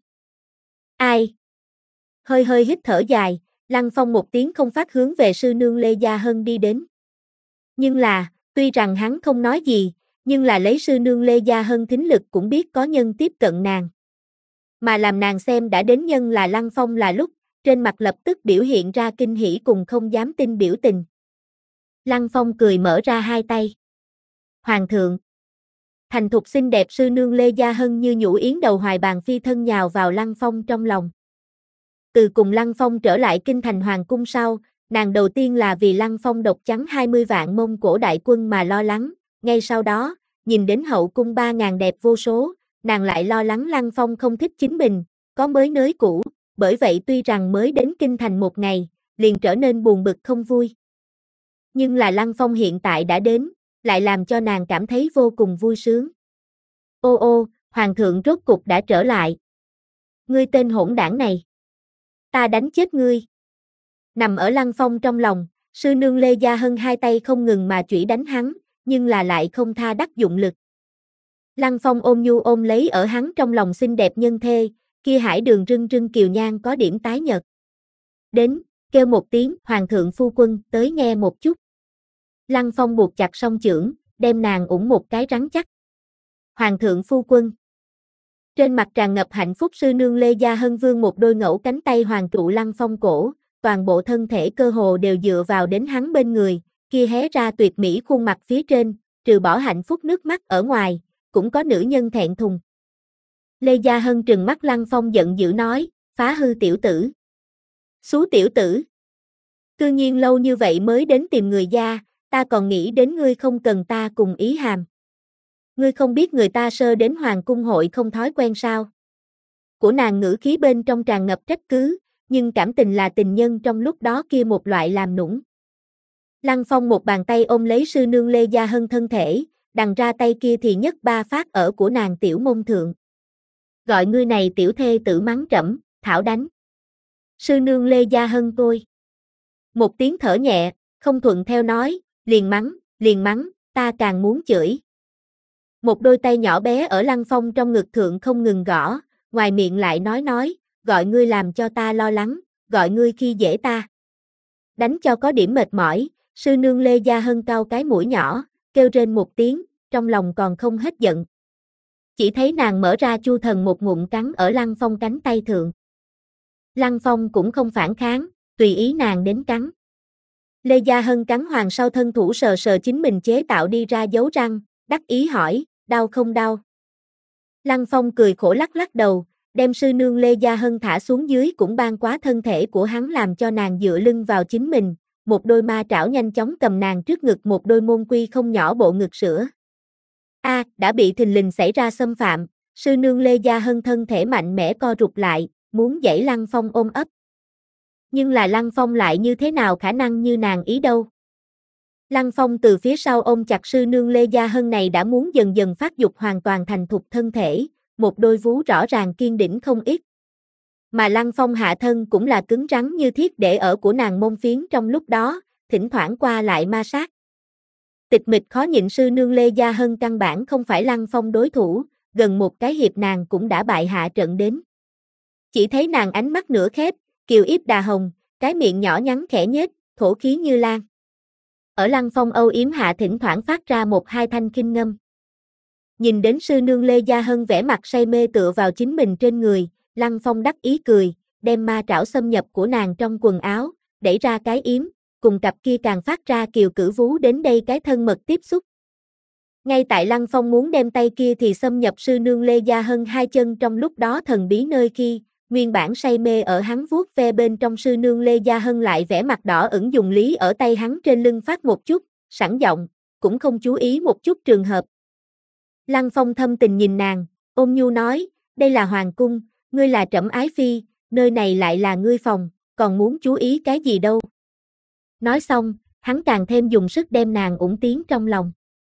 Ai? Hơi hơi hít thở dài, Lăng Phong một tiếng không phát hướng về sư nương Lê Gia Hân đi đến. Nhưng là, tuy rằng hắn không nói gì, nhưng là lấy sư nương Lê Gia Hân thính lực cũng biết có nhân tiếp cận nàng. Mà làm nàng xem đã đến nhân là Lăng Phong là lúc, trên mặt lập tức biểu hiện ra kinh hỉ cùng không dám tin biểu tình. Lăng Phong cười mở ra hai tay. Hoàng thượng. Thành thục xinh đẹp sư nương Lê Gia Hân như nhũ yến đầu hoài bàn phi thân nhào vào Lăng Phong trong lòng. Từ cùng Lăng Phong trở lại kinh thành hoàng cung sau, nàng đầu tiên là vì Lăng Phong độc trắng hai mươi vạn Mông Cổ đại quân mà lo lắng, ngay sau đó, nhìn đến hậu cung ba ngàn đẹp vô số, nàng lại lo lắng Lăng Phong không thích chính mình, có mới nới cũ, bởi vậy tuy rằng mới đến kinh thành một ngày, liền trở nên buồn bực không vui. Nhưng là Lăng Phong hiện tại đã đến, lại làm cho nàng cảm thấy vô cùng vui sướng. Ô ô, hoàng thượng rốt cục đã trở lại. Ngươi tên hỗn đảng này. Ta đánh chết ngươi. Nằm ở Lăng Phong trong lòng, sư nương Lê Gia Hân hai tay không ngừng mà chủy đánh hắn, nhưng là lại không tha đắc dụng lực. Lăng Phong ôm nhu ôm lấy ở hắn trong lòng xinh đẹp nhân thê, kia hải đường rưng rưng kiều nhan có điểm tái nhợt. Đến, kêu một tiếng, hoàng thượng phu quân, tới nghe một chút. Lăng Phong buộc chặt song chưởng, đem nàng ủng một cái rắn chắc. Hoàng thượng phu quân. Trên mặt tràn ngập hạnh phúc sư nương Lê Gia Hân vương một đôi ngẫu cánh tay hoàng trụ Lăng Phong cổ, toàn bộ thân thể cơ hồ đều dựa vào đến hắn bên người, kia hé ra tuyệt mỹ khuôn mặt phía trên, trừ bỏ hạnh phúc nước mắt ở ngoài, cũng có nữ nhân thẹn thùng. Lê Gia Hân trừng mắt Lăng Phong giận dữ nói, phá hư tiểu tử. Xú tiểu tử. Cư nhiên lâu như vậy mới đến tìm người gia, ta còn nghĩ đến ngươi không cần ta cùng ý hàm. Ngươi không biết người ta sơ đến hoàng cung hội không thói quen sao. Của nàng ngữ khí bên trong tràn ngập trách cứ, nhưng cảm tình là tình nhân trong lúc đó kia một loại làm nũng. Lăng Phong một bàn tay ôm lấy sư nương Lê Gia Hân thân thể, đằng ra tay kia thì nhất ba phát ở của nàng tiểu môn thượng. Gọi ngươi này tiểu thê tử mắng trẫm, thảo đánh. Sư nương Lê Gia Hân tôi. Một tiếng thở nhẹ, không thuận theo nói, liền mắng, liền mắng, ta càng muốn chửi. Một đôi tay nhỏ bé ở Lăng Phong trong ngực thượng không ngừng gõ, ngoài miệng lại nói nói, gọi ngươi làm cho ta lo lắng, gọi ngươi khi dễ ta. Đánh cho có điểm mệt mỏi, sư nương Lê Gia Hân cau cái mũi nhỏ, kêu rên một tiếng, trong lòng còn không hết giận. Chỉ thấy nàng mở ra chu thần một ngụm cắn ở Lăng Phong cánh tay thượng. Lăng Phong cũng không phản kháng, tùy ý nàng đến cắn. Lê Gia Hân cắn hoàng sau thân thủ sờ sờ chính mình chế tạo đi ra dấu răng, đắc ý hỏi, đau không đau? Lăng Phong cười khổ lắc lắc đầu, đem sư nương Lê Gia Hân thả xuống dưới cũng ban quá thân thể của hắn làm cho nàng dựa lưng vào chính mình, một đôi ma trảo nhanh chóng cầm nàng trước ngực một đôi môn quy không nhỏ bộ ngực sữa. A, à, đã bị thình lình xảy ra xâm phạm, sư nương Lê Gia Hân thân thể mạnh mẽ co rụt lại, muốn dãy Lăng Phong ôm ấp. Nhưng là Lăng Phong lại như thế nào khả năng như nàng ý đâu. Lăng Phong từ phía sau ôm chặt sư nương Lê Gia Hân này đã muốn dần dần phát dục hoàn toàn thành thục thân thể, một đôi vú rõ ràng kiên đỉnh không ít. Mà Lăng Phong hạ thân cũng là cứng rắn như thiết để ở của nàng môn phiến trong lúc đó, thỉnh thoảng qua lại ma sát. Tịch mịch khó nhịn sư nương Lê Gia Hân căn bản không phải Lăng Phong đối thủ, gần một cái hiệp nàng cũng đã bại hạ trận đến. Chỉ thấy nàng ánh mắt nửa khép, kiều yếp đà hồng, cái miệng nhỏ nhắn khẽ nhếch, thổ khí như lan. Ở Lăng Phong âu yếm hạ thỉnh thoảng phát ra một hai thanh kinh ngâm. Nhìn đến sư nương Lê Gia Hân vẻ mặt say mê tựa vào chính mình trên người, Lăng Phong đắc ý cười, đem ma trảo xâm nhập của nàng trong quần áo, đẩy ra cái yếm, cùng cặp kia càng phát ra kiều cử vú đến đây cái thân mật tiếp xúc. Ngay tại Lăng Phong muốn đem tay kia thì xâm nhập sư nương Lê Gia Hân hai chân trong lúc đó thần bí nơi khi, nguyên bản say mê ở hắn vuốt ve bên trong sư nương Lê Gia Hân lại vẻ mặt đỏ ửng dùng lý ở tay hắn trên lưng phát một chút, sẵn giọng, cũng không chú ý một chút trường hợp. Lăng Phong thâm tình nhìn nàng, ôn nhu nói, đây là hoàng cung, ngươi là trẫm ái phi, nơi này lại là ngươi phòng, còn muốn chú ý cái gì đâu. Nói xong, hắn càng thêm dùng sức đem nàng ủng tiến trong lòng.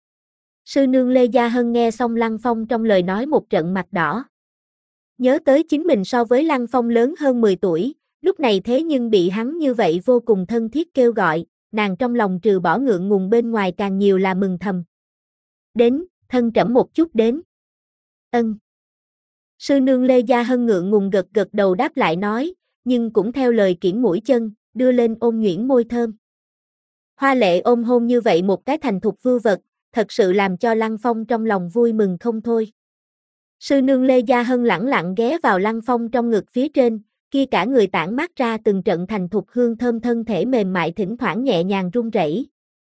Sư nương Lê Gia Hân nghe xong Lăng Phong trong lời nói một trận mặt đỏ. Nhớ tới chính mình so với Lăng Phong lớn hơn mười tuổi, Lúc này thế nhưng bị hắn như vậy vô cùng thân thiết kêu gọi, nàng trong lòng trừ bỏ ngượng ngùng bên ngoài càng nhiều là mừng thầm. Đến, thân trẫm một chút đến. Ân. Sư nương Lê Gia Hân ngượng ngùng gật gật đầu đáp lại nói, nhưng cũng theo lời kiễng mũi chân, đưa lên ôm nhuyễn môi thơm. Hoa lệ ôm hôn như vậy một cái thành thục vưu vật, thật sự làm cho Lăng Phong trong lòng vui mừng không thôi. Sư nương Lê Gia Hân lẳng lặng ghé vào Lăng Phong trong ngực phía trên, kia cả người tản mát ra từng trận thành thục hương thơm, thân thể mềm mại thỉnh thoảng nhẹ nhàng run rẩy.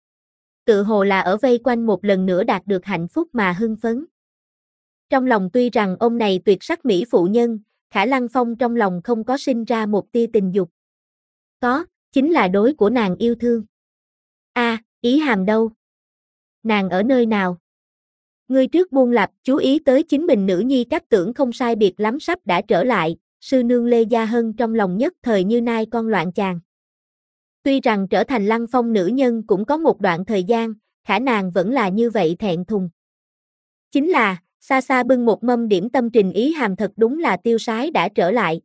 Tự hồ là ở vây quanh một lần nữa đạt được hạnh phúc mà hưng phấn. Trong lòng tuy rằng ông này tuyệt sắc mỹ phụ nhân, khả Lăng Phong trong lòng không có sinh ra một tia tình dục. Có, chính là đối của nàng yêu thương. A, à, Ý Hàm đâu? Nàng ở nơi nào? Ngươi trước buông lặp, chú ý tới chính mình nữ nhi cách tưởng không sai biệt lắm sắp đã trở lại, sư nương Lê Gia Hân trong lòng nhất thời như nai con loạn chàng. Tuy rằng trở thành Lăng Phong nữ nhân cũng có một đoạn thời gian, khả nàng vẫn là như vậy thẹn thùng. Chính là, xa xa bưng một mâm điểm tâm Trình Ý Hàm thật đúng là tiêu sái đã trở lại.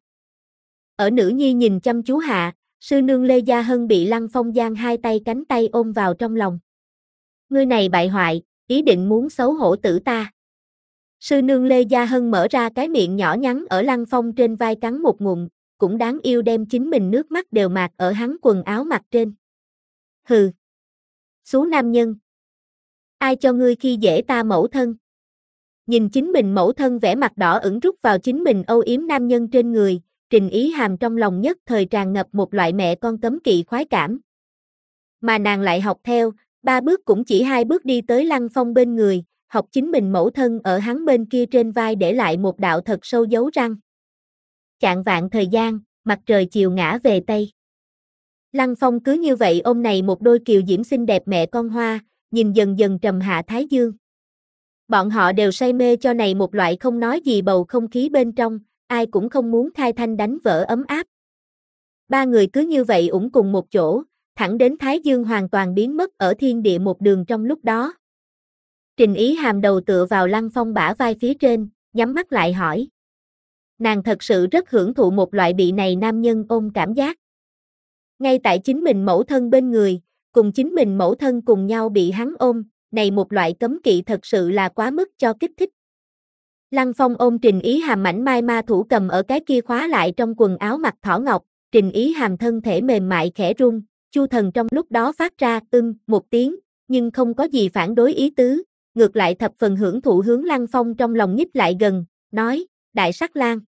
Ở nữ nhi nhìn chăm chú hạ, sư nương Lê Gia Hân bị Lăng Phong giang hai tay cánh tay ôm vào trong lòng. Ngươi này bại hoại, ý định muốn xấu hổ tử ta. Sư nương Lê Gia Hân mở ra cái miệng nhỏ nhắn ở Lăng Phong trên vai cắn một ngụm, cũng đáng yêu đem chính mình nước mắt đều mạt ở hắn quần áo mặt trên. Hừ. Xú nam nhân. Ai cho ngươi khi dễ ta mẫu thân? Nhìn chính mình mẫu thân vẻ mặt đỏ ửng rút vào chính mình âu yếm nam nhân trên người, Trình Ý Hàm trong lòng nhất thời tràn ngập một loại mẹ con cấm kỵ khoái cảm. Mà nàng lại học theo, ba bước cũng chỉ hai bước đi tới Lăng Phong bên người, học chính mình mẫu thân ở hắn bên kia trên vai để lại một đạo thật sâu dấu răng. Chạng vạn thời gian, mặt trời chiều ngã về Tây. Lăng Phong cứ như vậy ôm này một đôi kiều diễm xinh đẹp mẹ con hoa, nhìn dần dần trầm hạ thái dương. Bọn họ đều say mê cho này một loại không nói gì bầu không khí bên trong, ai cũng không muốn khai thanh đánh vỡ ấm áp. Ba người cứ như vậy ủng cùng một chỗ, thẳng đến thái dương hoàn toàn biến mất ở thiên địa một đường trong lúc đó. Trình Ý Hàm đầu tựa vào Lăng Phong bả vai phía trên, nhắm mắt lại hỏi. Nàng thật sự rất hưởng thụ một loại bị này nam nhân ôm cảm giác. Ngay tại chính mình mẫu thân bên người, cùng chính mình mẫu thân cùng nhau bị hắn ôm, này một loại cấm kỵ thật sự là quá mức cho kích thích. Lăng Phong ôm Trình Ý Hàm mảnh mai ma thủ cầm ở cái kia khóa lại trong quần áo mặt thỏ ngọc, Trình Ý Hàm thân thể mềm mại khẽ run, Chu Thần trong lúc đó phát ra ưng một tiếng, nhưng không có gì phản đối ý tứ, ngược lại thập phần hưởng thụ hướng Lăng Phong trong lòng nhích lại gần, nói, đại sắc lang.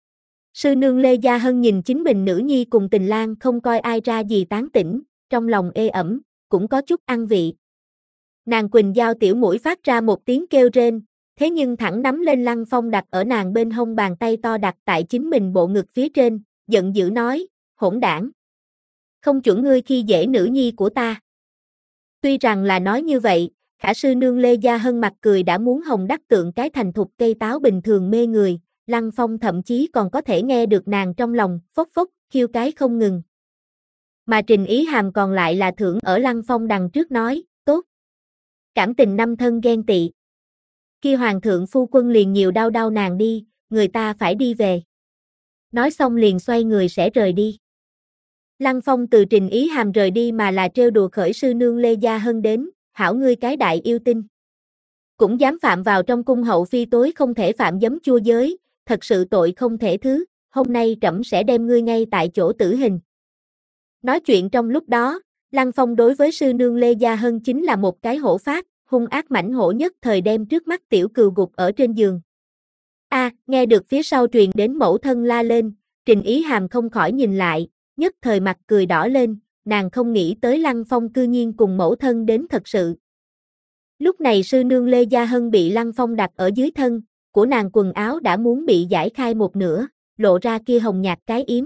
Sư nương Lê Gia Hân nhìn chính mình nữ nhi cùng Tình Lang không coi ai ra gì tán tỉnh, trong lòng ê ẩm, cũng có chút ăn vị. Nàng Quỳnh Giao tiểu mũi phát ra một tiếng kêu rên, thế nhưng thẳng nắm lên Lăng Phong đặt ở nàng bên hông, bàn tay to đặt tại chính mình bộ ngực phía trên, giận dữ nói, hỗn đảng. Không chuẩn ngươi khi dễ nữ nhi của ta. Tuy rằng là nói như vậy, khả sư nương Lê Gia Hân mặt cười đã muốn hồng đắc tượng cái thành thục cây táo bình thường mê người, Lăng Phong thậm chí còn có thể nghe được nàng trong lòng, phốc phốc, khiêu cái không ngừng. Mà Trình Ý Hàm còn lại là thưởng ở Lăng Phong đằng trước nói, tốt. Cảm tình năm thân ghen tị. Kia hoàng thượng phu quân liền nhiều đau đau nàng đi, người ta phải đi về. Nói xong liền xoay người sẽ rời đi. Lăng Phong từ Trình Ý Hàm rời đi mà là trêu đùa khởi sư nương Lê Gia Hân đến, hảo ngươi cái đại yêu tinh. Cũng dám phạm vào trong cung hậu phi tối không thể phạm giấm chua giới, thật sự tội không thể thứ, hôm nay trẫm sẽ đem ngươi ngay tại chỗ tử hình. Nói chuyện trong lúc đó, Lăng Phong đối với sư nương Lê Gia Hân chính là một cái hổ phát, hung ác mãnh hổ nhất thời đem trước mắt tiểu cừu gục ở trên giường. A, à, nghe được phía sau truyền đến mẫu thân la lên, Trình Ý Hàm không khỏi nhìn lại, nhất thời mặt cười đỏ lên, nàng không nghĩ tới Lăng Phong cư nhiên cùng mẫu thân đến thật sự. Lúc này sư nương Lê Gia Hân bị Lăng Phong đặt ở dưới thân, của nàng quần áo đã muốn bị giải khai một nửa, lộ ra kia hồng nhạt cái yếm.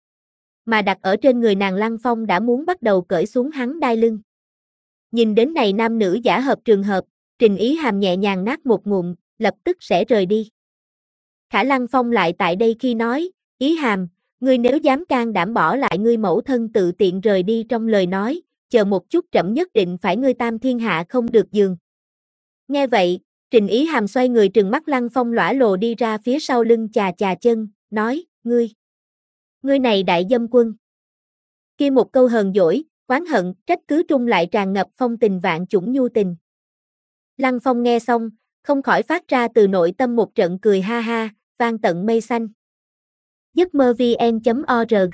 Mà đặt ở trên người nàng Lăng Phong đã muốn bắt đầu cởi xuống hắn đai lưng. Nhìn đến này nam nữ giả hợp trường hợp, Trình Ý Hàm nhẹ nhàng nát một ngụm, lập tức sẽ rời đi. Khả Lăng Phong lại tại đây khi nói, Ý Hàm, ngươi nếu dám can đảm bỏ lại ngươi mẫu thân tự tiện rời đi trong lời nói, chờ một chút trẫm nhất định phải ngươi tam thiên hạ không được giường. Nghe vậy, Trình Ý Hàm xoay người trừng mắt Lăng Phong lõa lồ đi ra phía sau lưng chà chà chân, nói, ngươi. Ngươi này đại dâm quân. Kia một câu hờn dỗi, oán hận, trách cứ trung lại tràn ngập phong tình vạn chủng nhu tình. Lăng Phong nghe xong, không khỏi phát ra từ nội tâm một trận cười ha ha, vang tận mây xanh. giấc mơ vn chấm org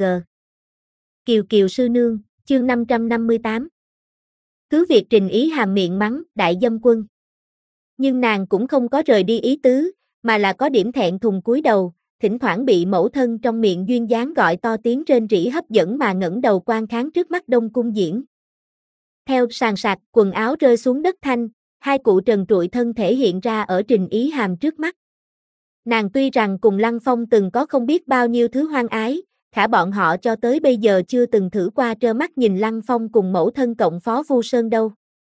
Kiều Kiều sư nương, chương năm trăm năm mươi tám. Cứ việc Trình Ý hàm miệng mắng, đại dâm quân. Nhưng nàng cũng không có rời đi ý tứ, mà là có điểm thẹn thùng cúi đầu, thỉnh thoảng bị mẫu thân trong miệng duyên dáng gọi to tiếng rên rỉ hấp dẫn mà ngẩng đầu quan kháng trước mắt Đông Cung diễn. Theo sàn sạc, quần áo rơi xuống đất thanh, hai cụ trần trụi thân thể hiện ra ở Trình Ý hàm trước mắt. Nàng tuy rằng cùng Lăng Phong từng có không biết bao nhiêu thứ hoang ái, khả bọn họ cho tới bây giờ chưa từng thử qua trơ mắt nhìn Lăng Phong cùng mẫu thân cộng phó Vu Sơn đâu.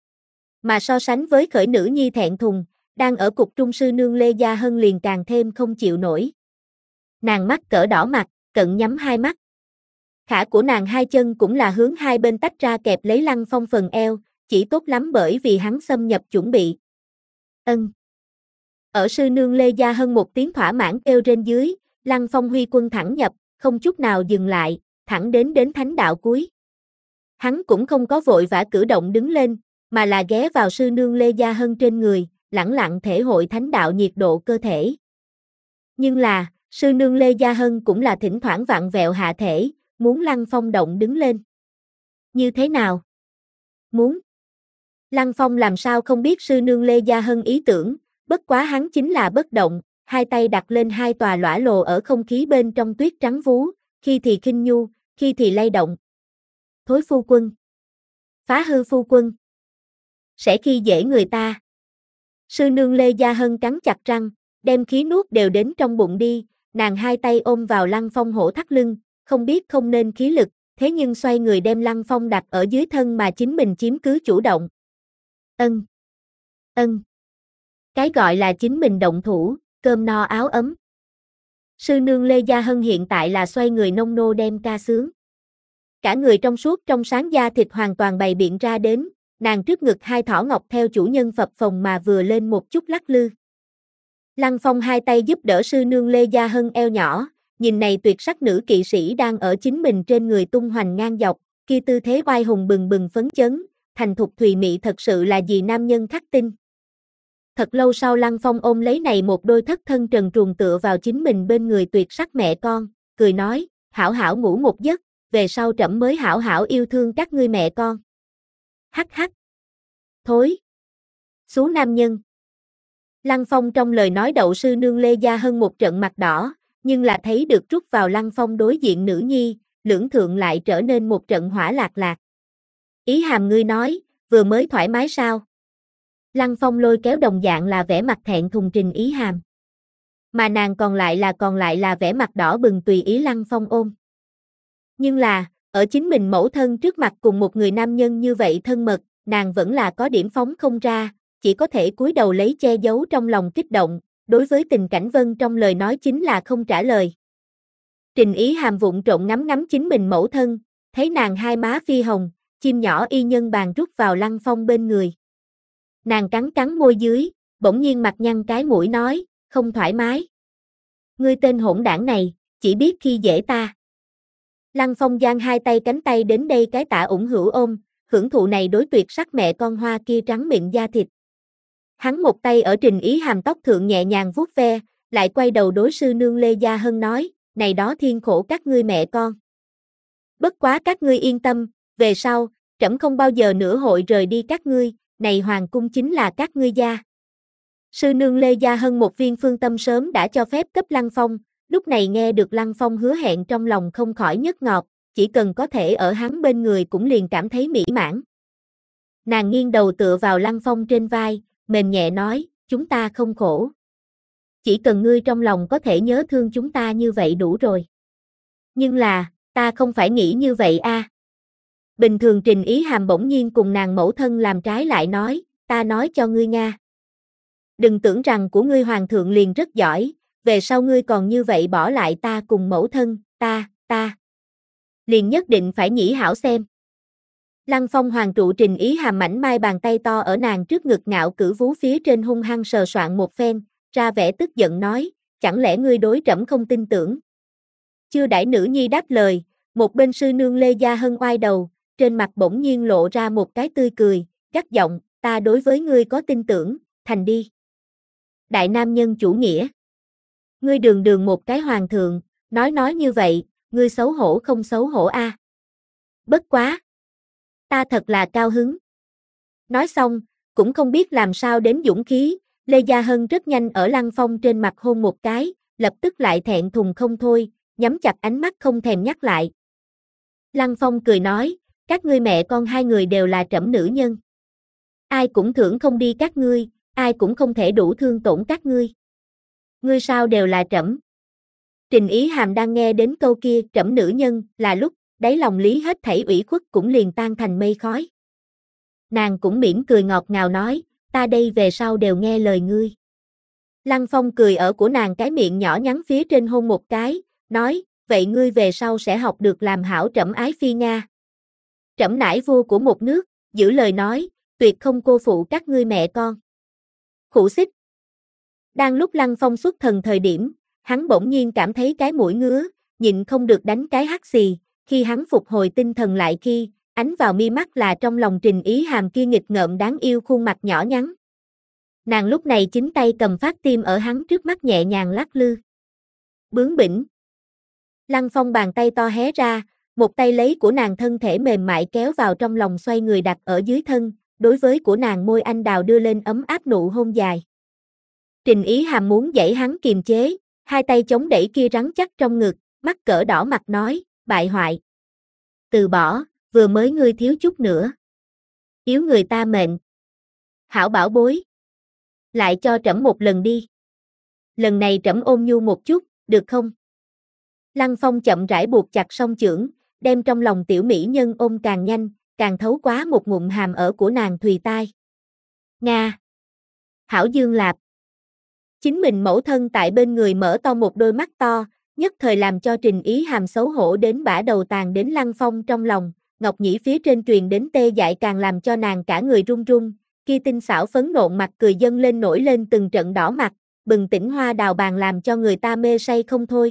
Mà so sánh với khởi nữ nhi thẹn thùng, đang ở cục trung sư nương Lê Gia Hân liền càng thêm không chịu nổi. Nàng mắt cỡ đỏ mặt, cận nhắm hai mắt. Khả của nàng hai chân cũng là hướng hai bên tách ra kẹp lấy Lăng Phong phần eo, chỉ tốt lắm bởi vì hắn xâm nhập chuẩn bị. Ân. Ở sư nương Lê Gia Hân một tiếng thỏa mãn kêu trên dưới, Lăng Phong huy quân thẳng nhập, không chút nào dừng lại, thẳng đến đến thánh đạo cuối. Hắn cũng không có vội vã cử động đứng lên, mà là ghé vào sư nương Lê Gia Hân trên người, lẳng lặng thể hội thánh đạo nhiệt độ cơ thể. Nhưng là, sư nương Lê Gia Hân cũng là thỉnh thoảng vặn vẹo hạ thể, muốn Lăng Phong động đứng lên. Như thế nào? Muốn. Lăng Phong làm sao không biết sư nương Lê Gia Hân ý tưởng, bất quá hắn chính là bất động, hai tay đặt lên hai tòa lõa lồ ở không khí bên trong tuyết trắng vú, khi thì khinh nhu, khi thì lay động. Thối phu quân. Phá hư phu quân. Sẽ khi dễ người ta. Sư nương Lê Gia Hân cắn chặt răng, đem khí nuốt đều đến trong bụng đi, nàng hai tay ôm vào Lăng Phong hổ thắt lưng, không biết không nên khí lực, thế nhưng xoay người đem Lăng Phong đặt ở dưới thân mà chính mình chiếm cứ chủ động. Ân. Ân. Cái gọi là chính mình động thủ, cơm no áo ấm. Sư nương Lê Gia Hân hiện tại là xoay người nông nô đem ca sướng. Cả người trong suốt trong sáng da thịt hoàn toàn bày biện ra đến, nàng trước ngực hai thỏ ngọc theo chủ nhân phập phồng mà vừa lên một chút lắc lư. Lăng Phong hai tay giúp đỡ sư nương Lê Gia Hân eo nhỏ, nhìn này tuyệt sắc nữ kỵ sĩ đang ở chính mình trên người tung hoành ngang dọc, kia tư thế oai hùng bừng bừng phấn chấn, thành thục thùy mị thật sự là gì nam nhân khắc tinh. Thật lâu sau Lăng Phong ôm lấy này một đôi thất thân trần truồng tựa vào chính mình bên người tuyệt sắc mẹ con, cười nói, hảo hảo ngủ một giấc, về sau trẫm mới hảo hảo yêu thương các ngươi mẹ con. Hắc hắc. Thối. Xú nam nhân. Lăng Phong trong lời nói đậu sư nương Lê Gia Hân một trận mặt đỏ, nhưng là thấy được rút vào Lăng Phong đối diện nữ nhi, lưỡng thượng lại trở nên một trận hỏa lạc lạc. Ý hàm ngươi nói, vừa mới thoải mái sao? Lăng Phong lôi kéo đồng dạng là vẻ mặt thẹn thùng Trình Ý hàm. Mà nàng còn lại là còn lại là vẻ mặt đỏ bừng tùy ý Lăng Phong ôm. Nhưng là, ở chính mình mẫu thân trước mặt cùng một người nam nhân như vậy thân mật, nàng vẫn là có điểm phóng không ra, chỉ có thể cúi đầu lấy che giấu trong lòng kích động, đối với Tình Cảnh Vân trong lời nói chính là không trả lời. Trình Ý hàm vụng trộn ngắm ngắm chính mình mẫu thân, thấy nàng hai má phi hồng, chim nhỏ y nhân bàn rút vào Lăng Phong bên người. Nàng cắn cắn môi dưới, bỗng nhiên mặt nhăn cái mũi nói, không thoải mái. Ngươi tên hỗn đảng này, chỉ biết khi dễ ta. Lăng Phong giang hai tay cánh tay đến đây cái tả ủng hữu ôm, hưởng thụ này đối tuyệt sắc mẹ con hoa kia trắng miệng da thịt. Hắn một tay ở Trình Ý hàm tóc thượng nhẹ nhàng vuốt ve, lại quay đầu đối sư nương Lê Gia Hân nói, này đó thiên khổ các ngươi mẹ con. Bất quá các ngươi yên tâm, về sau, trẫm không bao giờ nữa hội rời đi các ngươi, này hoàng cung chính là các ngươi gia. Sư nương Lê Gia Hân một viên phương tâm sớm đã cho phép cấp Lăng Phong, lúc này nghe được Lăng Phong hứa hẹn trong lòng không khỏi nhếch ngọt, chỉ cần có thể ở hắn bên người cũng liền cảm thấy mỹ mãn. Nàng nghiêng đầu tựa vào Lăng Phong trên vai, mềm nhẹ nói, chúng ta không khổ. Chỉ cần ngươi trong lòng có thể nhớ thương chúng ta như vậy đủ rồi. Nhưng là, ta không phải nghĩ như vậy a. À. Bình thường Trình Ý hàm bỗng nhiên cùng nàng mẫu thân làm trái lại nói, ta nói cho ngươi Nga. Đừng tưởng rằng của ngươi hoàng thượng liền rất giỏi, về sau ngươi còn như vậy bỏ lại ta cùng mẫu thân, ta, ta. Liền nhất định phải nhĩ hảo xem. Lăng Phong hoàng trụ Trình Ý hàm mảnh mai bàn tay to ở nàng trước ngực ngạo cử vú phía trên hung hăng sờ soạn một phen, ra vẻ tức giận nói, chẳng lẽ ngươi đối trẫm không tin tưởng. Chưa đãi nữ nhi đáp lời, một bên sư nương Lê Gia Hân oai đầu, trên mặt bỗng nhiên lộ ra một cái tươi cười, gắt giọng, ta đối với ngươi có tin tưởng, thành đi. Đại nam nhân chủ nghĩa. Ngươi đường đường một cái hoàng thượng, nói nói như vậy, ngươi xấu hổ không xấu hổ a? À? Bất quá. Ta thật là cao hứng. Nói xong, cũng không biết làm sao đến dũng khí, Lê Gia Hân rất nhanh ở Lăng Phong trên mặt hôn một cái, lập tức lại thẹn thùng không thôi, nhắm chặt ánh mắt không thèm nhắc lại. Lăng Phong cười nói, các ngươi mẹ con hai người đều là trẫm nữ nhân. Ai cũng thưởng không đi các ngươi, ai cũng không thể đủ thương tổn các ngươi. Ngươi sao đều là trẫm. Trình Ý Hàm đang nghe đến câu kia trẫm nữ nhân là lúc, đáy lòng lý hết thảy ủy khuất cũng liền tan thành mây khói. Nàng cũng mỉm cười ngọt ngào nói, ta đây về sau đều nghe lời ngươi. Lăng Phong cười ở của nàng cái miệng nhỏ nhắn phía trên hôn một cái, nói, vậy ngươi về sau sẽ học được làm hảo trẫm ái phi Nga. Trẫm nải vua của một nước, giữ lời nói, tuyệt không cô phụ các ngươi mẹ con. Khụ xích. Đang lúc Lăng Phong xuất thần thời điểm, hắn bỗng nhiên cảm thấy cái mũi ngứa, nhịn không được đánh cái hắt xì, khi hắn phục hồi tinh thần lại khi, ánh vào mi mắt là trong lòng Trình Ý Hàm kia nghịch ngợm đáng yêu khuôn mặt nhỏ nhắn. Nàng lúc này chính tay cầm phát tim ở hắn trước mắt nhẹ nhàng lắc lư. Bướng bỉnh. Lăng Phong bàn tay to hé ra, một tay lấy của nàng thân thể mềm mại kéo vào trong lòng xoay người đặt ở dưới thân, đối với của nàng môi anh đào đưa lên ấm áp nụ hôn dài. Trình Ý Hàm muốn dãy hắn kiềm chế, hai tay chống đẩy kia rắn chắc trong ngực, mắt cỡ đỏ mặt nói, bại hoại. Từ bỏ, vừa mới ngươi thiếu chút nữa. Yếu người ta mệnh. Hảo bảo bối. Lại cho trẫm một lần đi. Lần này trẫm ôm nhu một chút, được không? Lăng Phong chậm rãi buộc chặt song chưởng, đem trong lòng tiểu mỹ nhân ôm càng nhanh, càng thấu quá một ngụm hàm ở của nàng thùy tai. Nga. Hảo Dương Lạp. Chính mình mẫu thân tại bên người mở to một đôi mắt to, nhất thời làm cho Trình Ý Hàm xấu hổ đến bả đầu tàn đến Lăng Phong trong lòng, ngọc nhĩ phía trên truyền đến tê dại càng làm cho nàng cả người run run, kia tinh xảo phấn nộn mặt cười dâng lên nổi lên từng trận đỏ mặt, bừng tỉnh hoa đào bàn làm cho người ta mê say không thôi.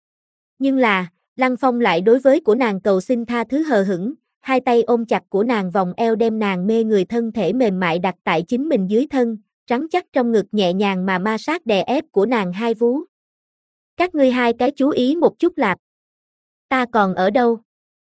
Nhưng là, Lăng Phong lại đối với của nàng cầu xin tha thứ hờ hững, hai tay ôm chặt của nàng vòng eo đem nàng mê người thân thể mềm mại đặt tại chính mình dưới thân, rắn chắc trong ngực nhẹ nhàng mà ma sát đè ép của nàng hai vú. Các ngươi hai cái chú ý một chút lạp. Ta còn ở đâu?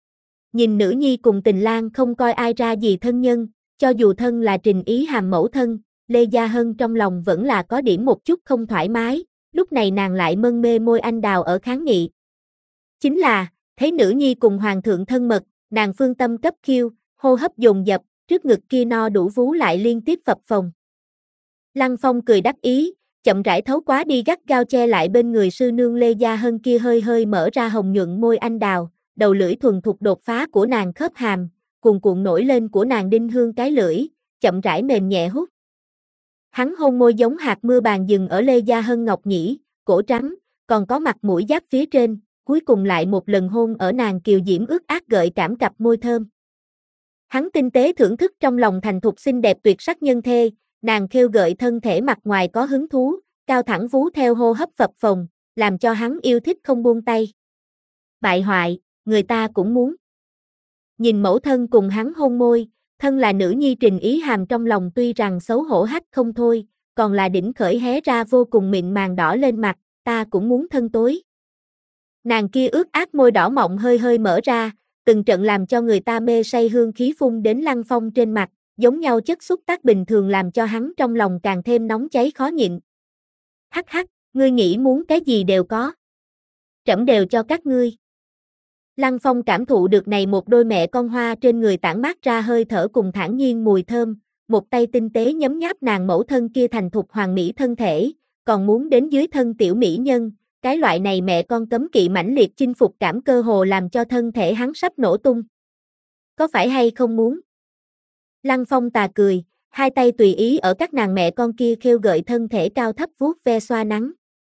Nhìn nữ nhi cùng Tình Lang không coi ai ra gì thân nhân, cho dù thân là Trình Ý Hàm mẫu thân, Lê Gia Hân trong lòng vẫn là có điểm một chút không thoải mái, lúc này nàng lại mân mê môi anh đào ở kháng nghị. Chính là, thấy nữ nhi cùng hoàng thượng thân mật, nàng phương tâm cấp khiêu, hô hấp dồn dập, trước ngực kia no đủ vú lại liên tiếp phập phồng. Lăng Phong cười đắc ý, chậm rãi thấu quá đi gắt gao che lại bên người sư nương Lê Gia Hân kia hơi hơi mở ra hồng nhuận môi anh đào, đầu lưỡi thuần thục đột phá của nàng khớp hàm, cuồn cuộn nổi lên của nàng đinh hương cái lưỡi, chậm rãi mềm nhẹ hút. Hắn hôn môi giống hạt mưa bàn dừng ở Lê Gia Hân ngọc nhĩ, cổ trắng, còn có mặt mũi giáp phía trên, cuối cùng lại một lần hôn ở nàng kiều diễm ướt át gợi cảm cặp môi thơm. Hắn tinh tế thưởng thức trong lòng thành thục xinh đẹp tuyệt sắc nhân thê, nàng khêu gợi thân thể mặt ngoài có hứng thú, cao thẳng vú theo hô hấp phập phồng, làm cho hắn yêu thích không buông tay. Bại hoại, người ta cũng muốn. Nhìn mẫu thân cùng hắn hôn môi, thân là nữ nhi Trình Ý Hàm trong lòng tuy rằng xấu hổ hách không thôi, còn là đỉnh khởi hé ra vô cùng mịn màng đỏ lên mặt, ta cũng muốn thân tối. Nàng kia ướt át môi đỏ mọng hơi hơi mở ra, từng trận làm cho người ta mê say hương khí phun đến Lăng Phong trên mặt, giống nhau chất xúc tác bình thường làm cho hắn trong lòng càng thêm nóng cháy khó nhịn. Hắc hắc, ngươi nghĩ muốn cái gì đều có. Trẫm đều cho các ngươi. Lăng Phong cảm thụ được này một đôi mẹ con hoa trên người tản mát ra hơi thở cùng thản nhiên mùi thơm, một tay tinh tế nhấm nháp nàng mẫu thân kia thành thục hoàng mỹ thân thể, còn muốn đến dưới thân tiểu mỹ nhân, cái loại này mẹ con cấm kỵ mãnh liệt chinh phục cảm cơ hồ làm cho thân thể hắn sắp nổ tung. Có phải hay không muốn? Lăng Phong tà cười, hai tay tùy ý ở các nàng mẹ con kia khêu gợi thân thể cao thấp vuốt ve xoa nắng.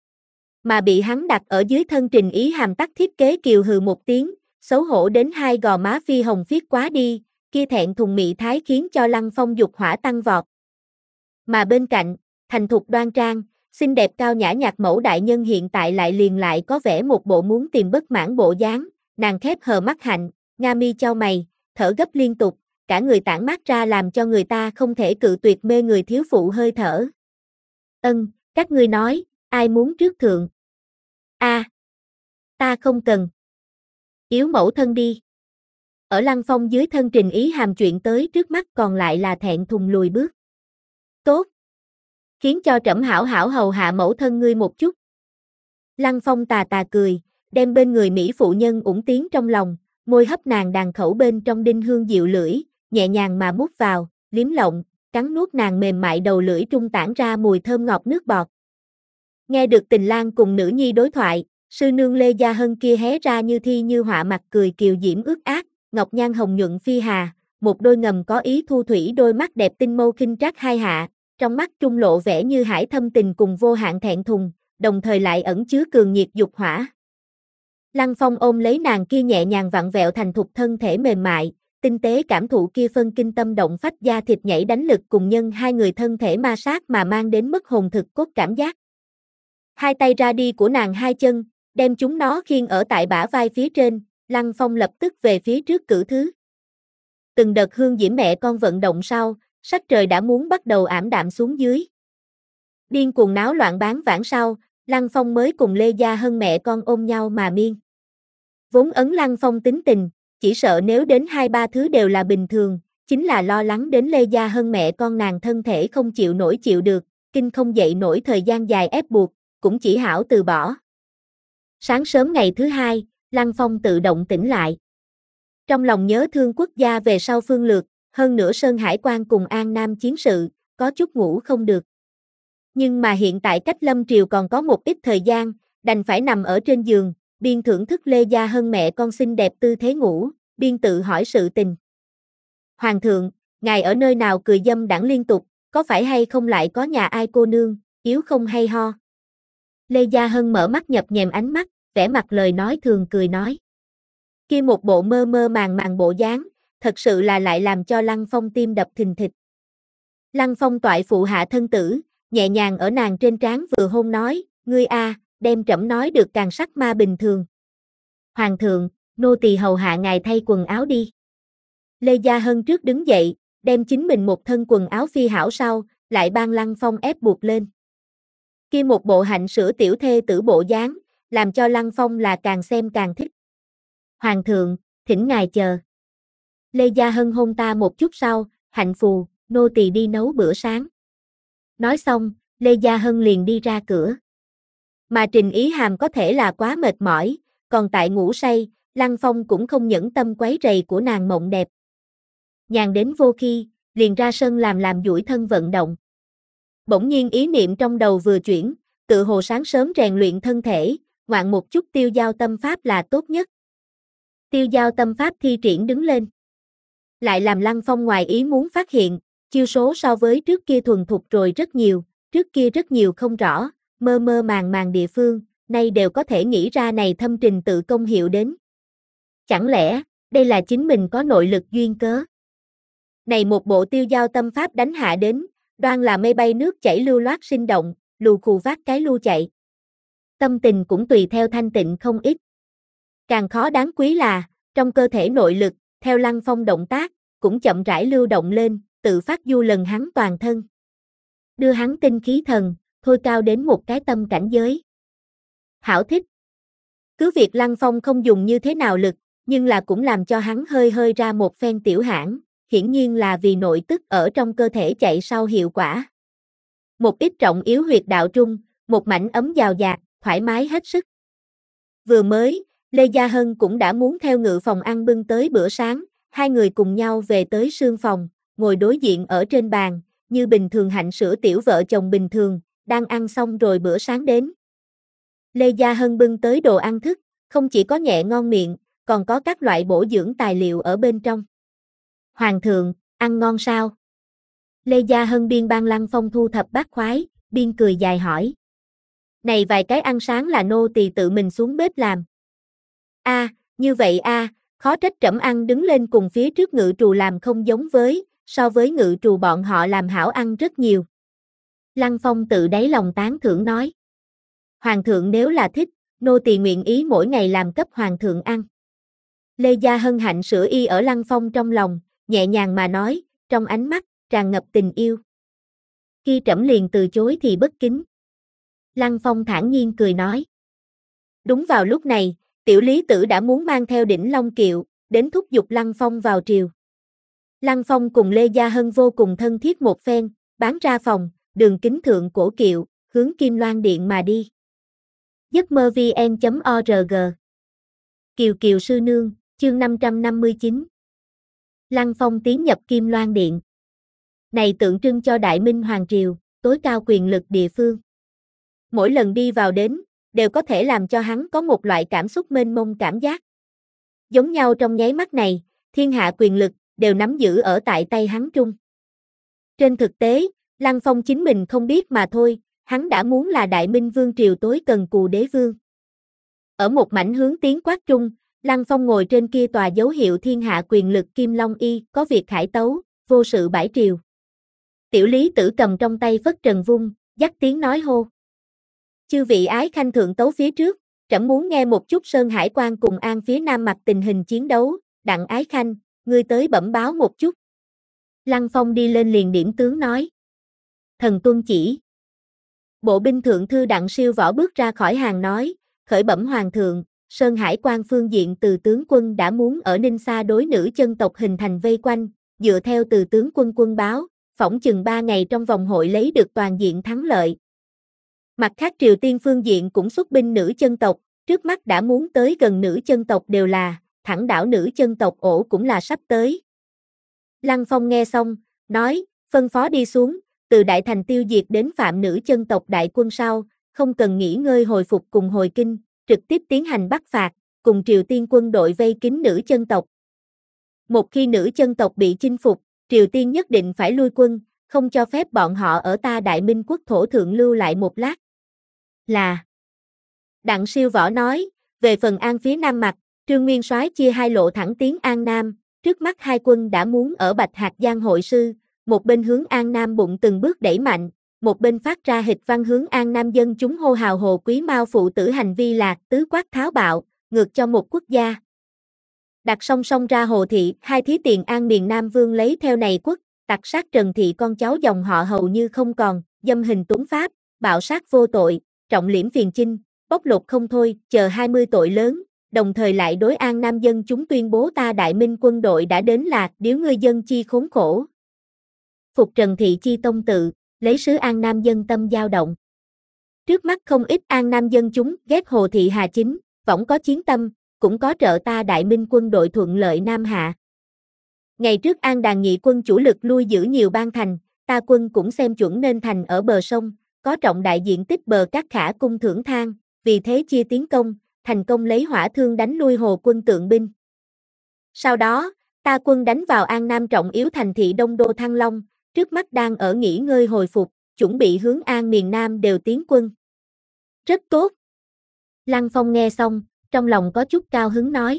Mà bị hắn đặt ở dưới thân Trình Ý Hàm tắc thiết kế kiều hừ một tiếng, xấu hổ đến hai gò má phi hồng phiết quá đi, kia thẹn thùng mị thái khiến cho Lăng Phong dục hỏa tăng vọt. Mà bên cạnh, thành thục đoan trang, Xinh đẹp cao nhã nhạc mẫu đại nhân hiện tại lại liền lại có vẻ một bộ muốn tìm bất mãn bộ dáng, nàng khép hờ mắt hạnh, nga mi chau mày, thở gấp liên tục, cả người tản mát ra làm cho người ta không thể cự tuyệt mê người thiếu phụ hơi thở. Ân, các ngươi nói, ai muốn trước thượng? A, à, ta không cần. Yếu mẫu thân đi. Ở Lăng Phong dưới thân Trình Ý Hàm chuyện tới trước mắt còn lại là thẹn thùng lùi bước. Tốt. Khiến cho trẫm hảo hảo hầu hạ mẫu thân ngươi một chút. Lăng Phong tà tà cười, đem bên người Mỹ phụ nhân ủng tiến trong lòng, môi hấp nàng đàn khẩu bên trong đinh hương dịu lưỡi, nhẹ nhàng mà mút vào, liếm lộng, cắn nuốt nàng mềm mại đầu lưỡi trung tản ra mùi thơm ngọt nước bọt. Nghe được Tình Lang cùng nữ nhi đối thoại, sư nương Lê Gia Hân kia hé ra như thi như họa mặt cười kiều diễm ướt át, ngọc nhan hồng nhuận phi hà, một đôi ngầm có ý thu thủy đôi mắt đẹp tinh mâu khinh trác hai hạ, trong mắt trung lộ vẻ như hải thâm tình cùng vô hạn thẹn thùng, đồng thời lại ẩn chứa cường nhiệt dục hỏa. Lăng Phong ôm lấy nàng kia nhẹ nhàng vặn vẹo thành thục thân thể mềm mại, tinh tế cảm thụ kia phân kinh tâm động phách da thịt nhảy đánh lực cùng nhân hai người thân thể ma sát mà mang đến mất hồn thực cốt cảm giác. Hai tay ra đi của nàng hai chân, đem chúng nó khiêng ở tại bả vai phía trên, Lăng Phong lập tức về phía trước cử thứ. Từng đợt hương diễm mẹ con vận động sau, sắc trời đã muốn bắt đầu ảm đạm xuống dưới. Điên cuồng náo loạn bán vãng sau, Lăng Phong mới cùng Lê Gia Hân mẹ con ôm nhau mà miên. Vốn ấn Lăng Phong tính tình, chỉ sợ nếu đến hai ba thứ đều là bình thường, chính là lo lắng đến Lê Gia Hân mẹ con nàng thân thể không chịu nổi chịu được, kinh không dậy nổi thời gian dài ép buộc, cũng chỉ hảo từ bỏ. Sáng sớm ngày thứ hai, Lăng Phong tự động tỉnh lại. Trong lòng nhớ thương quốc gia về sau phương lược, hơn nữa Sơn Hải Quan cùng An Nam chiến sự, có chút ngủ không được. Nhưng mà hiện tại cách Lâm Triều còn có một ít thời gian, đành phải nằm ở trên giường, biên thưởng thức Lê Gia Hân mẹ con xinh đẹp tư thế ngủ, biên tự hỏi sự tình. Hoàng thượng, ngài ở nơi nào cười dâm đãng liên tục, có phải hay không lại có nhà ai cô nương, yếu không hay ho? Lê Gia Hân mở mắt nhập nhèm ánh mắt, vẻ mặt lời nói thường cười nói. Kia một bộ mơ mơ màng màng bộ dáng, thật sự là lại làm cho Lăng Phong tim đập thình thịch. Lăng Phong toại phụ hạ thân tử, nhẹ nhàng ở nàng trên trán vừa hôn nói, ngươi a, đem trẫm nói được càng sắc ma bình thường. Hoàng thượng, nô tỳ hầu hạ ngài thay quần áo đi. Lê Gia Hân trước đứng dậy, đem chính mình một thân quần áo phi hảo sau, lại ban Lăng Phong ép buộc lên. Kia một bộ hạnh sữa tiểu thê tử bộ dáng, làm cho Lăng Phong là càng xem càng thích. Hoàng thượng, thỉnh ngài chờ. Lê Gia Hân hôn ta một chút sau, hạnh phù, nô tỳ đi nấu bữa sáng. Nói xong, Lê Gia Hân liền đi ra cửa. Mà Trình Ý Hàm có thể là quá mệt mỏi, còn tại ngủ say, Lăng Phong cũng không nhẫn tâm quấy rầy của nàng mộng đẹp. Nhàn đến vô khi, liền ra sân làm làm duỗi thân vận động. Bỗng nhiên ý niệm trong đầu vừa chuyển, tự hồ sáng sớm rèn luyện thân thể, ngoạn một chút tiêu giao tâm pháp là tốt nhất. Tiêu giao tâm pháp thi triển đứng lên. Lại làm Lăng Phong ngoài ý muốn phát hiện, chiêu số so với trước kia thuần thục rồi rất nhiều, trước kia rất nhiều không rõ, mơ mơ màng màng địa phương, nay đều có thể nghĩ ra này thâm trình tự công hiệu đến. Chẳng lẽ, đây là chính mình có nội lực duyên cớ? Này một bộ tiêu giao tâm pháp đánh hạ đến, đoan là mây bay nước chảy lưu loát sinh động, lù khù vác cái lưu chạy. Tâm tình cũng tùy theo thanh tịnh không ít. Càng khó đáng quý là, trong cơ thể nội lực, theo Lăng Phong động tác, cũng chậm rãi lưu động lên, tự phát du lần hắn toàn thân. Đưa hắn tinh khí thần, thôi cao đến một cái tâm cảnh giới. Hảo thích. Cứ việc Lăng Phong không dùng như thế nào lực, nhưng là cũng làm cho hắn hơi hơi ra một phen tiểu hãn, hiển nhiên là vì nội tức ở trong cơ thể chạy sau hiệu quả. Một ít trọng yếu huyệt đạo trung, một mảnh ấm giào dạt, thoải mái hết sức. Vừa mới, Lê Gia Hân cũng đã muốn theo ngự phòng ăn bưng tới bữa sáng, hai người cùng nhau về tới sương phòng, ngồi đối diện ở trên bàn, như bình thường hạnh sữa tiểu vợ chồng bình thường, đang ăn xong rồi bữa sáng đến. Lê Gia Hân bưng tới đồ ăn thức, không chỉ có nhẹ ngon miệng, còn có các loại bổ dưỡng tài liệu ở bên trong. Hoàng thượng, ăn ngon sao? Lê Gia Hân biên ban Lăng Phong thu thập bát khoái, biên cười dài hỏi. Này vài cái ăn sáng là nô tỳ tự mình xuống bếp làm. A, à, như vậy a, à, khó trách trẫm ăn đứng lên cùng phía trước ngự trù làm không giống với, so với ngự trù bọn họ làm hảo ăn rất nhiều. Lăng Phong tự đáy lòng tán thưởng nói. Hoàng thượng nếu là thích, nô tỳ nguyện ý mỗi ngày làm cấp hoàng thượng ăn. Lê Gia hân hạnh sữa y ở Lăng Phong trong lòng, nhẹ nhàng mà nói, trong ánh mắt, tràn ngập tình yêu. Khi trẫm liền từ chối thì bất kính. Lăng Phong thản nhiên cười nói. Đúng vào lúc này, tiểu lý tử đã muốn mang theo đỉnh Long Kiệu, đến thúc giục Lăng Phong vào triều. Lăng Phong cùng Lê Gia Hân vô cùng thân thiết một phen, bán ra phòng, đường kính thượng cổ kiệu, hướng Kim Loan Điện mà đi. giấc mơ vn chấm org Kiều Kiều Sư Nương, chương năm trăm năm mươi chín. Lăng Phong tiến nhập Kim Loan Điện. Này tượng trưng cho Đại Minh Hoàng Triều, tối cao quyền lực địa phương. Mỗi lần đi vào đến, đều có thể làm cho hắn có một loại cảm xúc mênh mông cảm giác. Giống nhau trong nháy mắt này, thiên hạ quyền lực, đều nắm giữ ở tại tay hắn trung. Trên thực tế, Lăng Phong chính mình không biết mà thôi, hắn đã muốn là Đại Minh Vương Triều tối cần cù đế vương. Ở một mảnh hướng tiếng quát trung, Lăng Phong ngồi trên kia tòa dấu hiệu thiên hạ quyền lực Kim Long Y, có việc khải tấu, vô sự bãi triều. Tiểu lý tử cầm trong tay phất trần vung, dắt tiếng nói hô. Chư vị ái khanh thượng tấu phía trước, trẫm muốn nghe một chút Sơn Hải Quan cùng An phía Nam mặt tình hình chiến đấu, đặng ái khanh, ngươi tới bẩm báo một chút. Lăng Phong đi lên liền điểm tướng nói. Thần tuân chỉ. Bộ binh thượng thư Đặng Siêu Võ bước ra khỏi hàng nói, khởi bẩm hoàng thượng, Sơn Hải Quan phương diện từ tướng quân đã muốn ở Ninh Sa đối nữ chân tộc hình thành vây quanh, dựa theo từ tướng quân quân báo, phỏng chừng ba ngày trong vòng hội lấy được toàn diện thắng lợi. Mặt khác Triều Tiên phương diện cũng xuất binh nữ chân tộc, trước mắt đã muốn tới gần nữ chân tộc đều là, thẳng đảo nữ chân tộc ổ cũng là sắp tới. Lăng Phong nghe xong, nói, phân phó đi xuống, từ Đại Thành tiêu diệt đến phạm nữ chân tộc đại quân sau, không cần nghỉ ngơi hồi phục cùng hồi kinh, trực tiếp tiến hành bắt phạt, cùng Triều Tiên quân đội vây kín nữ chân tộc. Một khi nữ chân tộc bị chinh phục, Triều Tiên nhất định phải lui quân, không cho phép bọn họ ở ta Đại Minh quốc thổ thượng lưu lại một lát. Là. Đặng Siêu Võ nói, về phần An phía Nam mặt, Trương Nguyên Soái chia hai lộ thẳng tiến An Nam, trước mắt hai quân đã muốn ở Bạch Hạc Giang hội sư, một bên hướng An Nam bụng từng bước đẩy mạnh, một bên phát ra hịch văn hướng An Nam dân chúng hô hào Hồ Quý Mao phụ tử hành vi lạc tứ quát tháo bạo, ngược cho một quốc gia. Đặt song song ra Hồ Thị, hai thí tiền An miền Nam Vương lấy theo này quốc, tặc sát Trần Thị con cháu dòng họ hầu như không còn, dâm hình tuấn pháp, bạo sát vô tội, trọng liễm phiền chinh, bóc lột không thôi, chờ hai mươi tội lớn, đồng thời lại đối An Nam dân chúng tuyên bố ta Đại Minh quân đội đã đến lạc điếu người dân chi khốn khổ. Phục Trần Thị chi tông tự, lấy sứ An Nam dân tâm dao động. Trước mắt không ít An Nam dân chúng ghét Hồ Thị Hà Chính, võng có chiến tâm, cũng có trợ ta Đại Minh quân đội thuận lợi Nam Hạ. Ngày trước An đàn nhị quân chủ lực lui giữ nhiều bang thành, ta quân cũng xem chuẩn nên thành ở bờ sông, có trọng đại diện tích bờ cát khả cung thưởng thang, vì thế chia tiến công, thành công lấy hỏa thương đánh lui Hồ quân tượng binh. Sau đó, ta quân đánh vào An Nam trọng yếu thành thị Đông Đô Thăng Long, trước mắt đang ở nghỉ ngơi hồi phục, chuẩn bị hướng An miền Nam đều tiến quân. Rất tốt. Lăng Phong nghe xong, trong lòng có chút cao hứng nói.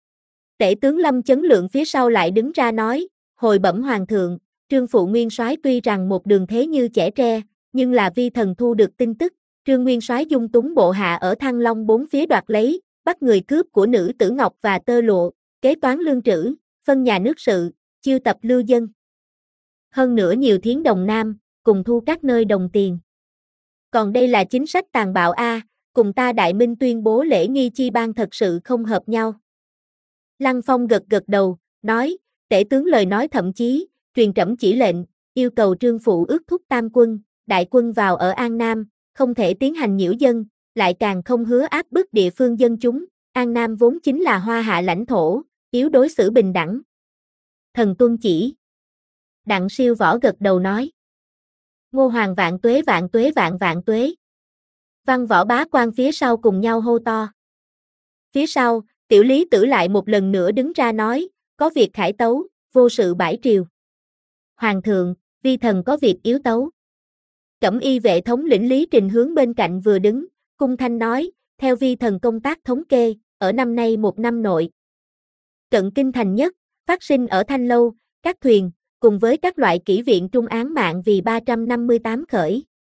Tể tướng Lâm Chấn Lượng phía sau lại đứng ra nói, hồi bẩm hoàng thượng, Trương Phụ Nguyên Soái tuy rằng một đường thế như chẻ tre, nhưng là vi thần thu được tin tức, Trương Nguyên Soái dung túng bộ hạ ở Thăng Long bốn phía đoạt lấy, bắt người cướp của nữ tử ngọc và tơ lụa, kế toán lương trữ, phân nhà nước sự, chiêu tập lưu dân. Hơn nữa nhiều thiến đồng nam, cùng thu các nơi đồng tiền. Còn đây là chính sách tàn bạo a, cùng ta Đại Minh tuyên bố lễ nghi chi ban thật sự không hợp nhau. Lăng Phong gật gật đầu, nói, tể tướng lời nói thậm chí, truyền trẫm chỉ lệnh, yêu cầu Trương Phụ ước thúc tam quân, đại quân vào ở An Nam, không thể tiến hành nhiễu dân, lại càng không hứa áp bức địa phương dân chúng, An Nam vốn chính là hoa hạ lãnh thổ, yếu đối xử bình đẳng. Thần tuân chỉ. Đặng Siêu Võ gật đầu nói. Ngô Hoàng vạn tuế vạn tuế vạn vạn tuế. Văn Võ bá quan phía sau cùng nhau hô to. Phía sau, tiểu lý tử lại một lần nữa đứng ra nói, có việc khải tấu, vô sự bãi triều. Hoàng thượng, vi thần có việc yếu tấu. Cẩm y vệ thống lĩnh Lý Trình hướng bên cạnh vừa đứng, cung thanh nói, theo vi thần công tác thống kê, ở năm nay một năm nội. Cận kinh thành nhất, phát sinh ở Thanh Lâu, các thuyền, cùng với các loại kỹ viện trung án mạng vì ba trăm năm mươi tám khởi.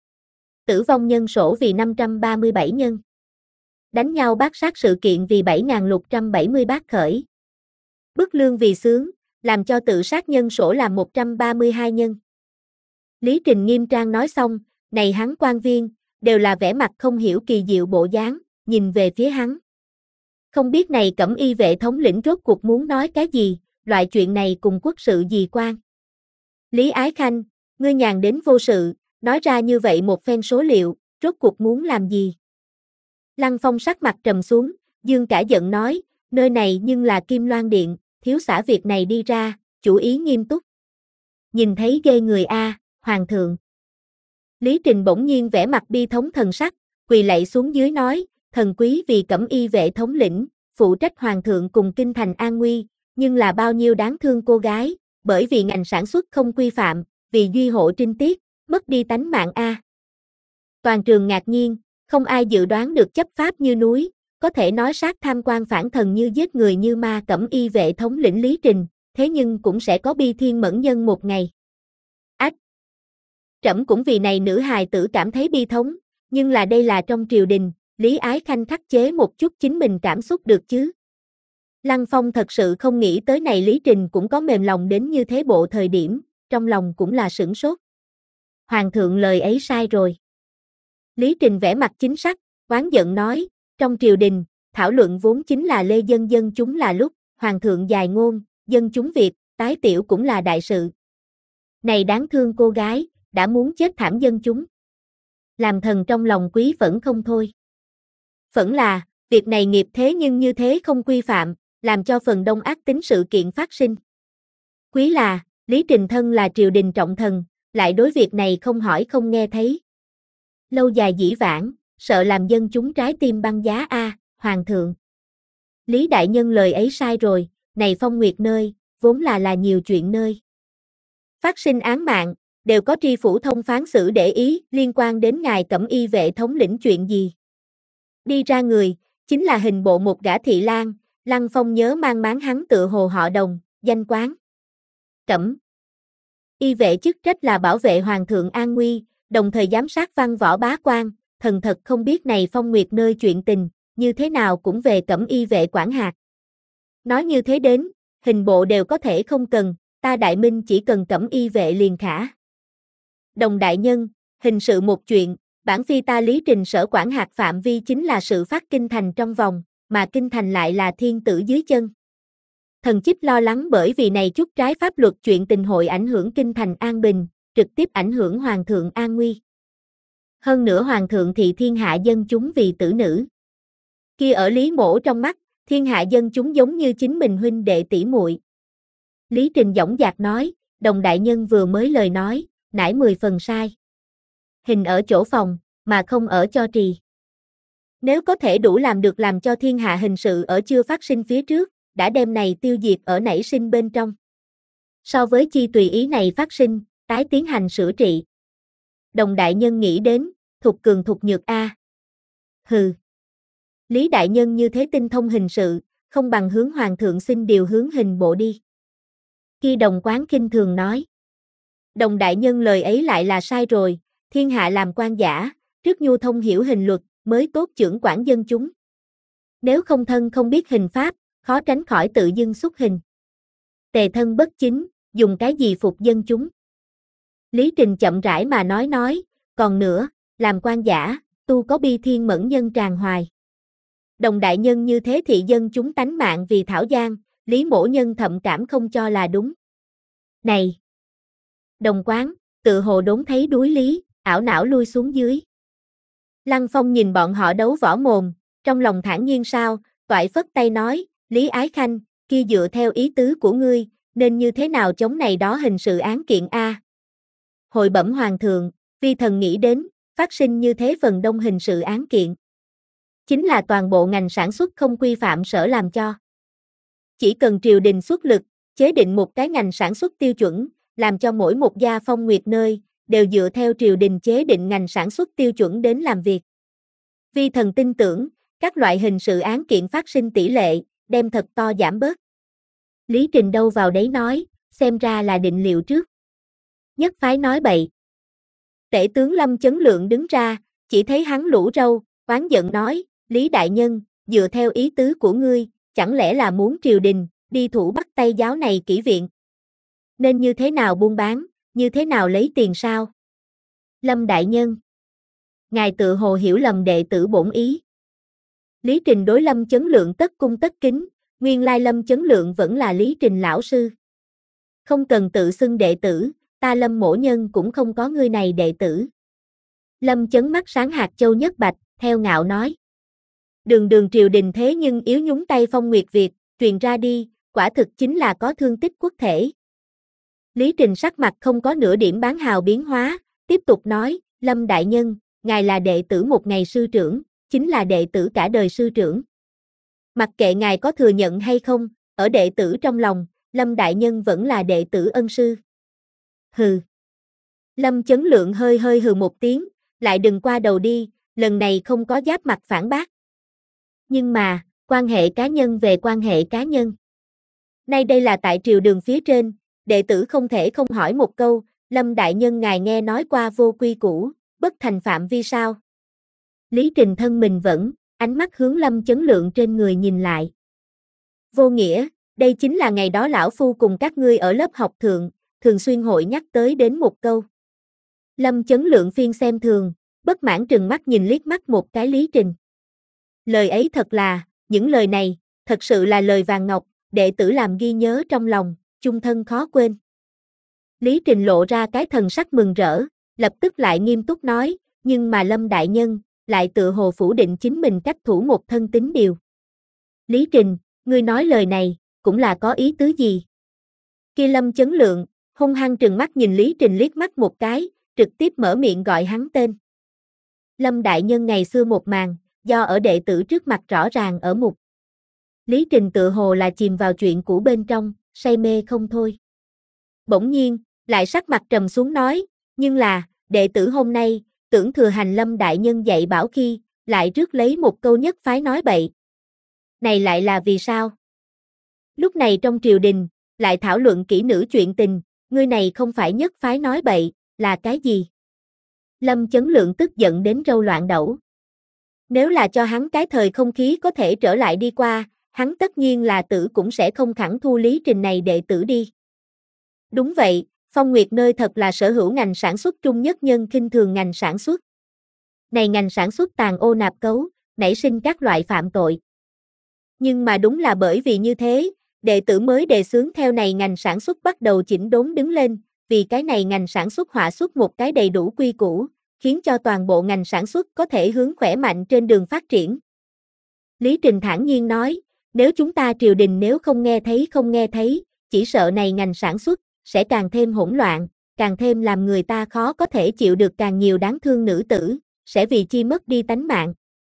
tử vong nhân sổ vì năm trăm ba mươi bảy nhân. Đánh nhau bát sát sự kiện vì bảy nghìn lục trăm bảy mươi bát khởi. Bức lương vì xướng, làm cho tự sát nhân sổ là một trăm ba mươi hai nhân. Lý Trình nghiêm trang nói xong, này hắn quan viên, đều là vẻ mặt không hiểu kỳ diệu bộ dáng, nhìn về phía hắn. Không biết này Cẩm Y vệ thống lĩnh rốt cuộc muốn nói cái gì, loại chuyện này cùng quốc sự gì quan. Lý Ái Khanh, ngươi nhàn đến vô sự, nói ra như vậy một phen số liệu, rốt cuộc muốn làm gì? Lăng Phong sắc mặt trầm xuống, dương cả giận nói, nơi này nhưng là Kim Loan Điện, thiếu xả việc này đi ra, chủ ý nghiêm túc. Nhìn thấy ghê người a, hoàng thượng. Lý Trình bỗng nhiên vẻ mặt bi thống thần sắc, quỳ lạy xuống dưới nói, thần quý vì Cẩm Y vệ thống lĩnh, phụ trách hoàng thượng cùng kinh thành an nguy, nhưng là bao nhiêu đáng thương cô gái, bởi vì ngành sản xuất không quy phạm, vì duy hộ trinh tiết, mất đi tánh mạng a. Toàn trường ngạc nhiên, không ai dự đoán được chấp pháp như núi, có thể nói sát tham quan phản thần như giết người như ma Cẩm Y vệ thống lĩnh Lý Trình, thế nhưng cũng sẽ có bi thiên mẫn nhân một ngày. Ách! Trẫm cũng vì này nữ hài tử cảm thấy bi thống, nhưng là đây là trong triều đình, Lý Ái Khanh khắc chế một chút chính mình cảm xúc được chứ. Lăng Phong thật sự không nghĩ tới này Lý Trình cũng có mềm lòng đến như thế bộ thời điểm, trong lòng cũng là sửng sốt. Hoàng thượng lời ấy sai rồi. Lý Trình vẻ mặt chính xác, oán giận nói, trong triều đình, thảo luận vốn chính là lê dân dân chúng là lúc, hoàng thượng dài ngôn, dân chúng Việt, tái tiểu cũng là đại sự. Này đáng thương cô gái, đã muốn chết thảm dân chúng. Làm thần trong lòng quý phẫn không thôi. Phẫn là, việc này nghiệp thế nhưng như thế không quy phạm, làm cho phần đông ác tính sự kiện phát sinh. Quý là, Lý Trình thân là triều đình trọng thần, lại đối việc này không hỏi không nghe thấy. Lâu dài dĩ vãng, sợ làm dân chúng trái tim băng giá a, hoàng thượng. Lý đại nhân lời ấy sai rồi, này Phong Nguyệt nơi, vốn là là nhiều chuyện nơi. Phát sinh án mạng, đều có tri phủ thông phán xử để ý, liên quan đến ngài Cẩm Y vệ thống lĩnh chuyện gì. Đi ra người, chính là hình bộ một gã thị lang, Lăng Phong nhớ mang máng hắn tựa hồ họ Đồng, danh quán. Cẩm Y vệ chức trách là bảo vệ hoàng thượng an nguy, đồng thời giám sát văn võ bá quan, thần thật không biết này Phong Nguyệt nơi chuyện tình, như thế nào cũng về Cẩm Y vệ quản hạt. Nói như thế đến, hình bộ đều có thể không cần, ta Đại Minh chỉ cần Cẩm Y vệ liền khả. Đồng đại nhân, hình sự một chuyện, bản phi ta Lý Trình sở quản hạt phạm vi chính là sự phát kinh thành trong vòng, mà kinh thành lại là thiên tử dưới chân. Thần chích lo lắng bởi vì này chút trái pháp luật chuyện tình hội ảnh hưởng kinh thành an bình, trực tiếp ảnh hưởng hoàng thượng an nguy. Hơn nữa hoàng thượng thị thiên hạ dân chúng vì tử nữ. Kia ở Lý Mỗ trong mắt, thiên hạ dân chúng giống như chính mình huynh đệ tỷ muội. Lý Trình dõng dạc nói, đồng đại nhân vừa mới lời nói, nải mười phần sai. Hình ở chỗ phòng, mà không ở cho trì. Nếu có thể đủ làm được làm cho thiên hạ hình sự ở chưa phát sinh phía trước, đã đem này tiêu diệt ở nảy sinh bên trong. So với chi tùy ý này phát sinh, tái tiến hành sửa trị. Đồng đại nhân nghĩ đến, thục cường thục nhược a. Hừ. Lý đại nhân như thế tinh thông hình sự, không bằng hướng hoàng thượng xin điều hướng hình bộ đi. Khi đồng quán kinh thường nói. Đồng đại nhân lời ấy lại là sai rồi, thiên hạ làm quan giả, trước nhu thông hiểu hình luật, mới tốt trưởng quản dân chúng. Nếu không thân không biết hình pháp, khó tránh khỏi tự dưng xuất hình. Tề thân bất chính, dùng cái gì phục dân chúng. Lý Trình chậm rãi mà nói nói, còn nữa, làm quan giả, tu có bi thiên mẫn nhân tràn hoài. Đồng đại nhân như thế thị dân chúng tánh mạng vì thảo giang, Lý Mỗ nhân thậm cảm không cho là đúng. Này! Đồng quán, tự hồ đốn thấy đuối lý, ảo não lui xuống dưới. Lăng Phong nhìn bọn họ đấu võ mồm, trong lòng thản nhiên sao, toại phất tay nói, Lý Ái Khanh, kia dựa theo ý tứ của ngươi, nên như thế nào chống này đó hình sự án kiện a? Hội bẩm hoàng thượng, vi thần nghĩ đến, phát sinh như thế phần đông hình sự án kiện. Chính là toàn bộ ngành sản xuất không quy phạm sở làm cho. Chỉ cần triều đình xuất lực, chế định một cái ngành sản xuất tiêu chuẩn, làm cho mỗi một gia Phong Nguyệt nơi, đều dựa theo triều đình chế định ngành sản xuất tiêu chuẩn đến làm việc. Vi thần tin tưởng, các loại hình sự án kiện phát sinh tỷ lệ, đem thật to giảm bớt. Lý Trình đâu vào đấy nói, xem ra là định liệu trước. Nhất phái nói bậy. Tể tướng Lâm Chấn Lượng đứng ra, chỉ thấy hắn lũ râu, oán giận nói, Lý đại nhân, dựa theo ý tứ của ngươi, chẳng lẽ là muốn triều đình, đi thủ bắt tay giáo này kỹ viện? Nên như thế nào buôn bán, như thế nào lấy tiền sao? Lâm đại nhân, ngài tự hồ hiểu lầm đệ tử bổn ý. Lý Trình đối Lâm Chấn Lượng tất cung tất kính, nguyên lai Lâm Chấn Lượng vẫn là Lý Trình lão sư. Không cần tự xưng đệ tử, ta Lâm mỗ nhân cũng không có ngươi này đệ tử. Lâm Chấn mắt sáng hạt châu nhất bạch, theo ngạo nói. Đường đường triều đình thế nhưng yếu nhúng tay Phong Nguyệt Việt, truyền ra đi, quả thực chính là có thương tích quốc thể. Lý Trình sắc mặt không có nửa điểm bán hào biến hóa, tiếp tục nói, Lâm đại nhân, ngài là đệ tử một ngày sư trưởng, chính là đệ tử cả đời sư trưởng. Mặc kệ ngài có thừa nhận hay không, ở đệ tử trong lòng, Lâm đại nhân vẫn là đệ tử ân sư. Hừ. Lâm Chấn Lượng hơi hơi hừ một tiếng, lại đừng qua đầu đi, lần này không có giáp mặt phản bác. Nhưng mà, quan hệ cá nhân về quan hệ cá nhân. Nay đây là tại triều đường phía trên, đệ tử không thể không hỏi một câu, Lâm đại nhân ngài nghe nói qua vô quy củ, bất thành phạm vi sao? Lý Trình thân mình vẫn, ánh mắt hướng Lâm Chấn Lượng trên người nhìn lại. Vô nghĩa, đây chính là ngày đó lão phu cùng các ngươi ở lớp học thượng, thường xuyên hội nhắc tới đến một câu. Lâm Chấn Lượng phiên xem thường, bất mãn trừng mắt nhìn liếc mắt một cái Lý Trình. Lời ấy thật là, những lời này, thật sự là lời vàng ngọc, đệ tử làm ghi nhớ trong lòng, chung thân khó quên. Lý Trình lộ ra cái thần sắc mừng rỡ, lập tức lại nghiêm túc nói, nhưng mà Lâm đại nhân, lại tự hồ phủ định chính mình cách thủ một thân tín điều. Lý Trình, ngươi nói lời này, cũng là có ý tứ gì? Kia Lâm Chấn Lượng, hung hăng trừng mắt nhìn Lý Trình liếc mắt một cái, trực tiếp mở miệng gọi hắn tên. Lâm đại nhân ngày xưa một màn, do ở đệ tử trước mặt rõ ràng ở mục. Lý Trình tự hồ là chìm vào chuyện cũ bên trong, say mê không thôi. Bỗng nhiên, lại sắc mặt trầm xuống nói, nhưng là, đệ tử hôm nay, tưởng thừa hành Lâm đại nhân dạy bảo khi, lại rước lấy một câu nhất phái nói bậy. Này lại là vì sao? Lúc này trong triều đình, lại thảo luận kỹ nữ chuyện tình, ngươi này không phải nhất phái nói bậy, là cái gì? Lâm Chấn Lượng tức giận đến râu loạn đẩu. Nếu là cho hắn cái thời không khí có thể trở lại đi qua, hắn tất nhiên là tử cũng sẽ không khẳng thu Lý Trình này đệ tử đi. Đúng vậy, Phong Nguyệt nơi thật là sở hữu ngành sản xuất trung nhất nhân khinh thường ngành sản xuất. Này ngành sản xuất tàn ô nạp cấu, nảy sinh các loại phạm tội. Nhưng mà đúng là bởi vì như thế, đệ tử mới đề xướng theo này ngành sản xuất bắt đầu chỉnh đốn đứng lên, vì cái này ngành sản xuất họa xuất một cái đầy đủ quy củ, khiến cho toàn bộ ngành sản xuất có thể hướng khỏe mạnh trên đường phát triển. Lý Trình thản nhiên nói, nếu chúng ta triều đình nếu không nghe thấy không nghe thấy, chỉ sợ này ngành sản xuất, sẽ càng thêm hỗn loạn, càng thêm làm người ta khó có thể chịu được càng nhiều đáng thương nữ tử, sẽ vì chi mất đi tánh mạng.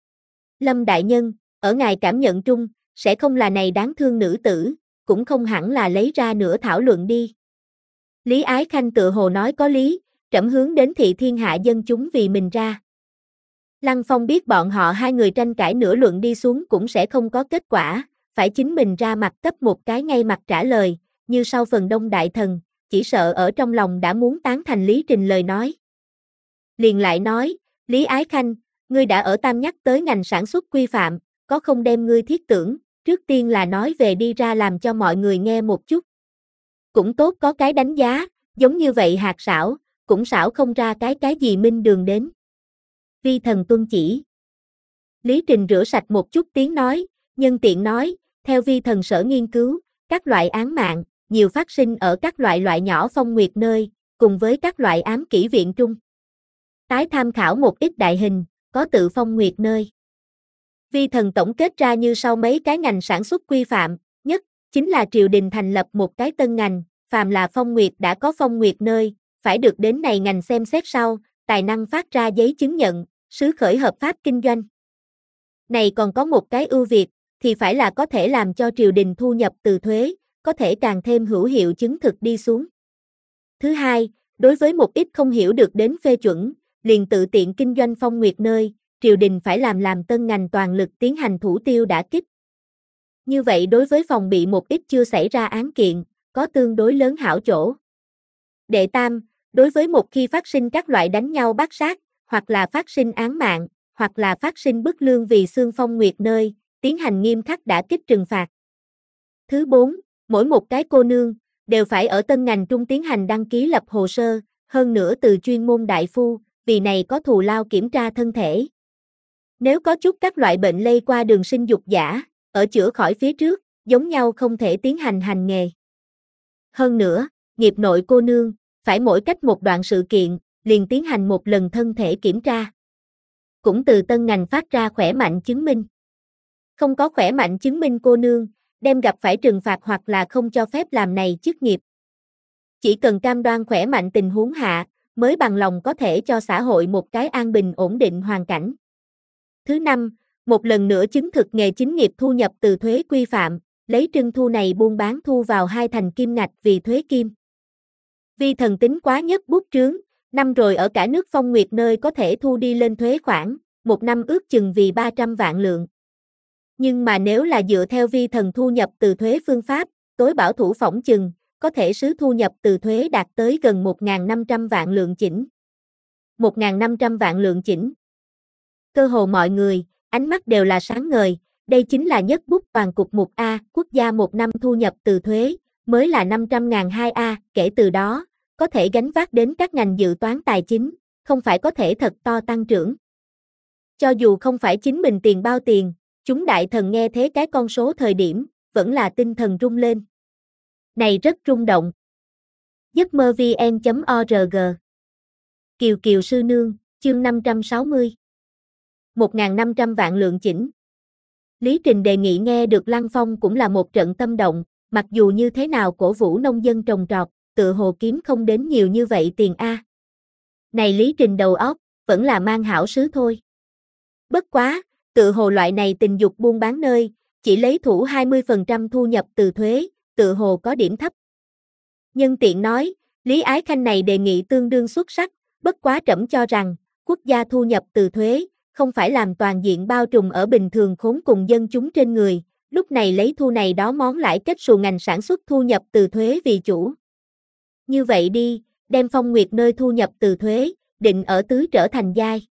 Lâm đại nhân, ở ngài cảm nhận trung, sẽ không là này đáng thương nữ tử, cũng không hẳn là lấy ra nữa thảo luận đi. Lý Ái Khanh tự hồ nói có lý, trẫm hướng đến thị thiên hạ dân chúng vì mình ra. Lăng Phong biết bọn họ hai người tranh cãi nửa luận đi xuống cũng sẽ không có kết quả, phải chính mình ra mặt cấp một cái ngay mặt trả lời, như sau phần đông đại thần, chỉ sợ ở trong lòng đã muốn tán thành Lý Trình lời nói. Liền lại nói, Lý Ái Khanh, ngươi đã ở Tam nhắc tới ngành sản xuất quy phạm, có không đem ngươi thiết tưởng, trước tiên là nói về đi ra làm cho mọi người nghe một chút. Cũng tốt có cái đánh giá, giống như vậy hạt xảo, cũng xảo không ra cái cái gì minh đường đến. Vi thần tuân chỉ. Lý Trình rửa sạch một chút tiếng nói, nhân tiện nói, theo vi thần sở nghiên cứu, các loại án mạng, nhiều phát sinh ở các loại loại nhỏ phong nguyệt nơi, cùng với các loại ám kỹ viện trung. Tái tham khảo một ít đại hình, có tự phong nguyệt nơi. Vi thần tổng kết ra như sau mấy cái ngành sản xuất quy phạm, nhất, chính là triều đình thành lập một cái tân ngành, phàm là phong nguyệt đã có phong nguyệt nơi, phải được đến này ngành xem xét sau, tài năng phát ra giấy chứng nhận, sứ khởi hợp pháp kinh doanh. Này còn có một cái ưu việt, thì phải là có thể làm cho triều đình thu nhập từ thuế, có thể càng thêm hữu hiệu chứng thực đi xuống. Thứ hai, đối với một ít không hiểu được đến phê chuẩn, liền tự tiện kinh doanh phong nguyệt nơi, triều đình phải làm làm tân ngành toàn lực tiến hành thủ tiêu đả kích. Như vậy đối với phòng bị một ít chưa xảy ra án kiện, có tương đối lớn hảo chỗ. Đệ tam, đối với một khi phát sinh các loại đánh nhau bắt sát, hoặc là phát sinh án mạng, hoặc là phát sinh bức lương vì xương phong nguyệt nơi, tiến hành nghiêm khắc đả kích trừng phạt. Thứ bốn, mỗi một cái cô nương, đều phải ở tân ngành trung tiến hành đăng ký lập hồ sơ, hơn nữa từ chuyên môn đại phu, vì này có thù lao kiểm tra thân thể. Nếu có chút các loại bệnh lây qua đường sinh dục giả, ở chữa khỏi phía trước, giống nhau không thể tiến hành hành nghề. Hơn nữa, nghiệp nội cô nương, phải mỗi cách một đoạn sự kiện, liền tiến hành một lần thân thể kiểm tra. Cũng từ tân ngành phát ra khỏe mạnh chứng minh. Không có khỏe mạnh chứng minh cô nương, đem gặp phải trừng phạt hoặc là không cho phép làm này chức nghiệp. Chỉ cần cam đoan khỏe mạnh tình huống hạ, mới bằng lòng có thể cho xã hội một cái an bình ổn định hoàn cảnh. Thứ năm, một lần nữa chứng thực nghề chính nghiệp thu nhập từ thuế quy phạm, lấy trưng thu này buôn bán thu vào hai thành kim ngạch vì thuế kim. Vì thần tính quá nhất bút trướng, năm rồi ở cả nước phong nguyệt nơi có thể thu đi lên thuế khoản, một năm ước chừng vì ba trăm vạn lượng. Nhưng mà nếu là dựa theo vi thần thu nhập từ thuế phương pháp, tối bảo thủ phỏng chừng, có thể sứ thu nhập từ thuế đạt tới gần một nghìn năm trăm vạn lượng chỉnh. một nghìn năm trăm vạn lượng chỉnh. Cơ hồ mọi người, ánh mắt đều là sáng ngời, đây chính là nhất bút toàn cục mục A, quốc gia một năm thu nhập từ thuế, mới là năm trăm ngàn hai A, kể từ đó, có thể gánh vác đến các ngành dự toán tài chính, không phải có thể thật to tăng trưởng. Cho dù không phải chính mình tiền bao tiền, chúng đại thần nghe thế cái con số thời điểm, vẫn là tinh thần rung lên. Này rất rung động. giấc mơ vn chấm org Kiều Kiều Sư Nương, chương năm trăm sáu mươi một nghìn năm trăm vạn lượng chỉnh. Lý Trình đề nghị nghe được Lăng Phong cũng là một trận tâm động, mặc dù như thế nào cổ vũ nông dân trồng trọt, tự hồ kiếm không đến nhiều như vậy tiền A. Này Lý Trình đầu óc, vẫn là mang hảo sứ thôi. Bất quá, tự hồ loại này tình dục buôn bán nơi, chỉ lấy thủ hai mươi phần trăm thu nhập từ thuế, tự hồ có điểm thấp. Nhân tiện nói, Lý Ái Khanh này đề nghị tương đương xuất sắc, bất quá trẫm cho rằng, quốc gia thu nhập từ thuế, không phải làm toàn diện bao trùm ở bình thường khốn cùng dân chúng trên người, lúc này lấy thu này đó món lãi kết xù ngành sản xuất thu nhập từ thuế vì chủ. Như vậy đi, đem phong nguyệt nơi thu nhập từ thuế, định ở tứ trở thành giai.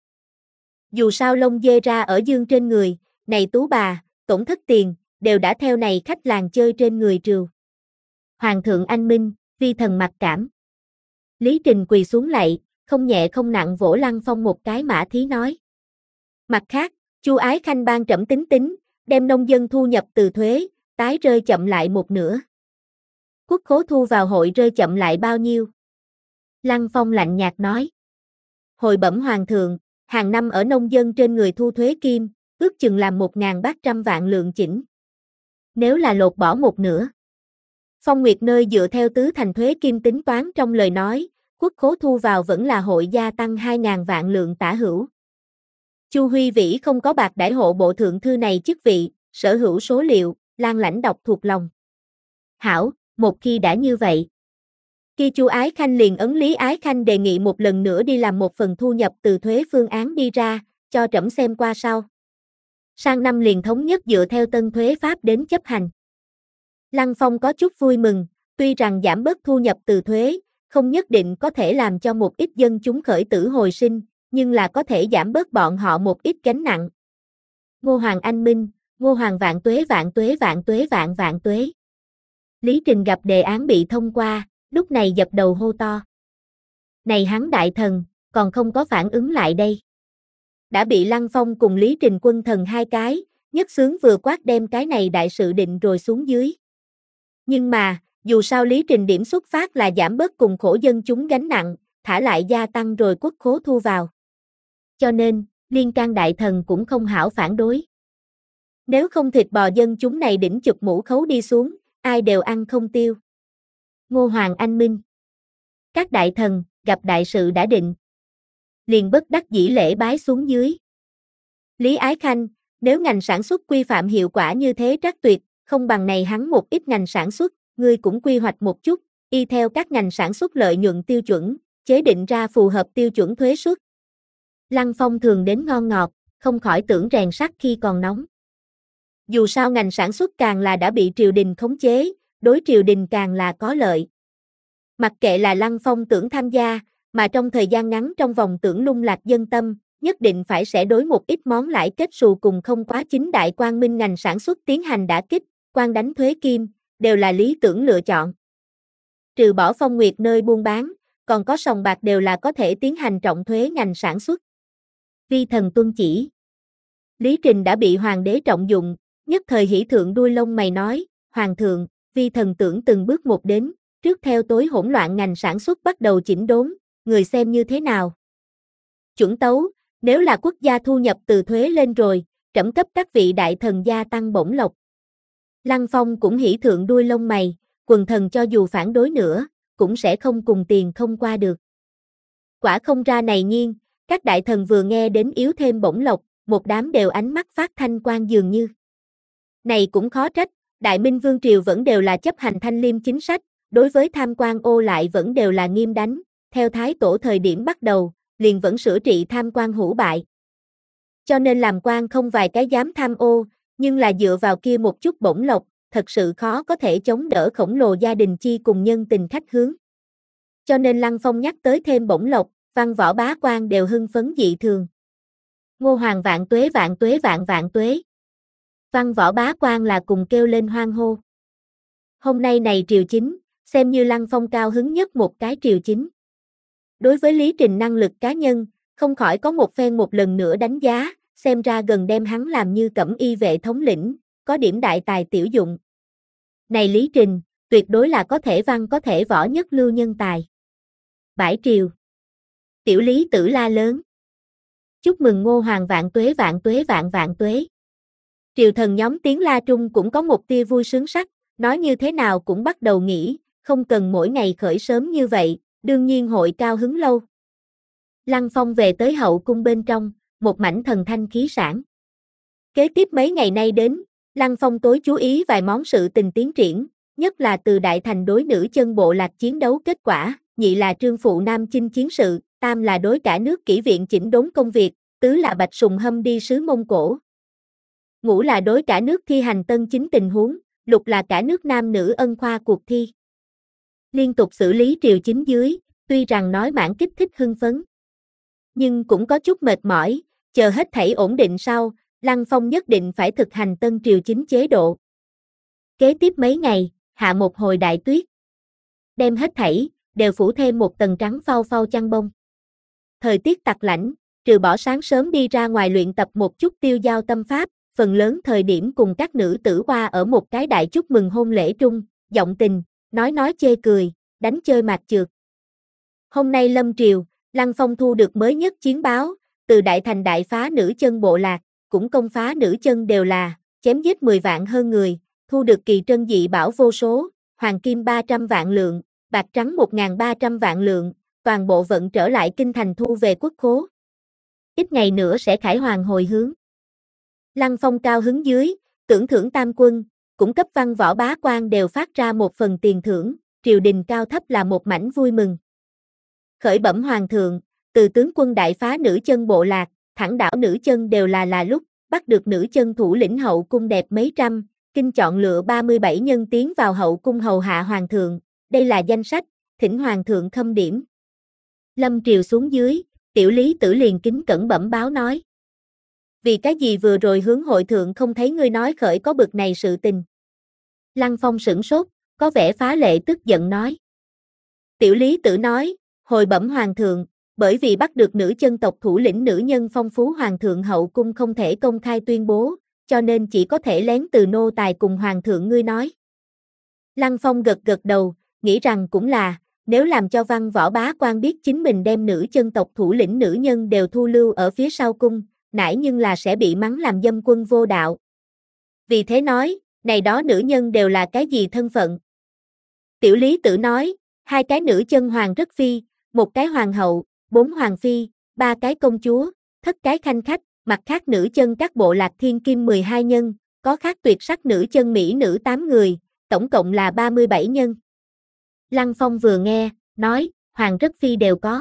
Dù sao lông dê ra ở dương trên người, này tú bà, tổn thất tiền, đều đã theo này khách làng chơi trên người trừu. Hoàng thượng anh minh, vi thần mặc cảm. Lý Trình quỳ xuống lạy, không nhẹ không nặng vỗ Lăng Phong một cái mã thí nói. Mặt khác, Chu Ái Khanh ban trẫm tính tính, đem nông dân thu nhập từ thuế, tái rơi chậm lại một nửa. Quốc khố thu vào hội rơi chậm lại bao nhiêu? Lăng Phong lạnh nhạt nói. Hồi bẩm hoàng thượng, hàng năm ở nông dân trên người thu thuế kim, ước chừng làm một nghìn ba trăm vạn lượng chỉnh. Nếu là lột bỏ một nửa. Phong Nguyệt nơi dựa theo tứ thành thuế kim tính toán trong lời nói, quốc khố thu vào vẫn là hội gia tăng hai nghìn vạn lượng tả hữu. Chu Huy Vĩ không có bạc đãi hộ bộ thượng thư này chức vị, sở hữu số liệu, Lan Lãnh đọc thuộc lòng. Hảo, một khi đã như vậy. Khi Chu Ái Khanh liền ấn Lý Ái Khanh đề nghị một lần nữa đi làm một phần thu nhập từ thuế phương án đi ra, cho trẫm xem qua sau. Sang năm liền thống nhất dựa theo tân thuế pháp đến chấp hành. Lăng Phong có chút vui mừng, tuy rằng giảm bớt thu nhập từ thuế, không nhất định có thể làm cho một ít dân chúng khởi tử hồi sinh, nhưng là có thể giảm bớt bọn họ một ít gánh nặng. Ngô Hoàng anh minh, Ngô Hoàng vạn tuế vạn tuế vạn tuế vạn vạn tuế. Lý Trình gặp đề án bị thông qua, lúc này dập đầu hô to. Này hắn đại thần, còn không có phản ứng lại đây. Đã bị Lăng Phong cùng Lý Trình quân thần hai cái, nhất xướng vừa quát đem cái này đại sự định rồi xuống dưới. Nhưng mà, dù sao Lý Trình điểm xuất phát là giảm bớt cùng khổ dân chúng gánh nặng, thả lại gia tăng rồi quốc khố thu vào. Cho nên, liên can đại thần cũng không hảo phản đối. Nếu không thịt bò dân chúng này đỉnh chụp mũ khấu đi xuống, ai đều ăn không tiêu. Ngô Hoàng anh minh. Các đại thần, gặp đại sự đã định. Liền bất đắc dĩ lễ bái xuống dưới. Lý Ái Khanh, nếu ngành sản xuất quy phạm hiệu quả như thế trắc tuyệt, không bằng này hắn một ít ngành sản xuất, ngươi cũng quy hoạch một chút, y theo các ngành sản xuất lợi nhuận tiêu chuẩn, chế định ra phù hợp tiêu chuẩn thuế suất. Lăng Phong thường đến ngon ngọt, không khỏi tưởng rèn sắt khi còn nóng. Dù sao ngành sản xuất càng là đã bị triều đình khống chế, đối triều đình càng là có lợi. Mặc kệ là Lăng Phong tưởng tham gia, mà trong thời gian ngắn trong vòng tưởng lung lạc dân tâm, nhất định phải sẽ đối một ít món lãi kết xù cùng không quá chính đại quang minh ngành sản xuất tiến hành đả kích, quan đánh thuế kim, đều là lý tưởng lựa chọn. Trừ bỏ Phong Nguyệt nơi buôn bán, còn có sòng bạc đều là có thể tiến hành trọng thuế ngành sản xuất. Vi thần tuân chỉ. Lý Trình đã bị hoàng đế trọng dụng, nhất thời hỉ thượng đuôi lông mày nói, hoàng thượng, vi thần tưởng từng bước một đến, trước theo tối hỗn loạn ngành sản xuất bắt đầu chỉnh đốn, người xem như thế nào. Chuẩn tấu, nếu là quốc gia thu nhập từ thuế lên rồi, trẫm cấp các vị đại thần gia tăng bổng lộc. Lăng Phong cũng hỉ thượng đuôi lông mày, quần thần cho dù phản đối nữa, cũng sẽ không cùng tiền không qua được. Quả không ra này nghiêng, các đại thần vừa nghe đến yếu thêm bổng lộc, một đám đều ánh mắt phát thanh quang dường như. Này cũng khó trách, Đại Minh Vương Triều vẫn đều là chấp hành thanh liêm chính sách, đối với tham quan ô lại vẫn đều là nghiêm đánh, theo Thái Tổ thời điểm bắt đầu, liền vẫn sửa trị tham quan hủ bại. Cho nên làm quan không vài cái dám tham ô, nhưng là dựa vào kia một chút bổng lộc, thật sự khó có thể chống đỡ khổng lồ gia đình chi cùng nhân tình khách hướng. Cho nên Lăng Phong nhắc tới thêm bổng lộc, văn võ bá quan đều hưng phấn dị thường. Ngô Hoàng vạn tuế vạn tuế vạn vạn tuế. Văn võ bá quan là cùng kêu lên hoan hô. Hôm nay này triều chính, xem như Lăng Phong cao hứng nhất một cái triều chính. Đối với Lý Trình năng lực cá nhân, không khỏi có một phen một lần nữa đánh giá, xem ra gần đem hắn làm như cẩm y vệ thống lĩnh, có điểm đại tài tiểu dụng. Này Lý Trình, tuyệt đối là có thể văn có thể võ nhất lưu nhân tài. Bãi triều. Tiểu Lý Tử la lớn. Chúc mừng Ngô Hoàng vạn tuế vạn tuế vạn vạn tuế. Triều thần nhóm tiếng la trung cũng có một tia vui sướng sắc, nói như thế nào cũng bắt đầu nghĩ, không cần mỗi ngày khởi sớm như vậy, đương nhiên hội cao hứng lâu. Lăng Phong về tới hậu cung bên trong, một mảnh thần thanh khí sản. Kế tiếp mấy ngày nay đến, Lăng Phong tối chú ý vài món sự tình tiến triển, nhất là từ Đại Thành đối nữ chân bộ lạc chiến đấu kết quả, nhị là trương phụ Nam Chinh chiến sự, tam là đối cả nước kỹ viện chỉnh đốn công việc, tứ là Bạch Sùng Hâm đi sứ Mông Cổ. Ngũ là đối cả nước thi hành tân chính tình huống, lục là cả nước nam nữ ân khoa cuộc thi. Liên tục xử lý triều chính dưới, tuy rằng nói mãn kích thích hưng phấn, nhưng cũng có chút mệt mỏi, chờ hết thảy ổn định sau, Lăng Phong nhất định phải thực hành tân triều chính chế độ. Kế tiếp mấy ngày, hạ một hồi đại tuyết. Đem hết thảy, đều phủ thêm một tầng trắng phau phau chăn bông. Thời tiết tặc lạnh, trừ bỏ sáng sớm đi ra ngoài luyện tập một chút tiêu giao tâm pháp, phần lớn thời điểm cùng các nữ tử hoa ở một cái đại chúc mừng hôn lễ trung, giọng tình, nói nói chê cười, đánh chơi mạt chược. Hôm nay lâm triều, Lăng Phong thu được mới nhất chiến báo, từ Đại Thành đại phá nữ chân bộ lạc, cũng công phá nữ chân đều là, chém giết mười vạn hơn người, thu được kỳ trân dị bảo vô số, hoàng kim ba trăm vạn lượng, bạc trắng một nghìn ba trăm vạn lượng, toàn bộ vận trở lại kinh thành thu về quốc khố. Ít ngày nữa sẽ khải hoàng hồi hướng. Lăng Phong cao hứng dưới, tưởng thưởng tam quân, cũng cấp văn võ bá quan đều phát ra một phần tiền thưởng, triều đình cao thấp là một mảnh vui mừng. Khởi bẩm hoàng thượng, từ tướng quân đại phá nữ chân bộ lạc, thẳng đảo nữ chân đều là là lúc, bắt được nữ chân thủ lĩnh hậu cung đẹp mấy trăm, kinh chọn lựa ba mươi bảy nhân tiến vào hậu cung hầu hạ hoàng thượng, đây là danh sách, thỉnh hoàng thượng khâm điểm. Lâm triều xuống dưới, tiểu Lý Tử liền kính cẩn bẩm báo nói. Vì cái gì vừa rồi hướng hội thượng không thấy ngươi nói khởi có bực này sự tình. Lăng Phong sửng sốt, có vẻ phá lệ tức giận nói. Tiểu Lý Tử nói, hồi bẩm hoàng thượng, bởi vì bắt được nữ chân tộc thủ lĩnh nữ nhân phong phú hoàng thượng hậu cung không thể công khai tuyên bố, cho nên chỉ có thể lén từ nô tài cùng hoàng thượng ngươi nói. Lăng Phong gật gật đầu, nghĩ rằng cũng là, nếu làm cho văn võ bá quan biết chính mình đem nữ chân tộc thủ lĩnh nữ nhân đều thu lưu ở phía sau cung, nãy nhưng là sẽ bị mắng làm dâm quân vô đạo. Vì thế nói, này đó nữ nhân đều là cái gì thân phận? Tiểu Lý Tử nói, hai cái nữ chân hoàng rất phi, một cái hoàng hậu, bốn hoàng phi, ba cái công chúa, thất cái khanh khách, mặt khác nữ chân các bộ lạc thiên kim mười hai nhân, có khác tuyệt sắc nữ chân mỹ nữ tám người, tổng cộng là ba mươi bảy nhân. Lăng Phong vừa nghe, nói, hoàng rất phi đều có.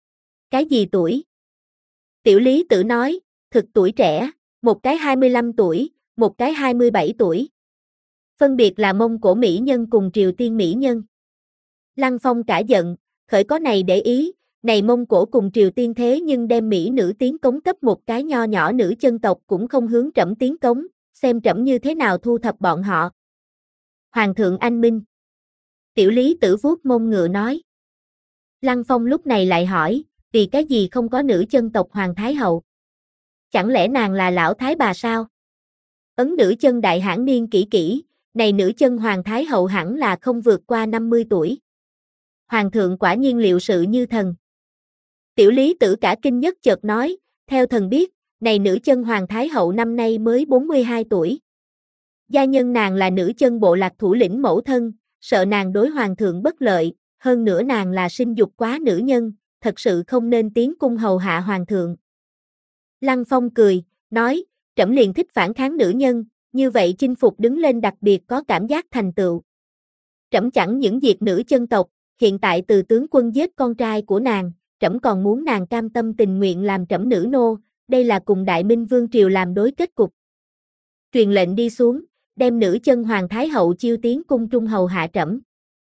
Cái gì tuổi? Tiểu Lý Tử nói, thực tuổi trẻ, một cái hai mươi lăm tuổi, một cái hai mươi bảy tuổi. Phân biệt là Mông Cổ mỹ nhân cùng Triều Tiên mỹ nhân. Lăng Phong cả giận, khởi có này để ý, này Mông Cổ cùng Triều Tiên thế nhưng đem Mỹ nữ tiến cống cấp một cái nho nhỏ nữ chân tộc cũng không hướng trẫm tiến cống, xem trẫm như thế nào thu thập bọn họ. Hoàng thượng anh minh. Tiểu Lý Tử vuốt mông ngựa nói. Lăng Phong lúc này lại hỏi, vì cái gì không có nữ chân tộc Hoàng Thái Hậu? Chẳng lẽ nàng là lão thái bà sao? Ấn nữ chân đại hãn niên kỹ kỹ, này nữ chân Hoàng Thái Hậu hẳn là không vượt qua năm mươi tuổi. Hoàng thượng quả nhiên liệu sự như thần. Tiểu Lý Tử cả kinh nhất chợt nói, theo thần biết, này nữ chân Hoàng Thái Hậu năm nay mới bốn mươi hai tuổi. Gia nhân nàng là nữ chân bộ lạc thủ lĩnh mẫu thân, sợ nàng đối Hoàng thượng bất lợi, hơn nữa nàng là sinh dục quá nữ nhân, thật sự không nên tiến cung hầu hạ Hoàng thượng. Lăng Phong cười, nói, trẫm liền thích phản kháng nữ nhân, như vậy chinh phục đứng lên đặc biệt có cảm giác thành tựu. Trẫm chẳng những diệt nữ chân tộc, hiện tại từ tướng quân giết con trai của nàng, trẫm còn muốn nàng cam tâm tình nguyện làm trẫm nữ nô, đây là cùng Đại Minh Vương Triều làm đối kết cục. Truyền lệnh đi xuống, đem nữ chân Hoàng Thái Hậu chiêu tiến cung trung hầu hạ trẫm.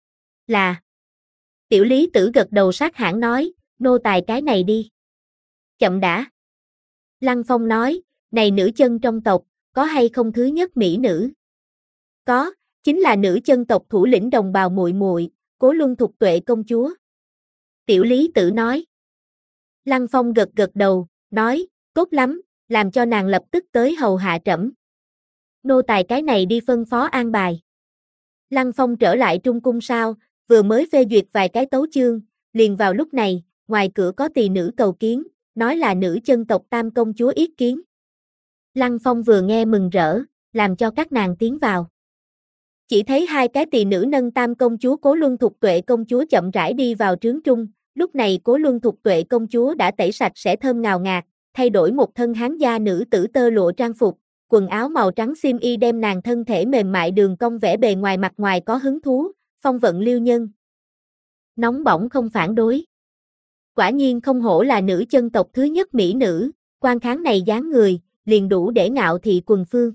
Là. Tiểu Lý Tử gật đầu sát hãn nói, nô tài cái này đi. Chậm đã. Lăng Phong nói, này nữ chân trong tộc, có hay không thứ nhất mỹ nữ? Có, chính là nữ chân tộc thủ lĩnh đồng bào muội muội, Cố Luân Thục Tuệ công chúa. Tiểu Lý Tử nói. Lăng Phong gật gật đầu, nói, tốt lắm, làm cho nàng lập tức tới hầu hạ trẫm. Nô tài cái này đi phân phó an bài. Lăng Phong trở lại trung cung sao, vừa mới phê duyệt vài cái tấu chương, liền vào lúc này, ngoài cửa có tỳ nữ cầu kiến, nói là nữ chân tộc Tam công chúa yết kiến. Lăng Phong vừa nghe mừng rỡ, làm cho các nàng tiến vào. Chỉ thấy hai cái tỳ nữ nâng Tam công chúa Cố Luân Thục Tuệ công chúa chậm rãi đi vào trướng trung, lúc này Cố Luân Thục Tuệ công chúa đã tẩy sạch sẽ thơm ngào ngạt, thay đổi một thân hán gia nữ tử tơ lụa trang phục, quần áo màu trắng xiêm y đem nàng thân thể mềm mại đường cong vẽ bề ngoài mặt ngoài có hứng thú, phong vận liêu nhân. Nóng bỏng không phản đối. Quả nhiên không hổ là nữ chân tộc thứ nhất mỹ nữ, quan kháng này dáng người, liền đủ để ngạo thị quần phương.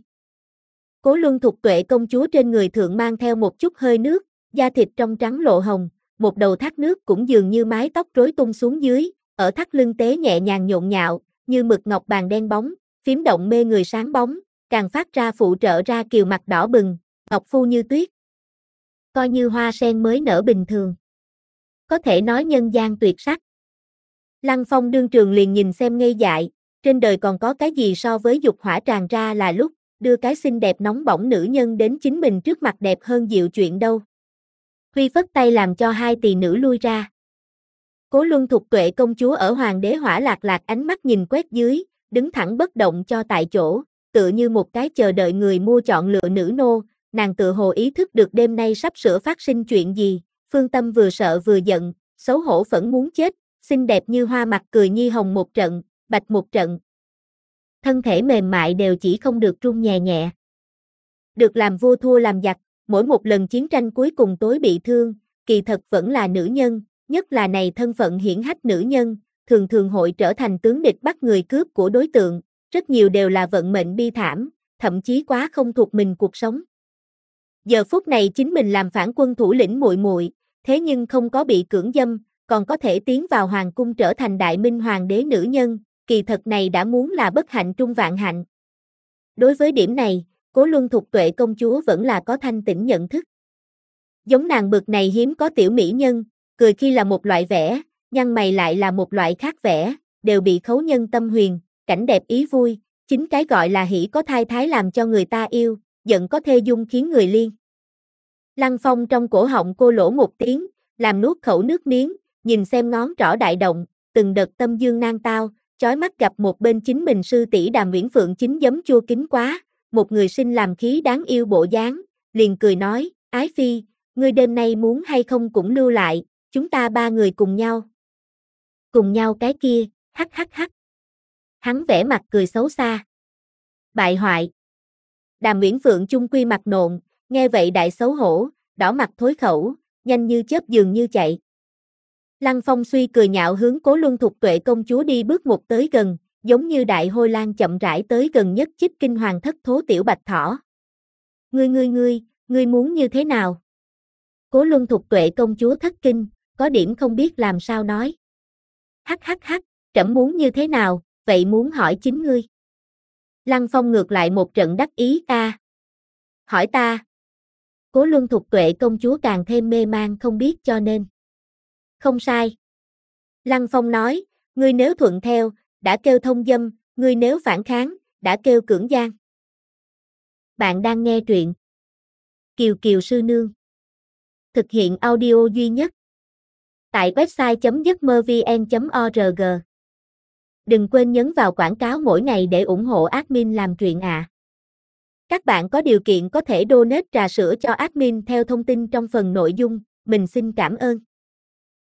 Cố Luân Thục Tuệ công chúa trên người thượng mang theo một chút hơi nước, da thịt trong trắng lộ hồng, một đầu thác nước cũng dường như mái tóc rối tung xuống dưới, ở thắt lưng tế nhẹ nhàng nhộn nhạo, như mực ngọc bàn đen bóng, phím động mê người sáng bóng, càng phát ra phụ trợ ra kiều mặt đỏ bừng, ngọc phu như tuyết. Coi như hoa sen mới nở bình thường. Có thể nói nhân gian tuyệt sắc. Lăng Phong đương trường liền nhìn xem ngây dại, trên đời còn có cái gì so với dục hỏa tràn ra là lúc, đưa cái xinh đẹp nóng bỏng nữ nhân đến chính mình trước mặt đẹp hơn dịu chuyện đâu. Huy phất tay làm cho hai tỳ nữ lui ra. Cố Luân Thục Tuệ công chúa ở hoàng đế hỏa lạc lạc ánh mắt nhìn quét dưới, đứng thẳng bất động cho tại chỗ, tựa như một cái chờ đợi người mua chọn lựa nữ nô, nàng tự hồ ý thức được đêm nay sắp sửa phát sinh chuyện gì, phương tâm vừa sợ vừa giận, xấu hổ phẫn muốn chết, xinh đẹp như hoa mặt cười nhi hồng một trận, bạch một trận. Thân thể mềm mại đều chỉ không được run nhẹ nhẹ. Được làm vua thua làm giặc, mỗi một lần chiến tranh cuối cùng tối bị thương, kỳ thật vẫn là nữ nhân, nhất là này thân phận hiển hách nữ nhân, thường thường hội trở thành tướng địch bắt người cướp của đối tượng, rất nhiều đều là vận mệnh bi thảm, thậm chí quá không thuộc mình cuộc sống. Giờ phút này chính mình làm phản quân thủ lĩnh muội muội, thế nhưng không có bị cưỡng dâm, còn có thể tiến vào hoàng cung trở thành đại minh hoàng đế nữ nhân, kỳ thật này đã muốn là bất hạnh trung vạn hạnh. Đối với điểm này, Cố Luân Thục Tuệ công chúa vẫn là có thanh tĩnh nhận thức. Giống nàng bực này hiếm có tiểu mỹ nhân, cười khi là một loại vẻ, nhăn mày lại là một loại khác vẻ, đều bị khấu nhân tâm huyền, cảnh đẹp ý vui, chính cái gọi là hỉ có thai thái làm cho người ta yêu, giận có thê dung khiến người liên. Lăng Phong trong cổ họng cô lỗ một tiếng, làm nuốt khẩu nước miếng, nhìn xem ngón trỏ đại động, từng đợt tâm dương nang tao, chói mắt gặp một bên chính mình sư tỷ Đàm Uyển Phượng chính giấm chua kính quá, một người sinh làm khí đáng yêu bộ dáng, liền cười nói, ái phi, ngươi đêm nay muốn hay không cũng lưu lại, chúng ta ba người cùng nhau. Cùng nhau cái kia, hắc hắc hắc. Hắn vẽ mặt cười xấu xa. Bại hoại. Đàm Uyển Phượng chung quy mặt nộn, nghe vậy đại xấu hổ, đỏ mặt thối khẩu, nhanh như chớp dường như chạy. Lăng Phong suy cười nhạo hướng Cố Luân Thục Tuệ công chúa đi bước một tới gần, giống như đại hôi lang chậm rãi tới gần nhất chích kinh hoàng thất thố tiểu bạch thỏ. Ngươi ngươi ngươi, ngươi muốn như thế nào? Cố Luân Thục Tuệ công chúa thất kinh, có điểm không biết làm sao nói. Hắc hắc hắc, trẫm muốn như thế nào, vậy muốn hỏi chính ngươi. Lăng Phong ngược lại một trận đắc ý, a. À. Hỏi ta. Cố Luân Thục Tuệ công chúa càng thêm mê man không biết cho nên. Không sai. Lăng Phong nói, ngươi nếu thuận theo, đã kêu thông dâm, ngươi nếu phản kháng, đã kêu cưỡng gian. Bạn đang nghe truyện Kiều Kiều Sư Nương. Thực hiện audio duy nhất tại website chấm giấc mơ vn chấm org. Đừng quên nhấn vào quảng cáo mỗi ngày để ủng hộ admin làm truyện ạ. À. Các bạn có điều kiện có thể donate trà sữa cho admin theo thông tin trong phần nội dung, mình xin cảm ơn.